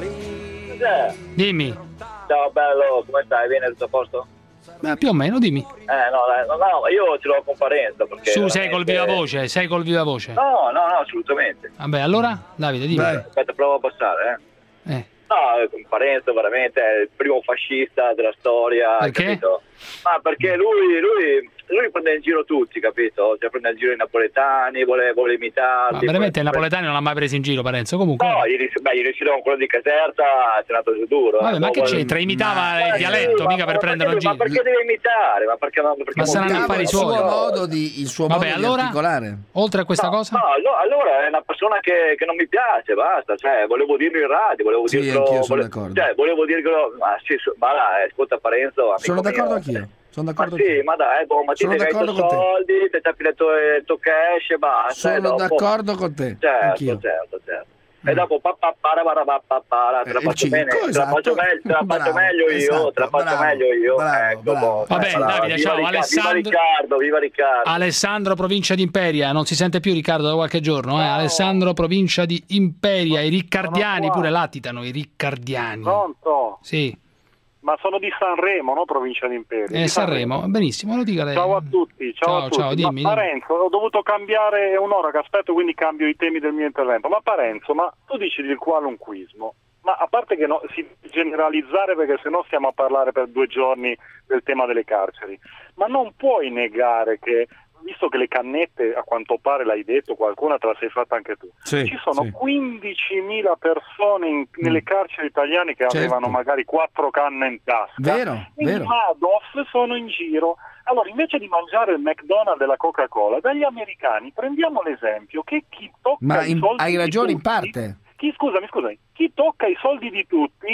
Speaker 10: Eh.
Speaker 1: Dimmi.
Speaker 10: Ciao bello, come stai? Viene tutto a posto?
Speaker 1: Beh, più o meno, dimmi.
Speaker 10: Eh no, no, no, io ce l'ho con Parenzo perché
Speaker 1: Su,
Speaker 10: veramente...
Speaker 1: sei col viva voce, sei col viva voce.
Speaker 10: No, no, no, assolutamente.
Speaker 1: Vabbè, allora, Davide, dimmi.
Speaker 10: Beh, aspetta, provo a passare, eh.
Speaker 1: Eh.
Speaker 10: No, con Parenzo veramente è il primo fascista della storia,
Speaker 1: perché?
Speaker 10: Capito? Ma perché lui, lui, lui prende in giro tutti, capito? Cioè prende in giro i napoletani, vuole, vuole imitarli.
Speaker 1: Ma veramente i
Speaker 10: vuole...
Speaker 1: napoletani non l'ha mai preso in giro, Parenzo, comunque.
Speaker 10: No, ieri, beh, ieri sera con quello di Caserta è andato giù duro.
Speaker 1: Vabbè,
Speaker 10: eh.
Speaker 1: ma che
Speaker 10: vuole...
Speaker 1: c'entra? Imitava
Speaker 10: ma...
Speaker 1: il dialetto,
Speaker 10: ma
Speaker 1: mica per prenderlo in giro.
Speaker 10: Ma perché deve imitare? Ma perché, ma perché
Speaker 1: ma saranno affari
Speaker 2: il
Speaker 1: suoi.
Speaker 2: suo modo di, il suo
Speaker 1: Vabbè,
Speaker 2: modo
Speaker 1: allora,
Speaker 2: di articolare.
Speaker 1: Oltre a questa
Speaker 10: no,
Speaker 1: cosa?
Speaker 10: No, allora è una persona che, che non mi piace, basta. Cioè, volevo dirlo in radio, volevo
Speaker 2: sì,
Speaker 10: dirlo.
Speaker 2: anch'io sono
Speaker 10: vole...
Speaker 2: d'accordo.
Speaker 10: Cioè, volevo dirlo. Ma sì, su... ma là, ascolta Parenzo.
Speaker 2: Sono d'accordo
Speaker 10: mio.
Speaker 2: anch'io. Sono d'accordo
Speaker 10: ma sì, ma dai, boh, ma ti
Speaker 2: sono
Speaker 10: dai i tuoi soldi, ti tappi il tuo, il tuo cash e basta.
Speaker 2: Sono
Speaker 10: dopo...
Speaker 2: d'accordo con te.
Speaker 10: Certo,
Speaker 2: anch'io.
Speaker 10: certo, certo. E dopo papà para para papà para, te la faccio bene, te la faccio meglio, te la faccio meglio io, te la faccio meglio io. Ecco,
Speaker 1: vabbè, Davide, ciao, Alessandro.
Speaker 10: Viva Riccardo, viva Riccardo.
Speaker 1: Alessandro, provincia di Imperia, non si sente più Riccardo da qualche giorno, eh? Alessandro, provincia di Imperia, i riccardiani pure latitano, i riccardiani.
Speaker 17: Pronto?
Speaker 1: Sì.
Speaker 17: Ma sono di Sanremo, no provincia di Imperia.
Speaker 1: Eh, Sanremo. Sanremo, benissimo, lo dica lei.
Speaker 17: Ciao a tutti, ciao,
Speaker 1: ciao
Speaker 17: a tutti.
Speaker 1: Ciao, dimmi,
Speaker 17: ma
Speaker 1: dimmi.
Speaker 17: Parenzo, ho dovuto cambiare un'ora che aspetto, quindi cambio i temi del mio intervento. Ma Parenzo, ma tu dici del qualunquismo, ma a parte che no, si deve generalizzare perché sennò stiamo a parlare per due giorni del tema delle carceri, ma non puoi negare che, visto che le cannette, a quanto pare l'hai detto, qualcuna te la sei fatta anche tu,
Speaker 2: sì,
Speaker 17: ci sono
Speaker 2: sì.
Speaker 17: quindicimila persone in, nelle carceri italiane che
Speaker 2: certo.
Speaker 17: avevano magari quattro canne in tasca.
Speaker 2: Vero,
Speaker 17: I
Speaker 2: vero.
Speaker 17: Madoff sono in giro. Allora, invece di mangiare il McDonald's e la Coca-Cola, dagli americani prendiamo l'esempio che chi tocca
Speaker 2: Ma
Speaker 17: i
Speaker 2: in,
Speaker 17: soldi
Speaker 2: hai
Speaker 17: di
Speaker 2: ragione
Speaker 17: tutti,
Speaker 2: in parte.
Speaker 17: Chi, scusami, scusami, chi tocca i soldi di tutti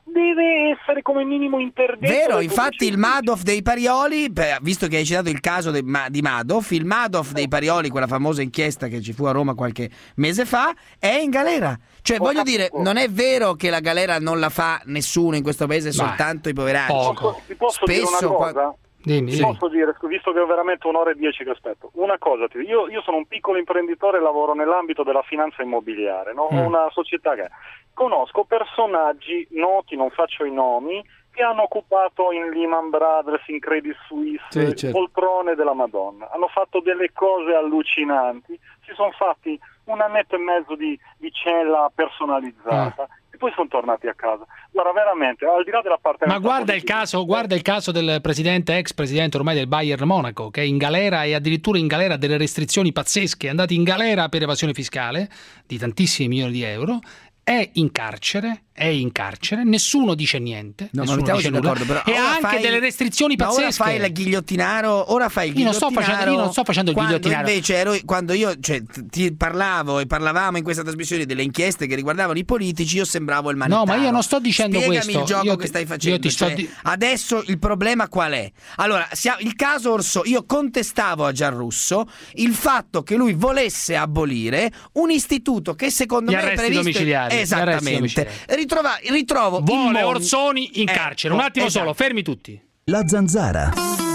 Speaker 17: deve essere come minimo interdetto.
Speaker 2: Vero, infatti il Madoff dei Parioli, visto che hai citato il caso di Madoff, il Madoff dei Parioli, quella famosa inchiesta che ci fu a Roma qualche mese fa, è in galera. Cioè, voglio dire, non è vero che la galera non la fa nessuno in questo paese, soltanto i poveracci.
Speaker 17: Poco. Ti posso
Speaker 2: Spesso
Speaker 17: dire una cosa?
Speaker 2: Qua... Dimmi,
Speaker 17: Ti
Speaker 2: dimmi.
Speaker 17: posso dire, visto che ho veramente un'ora e dieci che aspetto, una cosa, io, io sono un piccolo imprenditore e lavoro nell'ambito della finanza immobiliare, no?
Speaker 2: Mm.
Speaker 17: Ho una società che conosco personaggi noti, non faccio i nomi, che hanno occupato in Lehman Brothers, in Credit Suisse,
Speaker 2: sì, certo.
Speaker 17: poltrone della Madonna, hanno fatto delle cose allucinanti, si sono fatti un annetto e mezzo di, di cella personalizzata.
Speaker 2: Ah.
Speaker 17: E poi sono tornati a casa. Guarda, veramente, al di là della parte.
Speaker 1: Ma guarda il caso, guarda il caso del presidente, ex presidente ormai del Bayern Monaco, che è in galera e addirittura in galera delle restrizioni pazzesche, è andato in galera per evasione fiscale di tantissimi milioni di euro, è in carcere, è in carcere, nessuno dice niente,
Speaker 2: no,
Speaker 1: nessuno
Speaker 2: ma
Speaker 1: dice nulla,
Speaker 2: però
Speaker 1: e ha anche
Speaker 2: fai,
Speaker 1: delle restrizioni pazzesche.
Speaker 2: Ma ora fai la ghigliottinaro, ora fai il
Speaker 1: io non sto
Speaker 2: ghigliottinaro.
Speaker 1: facendo, io non sto facendo il
Speaker 2: quando
Speaker 1: ghigliottinaro.
Speaker 2: Invece ero, quando io cioè, ti parlavo e parlavamo in questa trasmissione delle inchieste che riguardavano i politici, io sembravo il manittaro.
Speaker 1: No, ma io non sto dicendo
Speaker 2: Spiegami
Speaker 1: questo.
Speaker 2: il gioco
Speaker 1: io
Speaker 2: che
Speaker 1: ti,
Speaker 2: stai facendo.
Speaker 1: Io ti sto
Speaker 2: cioè,
Speaker 1: di...
Speaker 2: Adesso il problema qual è? Allora, il caso Orso, io contestavo a Giarrusso il fatto che lui volesse abolire un istituto che secondo
Speaker 1: gli
Speaker 2: me è
Speaker 1: arresti
Speaker 2: previsto
Speaker 1: domiciliari.
Speaker 2: esattamente. Ritrova, ritrovo
Speaker 1: vuole
Speaker 2: in
Speaker 1: Orsoni in carcere.
Speaker 2: Ecco,
Speaker 1: un attimo
Speaker 2: esatto.
Speaker 1: solo, fermi tutti.
Speaker 26: La Zanzara.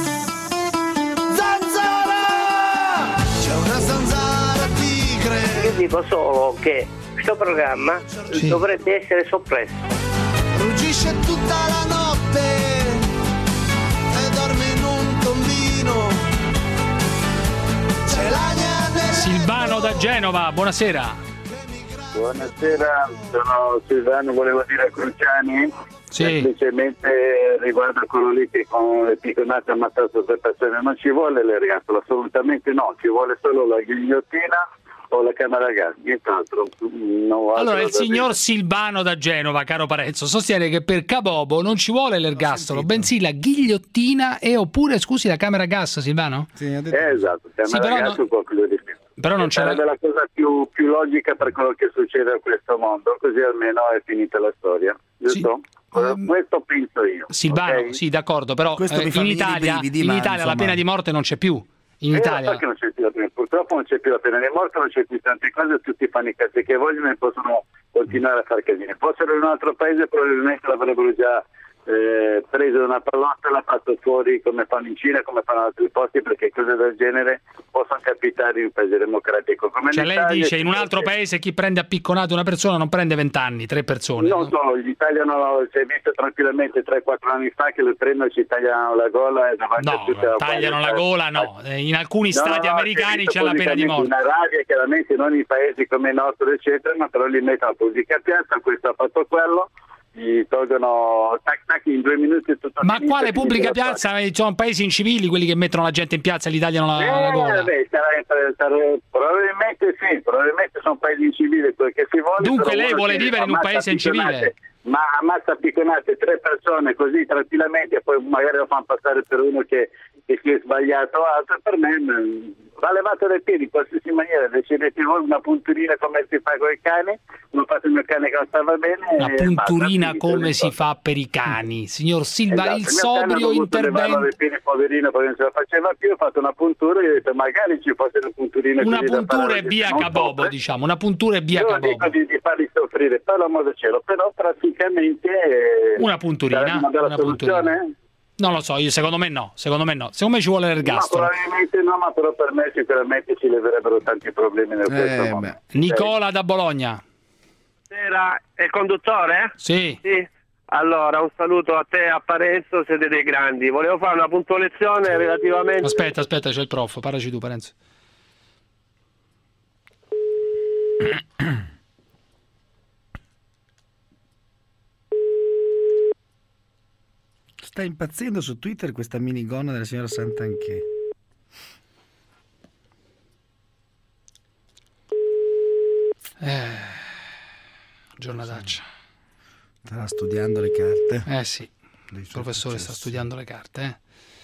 Speaker 5: Zanzara! C'è una zanzara tigre.
Speaker 12: Io dico solo che questo programma sì. dovrebbe essere soppresso.
Speaker 5: Ruggisce tutta la notte e dorme in un tombino. C'è l'agna nel
Speaker 1: Silvano da Genova, buonasera.
Speaker 18: Buonasera, sono Silvano, volevo dire a Cruciani,
Speaker 1: sì.
Speaker 18: semplicemente riguardo a quello lì che con le picconate ha ammazzato tre persone, non ci vuole l'ergastolo, assolutamente no, ci vuole solo la ghigliottina o la camera a gas, nient'altro. No,
Speaker 1: allora il signor dire. Silvano da Genova, caro Parenzo, sostiene che per Cabobo non ci vuole l'ergastolo, bensì la ghigliottina e oppure, scusi, la camera a gas, Silvano?
Speaker 18: Sì, eh, esatto, camera
Speaker 1: sì, però
Speaker 18: a gas
Speaker 1: non...
Speaker 18: o qualcosa di più.
Speaker 1: Però non c'è
Speaker 18: la cosa più, più logica per quello che succede a questo mondo, così almeno è finita la storia, giusto? Sì. Um, questo penso io.
Speaker 1: Silvano,
Speaker 18: okay?
Speaker 1: sì, d'accordo, però eh, in Italia, brividi, in Italia la pena di morte non c'è più. In
Speaker 18: eh,
Speaker 1: Italia
Speaker 18: so che non c'è più la pena, purtroppo non c'è più la pena di morte, non c'è più tante cose, tutti fanno i cazzi che vogliono e possono continuare a fare casini. Fossero in un altro paese probabilmente l'avrebbero già eh, preso una pallotta e l'ha fatto fuori come fanno in Cina, come fanno in altri posti, perché cose del genere possono capitare in un paese democratico come
Speaker 1: cioè
Speaker 18: l'Italia.
Speaker 1: Lei dice in un altro paese chi prende a picconate una persona non prende vent'anni, tre persone.
Speaker 18: Non solo, l'Italia no, si è visto tranquillamente tre quattro anni fa che le prendono e ci tagliano la gola e davanti
Speaker 1: no,
Speaker 18: a tutte la
Speaker 1: tagliano la gola no, in alcuni
Speaker 18: no,
Speaker 1: stati
Speaker 18: no,
Speaker 1: americani c'è la pena di morte.
Speaker 18: In Arabia, chiaramente non in paesi come il nostro eccetera, ma però li mettono a pubblica piazza, questo ha fatto quello, gli tolgono tac tac in due minuti tutto.
Speaker 1: Ma quale pubblica piazza? Ci sono paesi incivili quelli che mettono la gente in piazza e gli tagliano la,
Speaker 18: eh,
Speaker 1: la gola.
Speaker 18: Beh, sarà, sarà, probabilmente sì, probabilmente sono paesi incivili quel che si vuole.
Speaker 1: Dunque lei vuole vivere in un paese incivile?
Speaker 18: Ma ammazza picconate tre persone così tranquillamente e poi magari lo fanno passare per uno che, che si è sbagliato altro, per me va levato dai piedi in qualsiasi maniera. Decidete voi una punturina come si fa con i cani, non fate il mio cane che non stava bene.
Speaker 1: Una punturina come si fa per i cani, signor Silva, esatto, il sobrio intervento.
Speaker 18: Dai piedi, poverino, perché non se la faceva più, ho fatto una puntura e ho detto magari ci fosse una punturina.
Speaker 1: Una puntura e via Cabobo, diciamo, una puntura e via Cabobo.
Speaker 18: Io dico di, di farli soffrire, per l'amor del cielo, però praticamente
Speaker 1: una punturina,
Speaker 18: una,
Speaker 1: una punturina. Non lo so, io secondo me no, secondo me no. Secondo me ci vuole l'ergastolo.
Speaker 18: No, probabilmente no, ma però per me sicuramente ci leverebbero tanti problemi nel
Speaker 1: eh, questo momento. Nicola da Bologna.
Speaker 12: Era il conduttore?
Speaker 1: Sì.
Speaker 12: Sì. Allora, un saluto a te, a Parenzo, siete dei grandi. Volevo fare una puntuazione relativamente...
Speaker 1: Aspetta, aspetta, c'è il prof, parlaci tu, Parenzo.
Speaker 2: Sta impazzendo su Twitter questa minigonna della signora Santanchè.
Speaker 1: Eh, giornataccia.
Speaker 2: Starà studiando le carte.
Speaker 1: Eh sì, il professore sta studiando le carte. Eh.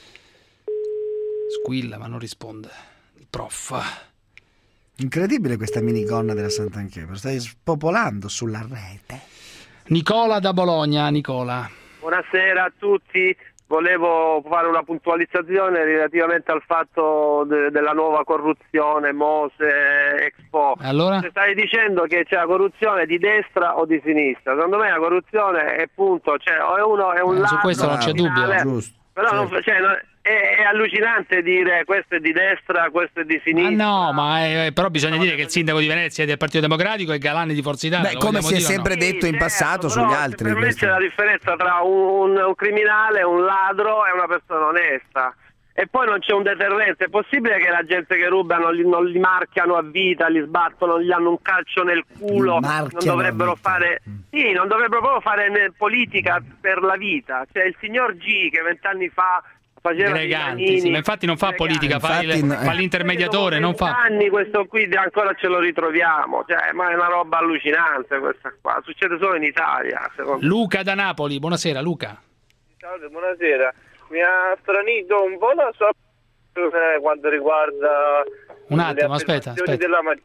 Speaker 1: Squilla ma non risponde. Il prof.
Speaker 2: Incredibile questa minigonna della Santanchè, stai spopolando sulla rete.
Speaker 1: Nicola da Bologna, Nicola.
Speaker 12: Buonasera a tutti, volevo fare una puntualizzazione relativamente al fatto de- della nuova corruzione Mose, Expo.
Speaker 1: Allora?
Speaker 12: Se stai dicendo che c'è la corruzione di destra o di sinistra, secondo me la corruzione è punto, cioè o è uno è un
Speaker 1: eh,
Speaker 12: ladro,
Speaker 1: su questo non c'è dubbio,
Speaker 2: giusto.
Speaker 12: Però
Speaker 2: certo.
Speaker 12: non, cioè, non, è, è allucinante dire questo è di destra, questo è di sinistra.
Speaker 1: Ma no, ma è, però bisogna no, dire che il sindaco di Venezia è del Partito Democratico e Galan è di Forza Italia.
Speaker 2: Beh, come si è sempre
Speaker 12: no?
Speaker 2: detto
Speaker 12: sì,
Speaker 2: in passato
Speaker 12: certo,
Speaker 2: sugli altri.
Speaker 12: Per me c'è la differenza tra un, un criminale, un ladro e una persona onesta. E poi non c'è un deterrenza. È possibile che la gente che ruba non li, non li marchiano a vita, li sbattono, gli hanno un calcio nel culo, non dovrebbero fare sì, non dovrebbero proprio fare politica per la vita. Cioè il signor G che vent'anni fa faceva
Speaker 1: Greganti, sì, ma infatti non fa politica, fa, il,
Speaker 2: no,
Speaker 1: fa l'intermediatore, non fa
Speaker 12: anni questo qui ancora ce lo ritroviamo, cioè, ma è una roba allucinante questa qua, succede solo in Italia.
Speaker 1: Luca da Napoli, buonasera Luca.
Speaker 8: Salve, buonasera. Mi ha stranito un po' la sua posizione quanto riguarda
Speaker 1: un attimo, aspetta, aspetta.
Speaker 8: Della mag-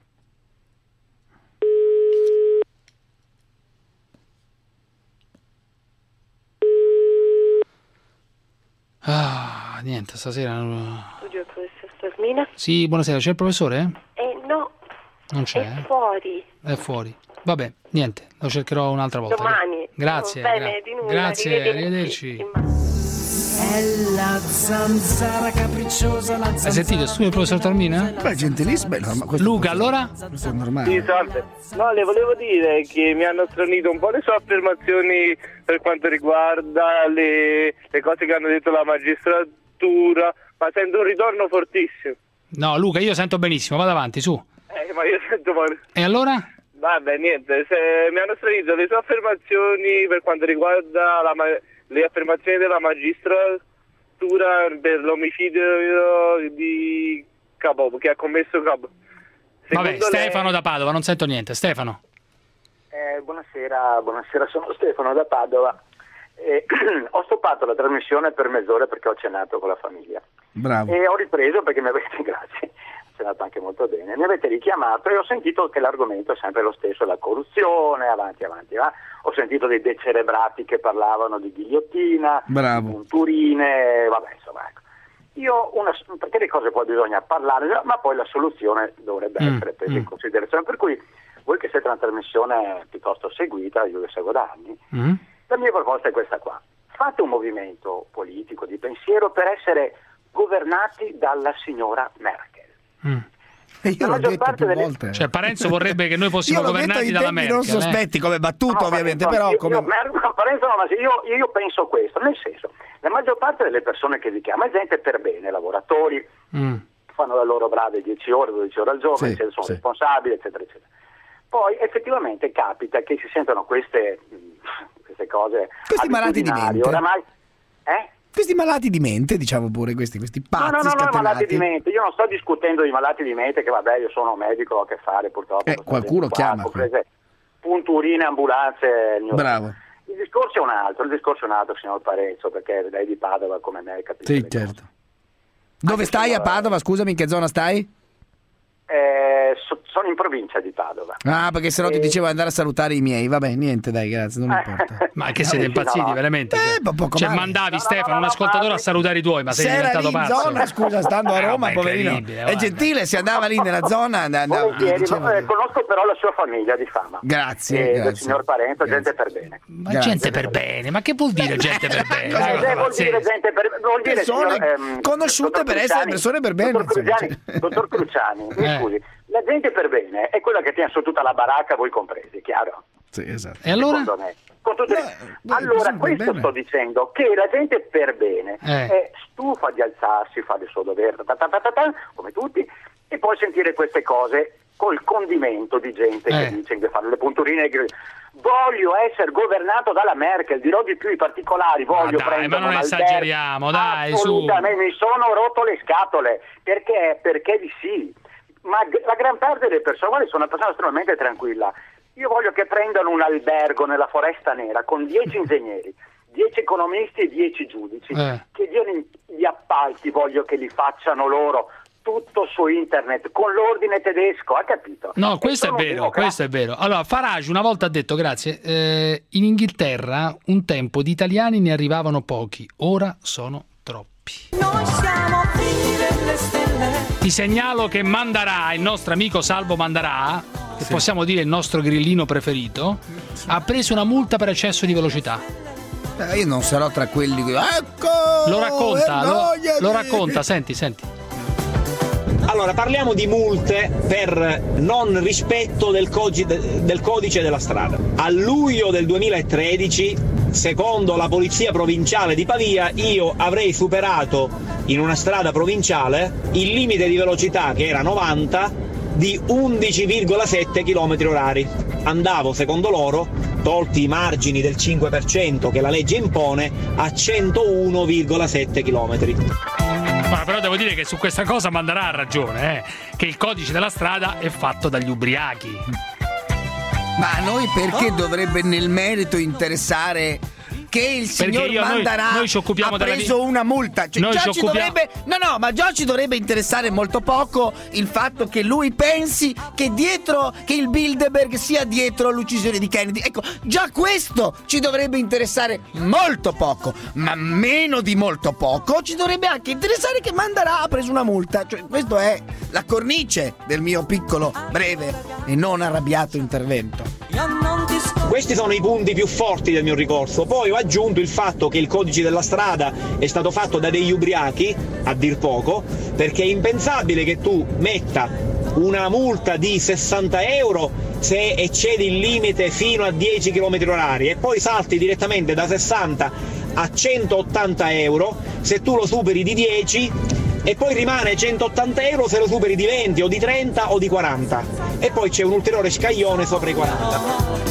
Speaker 1: Ah, niente, stasera
Speaker 19: Studio professor Stormina.
Speaker 1: Sì, buonasera, c'è il professore?
Speaker 19: Eh no.
Speaker 1: Non c'è.
Speaker 19: È fuori.
Speaker 1: È fuori. Vabbè, niente, lo cercherò un'altra volta.
Speaker 19: Domani.
Speaker 1: Grazie.
Speaker 19: Bene, gra- di nulla.
Speaker 1: Grazie, arrivederci.
Speaker 19: arrivederci.
Speaker 5: È la zanzara capricciosa, la zanzara.
Speaker 1: Hai sentito il studio del professor Tormina?
Speaker 2: Beh, gentilissimo. Beh, no,
Speaker 1: Luca, allora?
Speaker 2: Questo è normale.
Speaker 8: Sì, salve. No, le volevo dire che mi hanno stranito un po' le sue affermazioni per quanto riguarda le, le cose che hanno detto la magistratura, ma sento un ritorno fortissimo.
Speaker 1: No, Luca, io sento benissimo, vado avanti, su.
Speaker 8: Eh, ma io sento male.
Speaker 1: E allora?
Speaker 8: Vabbè, niente, se mi hanno stranito le sue affermazioni per quanto riguarda la ma- le affermazioni della magistratura per l'omicidio di Cabobo, che ha commesso Cabobo.
Speaker 1: Vabbè, Stefano lei... da Padova, non sento niente. Stefano.
Speaker 20: Eh, buonasera, buonasera, sono Stefano da Padova. Eh, ho stoppato la trasmissione per mezz'ora perché ho cenato con la famiglia.
Speaker 2: Bravo.
Speaker 20: E ho ripreso perché mi avete, grazie, ho cenato anche molto bene, mi avete richiamato e ho sentito che l'argomento è sempre lo stesso, la corruzione, avanti, avanti, va. Ho sentito dei decerebrati che parlavano di ghigliottina,
Speaker 2: Bravo.
Speaker 20: di punturine, vabbè, insomma, ecco. Io una, perché le cose poi bisogna parlare, ma poi la soluzione dovrebbe
Speaker 1: mm,
Speaker 20: essere presa
Speaker 1: mm.
Speaker 20: in considerazione. Per cui voi che siete una trasmissione piuttosto seguita, io che seguo da anni,
Speaker 1: Mm.
Speaker 20: La mia proposta è questa qua. Fate un movimento politico di pensiero per essere governati dalla signora Merkel.
Speaker 2: Mm. E io
Speaker 20: La
Speaker 2: l'ho detto più
Speaker 20: delle...
Speaker 2: volte.
Speaker 1: Cioè Parenzo vorrebbe che noi fossimo
Speaker 2: io l'ho
Speaker 1: governati
Speaker 2: detto in
Speaker 1: dalla
Speaker 2: tempi
Speaker 1: Merkel.
Speaker 2: non sospetti
Speaker 1: eh?
Speaker 2: come battuta,
Speaker 20: No,
Speaker 2: ovviamente,
Speaker 20: no,
Speaker 2: però
Speaker 20: io,
Speaker 2: come...
Speaker 20: io, no, Parenzo no, ma io, io penso questo, nel senso, la maggior parte delle persone che vi chiama è gente per bene, lavoratori,
Speaker 1: Mm.
Speaker 20: fanno le loro brave dieci ore, dodici ore al giorno,
Speaker 2: Sì,
Speaker 20: eccetera, sono
Speaker 2: sì.
Speaker 20: responsabili, eccetera, eccetera. Poi effettivamente capita che si sentono queste, queste cose
Speaker 2: Questi malati di
Speaker 20: abitudinarie,
Speaker 2: mente.
Speaker 20: oramai, eh?
Speaker 2: Questi malati di mente, diciamo pure, questi, questi
Speaker 20: No,
Speaker 2: pazzi
Speaker 20: no, no, no,
Speaker 2: scatenati.
Speaker 20: malati di mente. Io non sto discutendo di malati di mente, che vabbè, io sono medico, ho a che fare purtroppo.
Speaker 2: Eh, qualcuno
Speaker 20: qua,
Speaker 2: chiama.
Speaker 20: comprese punturine, ambulanze. il mio-
Speaker 2: Bravo.
Speaker 20: Il discorso è un altro, il discorso è un altro, signor Parenzo, perché lei di Padova come me capisce.
Speaker 2: Sì,
Speaker 20: le
Speaker 2: certo. Dove stai a Padova? Scusami, in che zona stai?
Speaker 20: Eh, so- sono in provincia di Padova.
Speaker 2: Ah, perché sennò ti
Speaker 20: Eh,
Speaker 2: dicevo andare a salutare i miei. Vabbè, niente, dai, grazie, non importa.
Speaker 1: Ma che siete
Speaker 20: sì,
Speaker 1: impazziti,
Speaker 20: no, no.
Speaker 1: veramente?
Speaker 2: Eh, ma poco
Speaker 1: cioè,
Speaker 2: male.
Speaker 1: mandavi
Speaker 20: No, no,
Speaker 1: Stefano,
Speaker 20: no,
Speaker 1: un
Speaker 20: no,
Speaker 1: ascoltatore,
Speaker 20: ma-
Speaker 1: a salutare i tuoi, ma sei
Speaker 2: Se era
Speaker 1: diventato
Speaker 2: lì in
Speaker 1: pazzo.
Speaker 2: zona, scusa, stando a
Speaker 1: Eh,
Speaker 2: Roma,
Speaker 1: ma è
Speaker 2: poverino.
Speaker 1: incredibile,
Speaker 2: È
Speaker 1: guarda.
Speaker 2: gentile, se andava lì nella zona. and- andava-
Speaker 20: Volentieri,
Speaker 2: diceva-
Speaker 20: ma, eh, conosco però la sua famiglia di fama.
Speaker 2: Grazie,
Speaker 20: Eh, del
Speaker 2: grazie.
Speaker 20: signor Parenzo,
Speaker 2: Grazie.
Speaker 20: gente per bene.
Speaker 1: Ma
Speaker 2: Grazie.
Speaker 1: gente per bene, ma che vuol dire gente per bene?
Speaker 20: Eh,
Speaker 1: Dai,
Speaker 20: eh, vuol
Speaker 1: pazzesco.
Speaker 20: dire gente per vuol dire
Speaker 2: Persone
Speaker 20: signor, ehm,
Speaker 2: conosciute
Speaker 20: dottor
Speaker 2: per essere
Speaker 20: Cruciani,
Speaker 2: persone per bene,
Speaker 20: Dottor
Speaker 2: insomma,
Speaker 20: Cruciani,
Speaker 2: cioè.
Speaker 20: dottor Cruciani, mi
Speaker 1: Eh.
Speaker 20: scusi, la gente per bene è quella che tiene su tutta la baracca, voi compresi, chiaro?
Speaker 2: Sì, esatto.
Speaker 1: E allora?
Speaker 20: Secondo me. Con tutte le-
Speaker 2: No,
Speaker 20: allora,
Speaker 2: persone per
Speaker 20: questo
Speaker 2: bene.
Speaker 20: sto dicendo, che la gente per bene
Speaker 1: Eh.
Speaker 20: è stufa di alzarsi, fa il suo dovere, ta ta ta ta ta, come tutti, e poi sentire queste cose col condimento di gente
Speaker 1: Eh.
Speaker 20: che dice che fanno le punturine e che voglio essere governato dalla Merkel, dirò di più i particolari, voglio
Speaker 1: dai,
Speaker 20: prendere
Speaker 1: ma non
Speaker 20: un albergo.
Speaker 1: esageriamo, dai, su.
Speaker 20: Assolutamente, mi sono rotto le scatole, perché, perché di sì, ma g- la gran parte delle persone, guarda, sono una persona estremamente tranquilla, io voglio che prendano un albergo nella Foresta Nera con dieci ingegneri, dieci economisti e dieci giudici,
Speaker 1: Eh.
Speaker 20: che diano gli appalti, voglio che li facciano loro, tutto su internet, con l'ordine tedesco, ha capito?
Speaker 1: No,
Speaker 20: E
Speaker 1: questo è
Speaker 20: sono un
Speaker 1: vero,
Speaker 20: democratico.
Speaker 1: questo è vero. Allora, Farage una volta ha detto, grazie, eh, in Inghilterra un tempo di italiani ne arrivavano pochi, ora sono troppi.
Speaker 5: Noi siamo figli delle stelle.
Speaker 1: Ti segnalo che Mandarà, il nostro amico Salvo Mandarà, che possiamo dire il nostro grillino preferito, ha preso una multa per eccesso di velocità.
Speaker 2: Eh, io non sarò tra quelli che... Ecco!
Speaker 1: Lo racconta, lo,
Speaker 2: vergognati!
Speaker 1: lo racconta, senti, senti.
Speaker 4: Allora, parliamo di multe per non rispetto del, cogi- del codice della strada. A luglio del duemilatredici, secondo la polizia provinciale di Pavia, io avrei superato in una strada provinciale il limite di velocità, che era novanta, di undici virgola sette chilometri orari. Andavo, secondo loro, tolti i margini del cinque per cento che la legge impone, a centouno virgola sette chilometri.
Speaker 1: Ma però devo dire che su questa cosa Mandarà ha ragione, eh, che il codice della strada è fatto dagli ubriachi.
Speaker 2: Ma a noi perché dovrebbe nel merito interessare che il signor
Speaker 1: io- noi-
Speaker 2: Mandarà
Speaker 1: noi ci occupiamo
Speaker 2: ha
Speaker 1: della
Speaker 2: preso
Speaker 1: vi-
Speaker 2: una multa? Cioè,
Speaker 1: Noi
Speaker 2: già
Speaker 1: ci
Speaker 2: ci
Speaker 1: occupiamo-
Speaker 2: dovrebbe no no ma già ci dovrebbe interessare molto poco il fatto che lui pensi che dietro che il Bilderberg sia dietro l'uccisione di Kennedy. Ecco, già questo ci dovrebbe interessare molto poco, ma meno di molto poco ci dovrebbe anche interessare che Mandarà ha preso una multa. Cioè, questo è la cornice del mio piccolo, breve e non arrabbiato intervento.
Speaker 4: Questi sono i punti più forti del mio ricorso. Poi ho aggiunto il fatto che il codice della strada è stato fatto da degli ubriachi, a dir poco, perché è impensabile che tu metta una multa di sessanta euro se eccedi il limite fino a dieci chilometri orari e poi salti direttamente da sessanta a centottanta euro se tu lo superi di dieci, e poi rimane centottanta euro se lo superi di venti o di trenta o di quaranta, e poi c'è un ulteriore scaglione sopra i quaranta.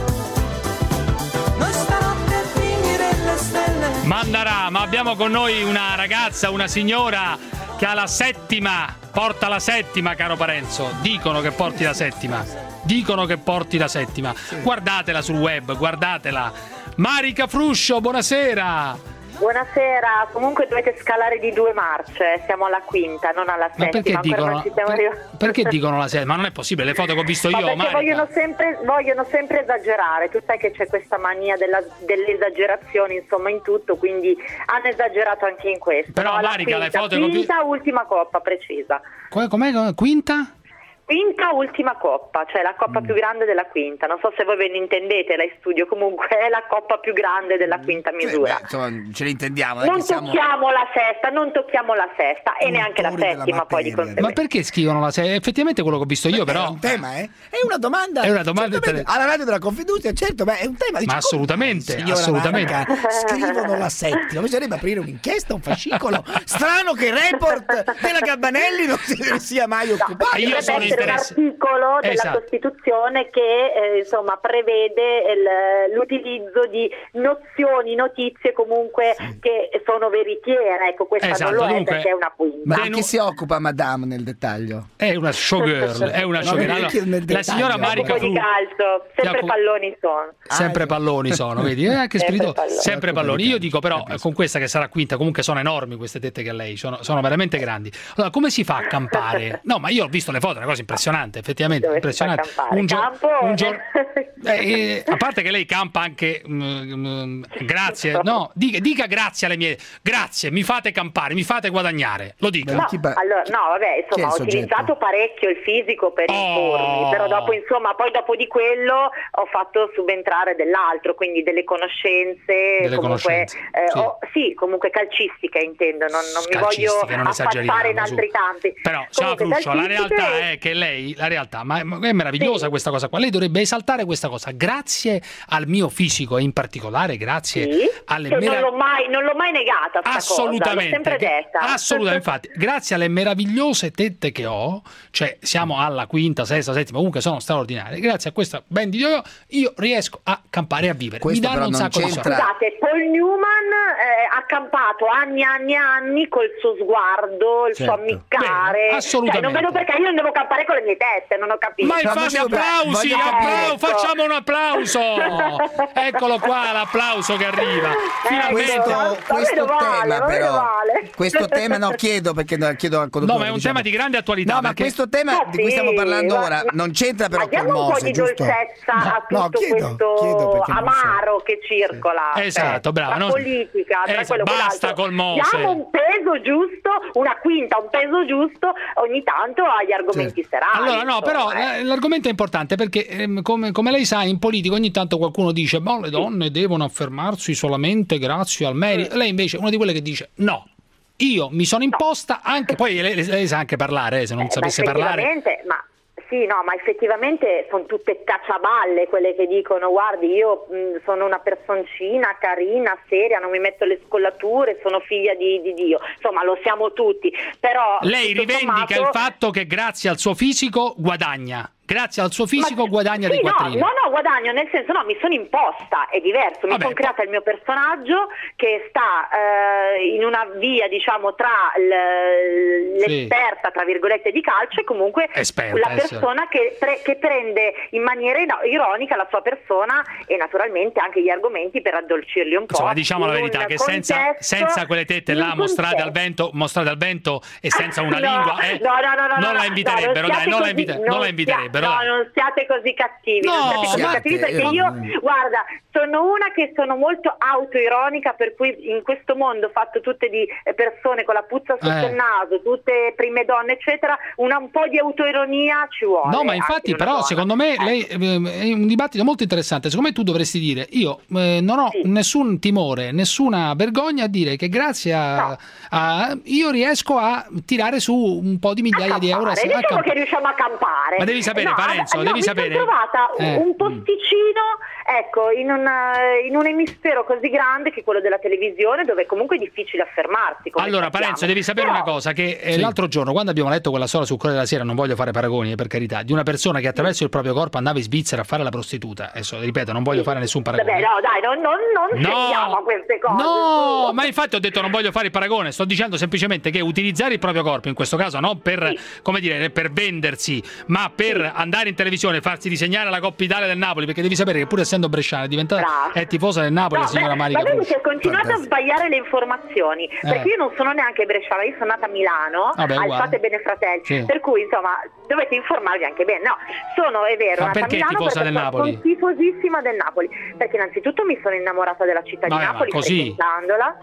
Speaker 1: Mandarà, ma abbiamo con noi una ragazza, una signora che ha la settima, porta la settima, caro Parenzo. Dicono che porti la settima. Dicono che porti la settima. Guardatela sul web, guardatela. Marica Fruscio, buonasera.
Speaker 19: Buonasera, comunque dovete scalare di due marce, siamo alla quinta, non alla
Speaker 1: Ma perché
Speaker 19: settima, ancora
Speaker 1: dicono,
Speaker 19: non ci siamo
Speaker 1: per-
Speaker 19: arrivati.
Speaker 1: perché dicono la settima? Ma non è possibile, le foto che ho visto
Speaker 19: Ma
Speaker 1: io,
Speaker 19: perché
Speaker 1: Marica.
Speaker 19: vogliono sempre, vogliono sempre esagerare, tu sai che c'è questa mania della, dell'esagerazione insomma in tutto, quindi hanno esagerato anche in questo.
Speaker 1: Però,
Speaker 19: no, alla
Speaker 1: Marica, le
Speaker 19: quinta,
Speaker 1: foto che ho vi-
Speaker 19: quinta, ultima coppa precisa.
Speaker 1: Com'è, com'è? Quinta?
Speaker 19: Quinta ultima coppa, cioè la coppa mm. più grande della quinta. Non so se voi ve ne intendete, lei studio, comunque è la coppa più grande della quinta misura.
Speaker 2: Beh, insomma, ce ne intendiamo.
Speaker 19: Non
Speaker 2: siamo...
Speaker 19: tocchiamo la sesta, non tocchiamo la sesta e neanche la settima poi di conseguenza.
Speaker 1: Ma perché scrivono la sesta? Effettivamente quello che ho visto io, però...
Speaker 2: È un tema, eh? È una domanda.
Speaker 1: È una domanda
Speaker 2: tele... alla radio della Confindustria, certo, ma è un tema. Dice,
Speaker 1: ma assolutamente,
Speaker 2: come,
Speaker 1: assolutamente.
Speaker 2: Marca, scrivono la settima. Bisognerebbe aprire un'inchiesta, un fascicolo. Strano che il report della Gabbanelli non si sia mai occupato.
Speaker 19: No, io sono un articolo della esatto. Costituzione che eh, insomma prevede il, l'utilizzo di nozioni, notizie comunque sì. che sono veritiere. Ecco, questa
Speaker 1: esatto,
Speaker 19: non lo
Speaker 1: dunque,
Speaker 19: è perché è una punta.
Speaker 2: Ma di chi si occupa Madame nel dettaglio?
Speaker 1: È una showgirl, è una showgirl. Allora, la signora Marica
Speaker 19: Fru... di calcio, sempre
Speaker 1: Jacob...
Speaker 19: palloni sono.
Speaker 1: Sempre palloni sono, vedi? Eh, anche
Speaker 19: sempre,
Speaker 1: spirito...
Speaker 19: palloni.
Speaker 1: sempre palloni. Io dico però, con questa che sarà quinta, comunque sono enormi queste tette che ha lei, sono, sono veramente grandi. Allora, come si fa a campare? No, ma io ho visto le foto, è una cosa impressionante, effettivamente,
Speaker 19: dove
Speaker 1: impressionante. Un giorno, un giorno, eh, eh, a parte che lei campa anche, mm, mm, grazie, no, dica, dica grazie alle mie, grazie, mi fate campare, mi fate guadagnare, lo dica.
Speaker 19: No, allora, no vabbè, insomma, ho utilizzato parecchio il fisico per impormi, oh. però dopo, insomma, poi dopo di quello ho fatto subentrare dell'altro, quindi delle conoscenze,
Speaker 1: delle
Speaker 19: comunque,
Speaker 1: conoscenze,
Speaker 19: eh,
Speaker 1: sì.
Speaker 19: Oh, sì, comunque calcistiche intendo, non, non mi voglio affacciare in altri campi.
Speaker 1: Però, ciao Fruccio, la realtà è che lei, la realtà, ma è meravigliosa sì. questa cosa qua, lei dovrebbe esaltare questa cosa, grazie al mio fisico e in particolare grazie
Speaker 19: sì,
Speaker 1: alle
Speaker 19: che
Speaker 1: merav-
Speaker 19: non l'ho mai non l'ho mai negata sta
Speaker 1: assolutamente
Speaker 19: cosa, l'ho sempre detta.
Speaker 1: Assolutamente, infatti, grazie alle meravigliose tette che ho, cioè siamo alla quinta, sesta, settima, comunque sono straordinarie, grazie a questa ben di Dio io riesco a campare e a vivere.
Speaker 2: Questo
Speaker 1: mi danno un sacco di soldi.
Speaker 19: Scusate, Paul Newman eh, ha campato anni e anni e anni col suo sguardo, il certo. suo ammiccare.
Speaker 1: Beh, assolutamente.
Speaker 19: Cioè, non vedo perché io non devo campare con le mie tette, non ho capito.
Speaker 1: Ma infatti applausi, applau- facciamo un applauso. Eccolo qua l'applauso che arriva.
Speaker 2: Eh, questo questo vale, tema però vale. questo tema no chiedo perché chiedo al conduttore.
Speaker 1: No, ma è un
Speaker 2: diciamo.
Speaker 1: tema di grande attualità.
Speaker 2: No,
Speaker 1: perché...
Speaker 2: ma questo tema
Speaker 19: oh,
Speaker 2: di cui stiamo parlando
Speaker 19: sì,
Speaker 2: ora
Speaker 19: ma...
Speaker 2: non c'entra però
Speaker 19: col Mose,
Speaker 2: giusto?
Speaker 19: Diamo un po' di dolcezza no, a tutto
Speaker 2: no, chiedo,
Speaker 19: questo
Speaker 2: chiedo
Speaker 19: amaro so. che circola.
Speaker 1: Sì. Esatto, bravo.
Speaker 19: La
Speaker 1: no?
Speaker 19: politica, tra
Speaker 1: esatto,
Speaker 19: quello
Speaker 1: basta col Mose.
Speaker 19: Diamo un peso giusto, una quinta, un peso giusto ogni tanto agli argomenti certo. serali.
Speaker 1: Allora no, però eh. l'argomento è importante perché ehm, come, come lei sa in politica ogni tanto qualcuno dice ma le donne devono affermarsi solamente grazie al merito. Mm. Lei invece è una di quelle che dice no. Io mi sono imposta no. anche poi lei, lei sa anche parlare, eh, se non eh, sapesse parlare.
Speaker 19: Ma sì, no, ma effettivamente sono tutte cacciaballe quelle che dicono guardi io mh, sono una personcina carina, seria, non mi metto le scollature, sono figlia di, di Dio, insomma lo siamo tutti, però...
Speaker 1: Lei rivendica sommato... il fatto che grazie al suo fisico guadagna. Grazie al suo fisico ma, guadagna
Speaker 19: sì,
Speaker 1: dei quattrini.
Speaker 19: No, no, guadagno nel senso no, mi sono imposta, è diverso, mi Vabbè, sono creata il mio personaggio che sta eh, in una via diciamo tra l, l'esperta sì. tra virgolette di calcio e comunque
Speaker 1: Esperta,
Speaker 19: la persona che, pre, che prende in maniera ironica la sua persona e naturalmente anche gli argomenti per addolcirli un po'.
Speaker 1: Insomma diciamo la verità che contesto, senza, senza quelle tette là mostrate al vento mostrate al vento e senza una
Speaker 19: no,
Speaker 1: lingua eh,
Speaker 19: no, no, no, no,
Speaker 1: non
Speaker 19: no,
Speaker 1: la inviterebbero
Speaker 19: no,
Speaker 1: dai non,
Speaker 19: così,
Speaker 1: la, invite,
Speaker 19: non,
Speaker 1: non la inviterebbero
Speaker 19: No,
Speaker 1: dai.
Speaker 19: non siate così cattivi,
Speaker 1: no,
Speaker 19: non siate così
Speaker 1: siate,
Speaker 19: cattivi perché
Speaker 1: eh,
Speaker 19: io,
Speaker 1: no.
Speaker 19: guarda, sono una che sono molto autoironica, per cui in questo mondo fatto tutte di persone con la puzza sotto eh. il naso, tutte prime donne, eccetera, una un po' di autoironia ci vuole.
Speaker 1: No, ma infatti, però, donna. secondo me, eh. lei, è un dibattito molto interessante. Secondo me tu dovresti dire, io eh, non ho sì. nessun timore, nessuna vergogna a dire che grazie a, no. a io riesco a tirare su un po' di migliaia di euro.
Speaker 19: Diciamo a che riusciamo a campare.
Speaker 1: Ma devi sapere,
Speaker 19: no,
Speaker 1: Parenzo,
Speaker 19: no,
Speaker 1: devi
Speaker 19: mi
Speaker 1: sapere.
Speaker 19: sono trovata
Speaker 1: eh.
Speaker 19: un posticino, ecco, in un, in un emisfero così grande che quello della televisione, dove comunque è difficile affermarsi.
Speaker 1: Allora,
Speaker 19: sappiamo.
Speaker 1: Parenzo, devi sapere Però... una cosa, che eh, sì. l'altro giorno, quando abbiamo letto quella storia sul Corriere della Sera, non voglio fare paragoni, eh, per carità, di una persona che attraverso il proprio corpo andava in Svizzera a fare la prostituta. Adesso, ripeto, non voglio sì. fare nessun paragone.
Speaker 19: Vabbè, no, dai, non, non, non
Speaker 1: no.
Speaker 19: scendiamo a queste cose.
Speaker 1: No, ma infatti ho detto non voglio fare il paragone, sto dicendo semplicemente che utilizzare il proprio corpo, in questo caso, non per, sì. come dire, per vendersi, ma per sì. andare in televisione e farsi disegnare la Coppa Italia del Napoli, perché devi sapere che pur essendo bresciana è diventata Bravo. è tifosa del Napoli,
Speaker 19: no,
Speaker 1: la signora
Speaker 19: beh,
Speaker 1: Marica.
Speaker 19: Ma vedi che continuate a sbagliare le informazioni, eh. perché io non sono neanche bresciana, io sono nata a Milano,
Speaker 1: Vabbè,
Speaker 19: Alzate Bene Fratelli,
Speaker 1: sì.
Speaker 19: per cui insomma dovete informarvi anche bene. No, sono, è vero,
Speaker 1: ma
Speaker 19: nata
Speaker 1: perché
Speaker 19: a Milano
Speaker 1: tifosa del Napoli?
Speaker 19: Sono tifosissima del Napoli, perché innanzitutto mi sono innamorata della città
Speaker 1: Vabbè,
Speaker 19: di Napoli
Speaker 1: così.
Speaker 19: frequentandola.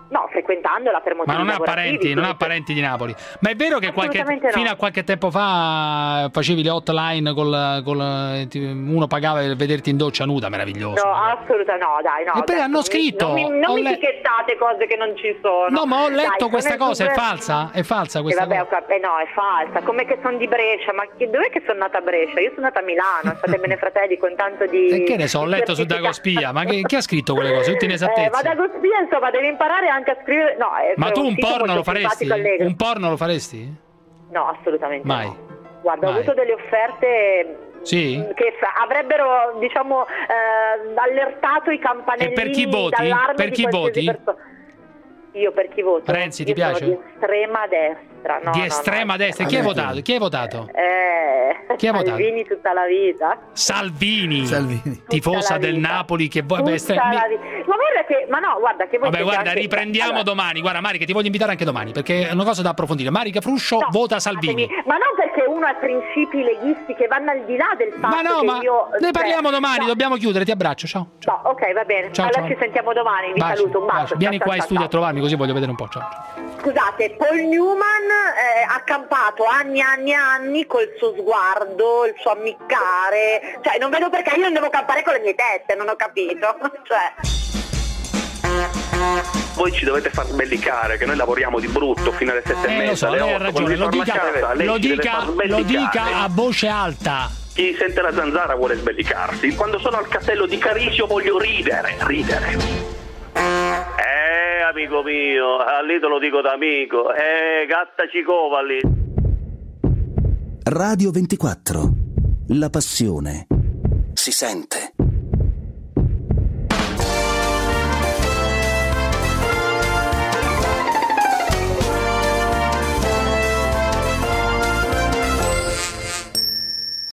Speaker 19: No, frequentandola per motivi
Speaker 1: Ma non ha
Speaker 19: lavorativi,
Speaker 1: parenti, non ha parenti di Napoli. Ma è vero che qualche,
Speaker 19: no.
Speaker 1: fino a qualche tempo fa facevi le hotline col, col uno pagava per vederti in doccia nuda, meraviglioso.
Speaker 19: No, assolutamente no, dai, no.
Speaker 1: E poi hanno scritto,
Speaker 19: Non mi, non mi
Speaker 1: le...
Speaker 19: etichettate cose che non ci sono.
Speaker 1: No, ma ho letto
Speaker 19: dai,
Speaker 1: questa cosa,
Speaker 19: super...
Speaker 1: è falsa? È falsa questa
Speaker 19: eh, vabbè,
Speaker 1: cosa?
Speaker 19: Cap- eh, no, è falsa. Come che sono di Brescia, ma che, dov'è che sono nata a Brescia? Io sono nata a Milano, state bene fratelli con tanto di...
Speaker 1: E che ne so, ho letto su Dagospia, ma che, chi ha scritto quelle cose? Tutte inesattezze.
Speaker 19: Eh, ma Dagospia, insomma, devi imparare anche a scrivere... No,
Speaker 1: ma tu un porno lo faresti? Un porno lo faresti?
Speaker 19: No, assolutamente
Speaker 1: mai.
Speaker 19: No. Guarda,
Speaker 1: mai.
Speaker 19: ho avuto delle offerte
Speaker 1: sì?
Speaker 19: che avrebbero, diciamo, eh, allertato i campanellini.
Speaker 1: E per chi voti? Per chi voti?
Speaker 19: Perso- Io per chi voto?
Speaker 1: Renzi,
Speaker 19: Io
Speaker 1: ti piace?
Speaker 19: Sono di estrema destra. No,
Speaker 1: di
Speaker 19: no,
Speaker 1: estrema
Speaker 19: no,
Speaker 1: destra? Chi hai votato? Chi hai votato?
Speaker 19: Eh,
Speaker 1: Chi ha votato?
Speaker 19: Salvini tutta la vita.
Speaker 1: Salvini,
Speaker 2: Salvini.
Speaker 1: tifosa del Napoli che vuoi
Speaker 19: Tutta
Speaker 1: essere...
Speaker 19: la vita. Ma guarda che, ma no, guarda che voi
Speaker 1: Vabbè, guarda,
Speaker 19: anche...
Speaker 1: riprendiamo
Speaker 19: allora...
Speaker 1: domani. Guarda, Marica, ti voglio invitare anche domani perché è una cosa da approfondire. Marica Fruscio
Speaker 19: no,
Speaker 1: vota Salvini.
Speaker 19: Ma non perché uno ha principi leghisti che vanno al di là del fatto
Speaker 1: ma no,
Speaker 19: che
Speaker 1: ma
Speaker 19: io...
Speaker 1: ne parliamo
Speaker 19: cioè,
Speaker 1: domani,
Speaker 19: no.
Speaker 1: dobbiamo chiudere, ti abbraccio, ciao. ciao.
Speaker 19: No, ok, va bene.
Speaker 1: Ciao,
Speaker 19: allora
Speaker 1: ciao.
Speaker 19: ci sentiamo domani, vi
Speaker 1: bacio,
Speaker 19: saluto, un bacio.
Speaker 1: bacio. Vieni
Speaker 19: ciao,
Speaker 1: qua
Speaker 19: ciao,
Speaker 1: in studio
Speaker 19: ciao.
Speaker 1: a trovarmi così voglio vedere un po', ciao.
Speaker 19: Scusate, Paul Newman eh, ha campato anni e anni e anni col suo sguardo, il suo ammiccare, cioè non vedo perché io non devo campare con le mie tette, non ho capito, cioè...
Speaker 6: Voi ci dovete far sbellicare che noi lavoriamo di brutto fino alle sette
Speaker 1: Eh,
Speaker 6: e mezza,
Speaker 1: lo so,
Speaker 6: alle
Speaker 1: lei ha
Speaker 6: otto,
Speaker 1: ragione, lo
Speaker 6: quando
Speaker 1: dica,
Speaker 6: ritorna a casa, lei
Speaker 1: lo,
Speaker 6: ci deve
Speaker 1: dica,
Speaker 6: far
Speaker 1: lo
Speaker 6: sbellicare.
Speaker 1: dica a voce alta.
Speaker 6: Chi sente la zanzara vuole sbellicarsi. Quando sono al castello di Carisio voglio ridere, ridere. Eh, amico mio, lì te lo dico da amico. Eh, gatta cicova lì.
Speaker 26: Radio ventiquattro. La passione si sente.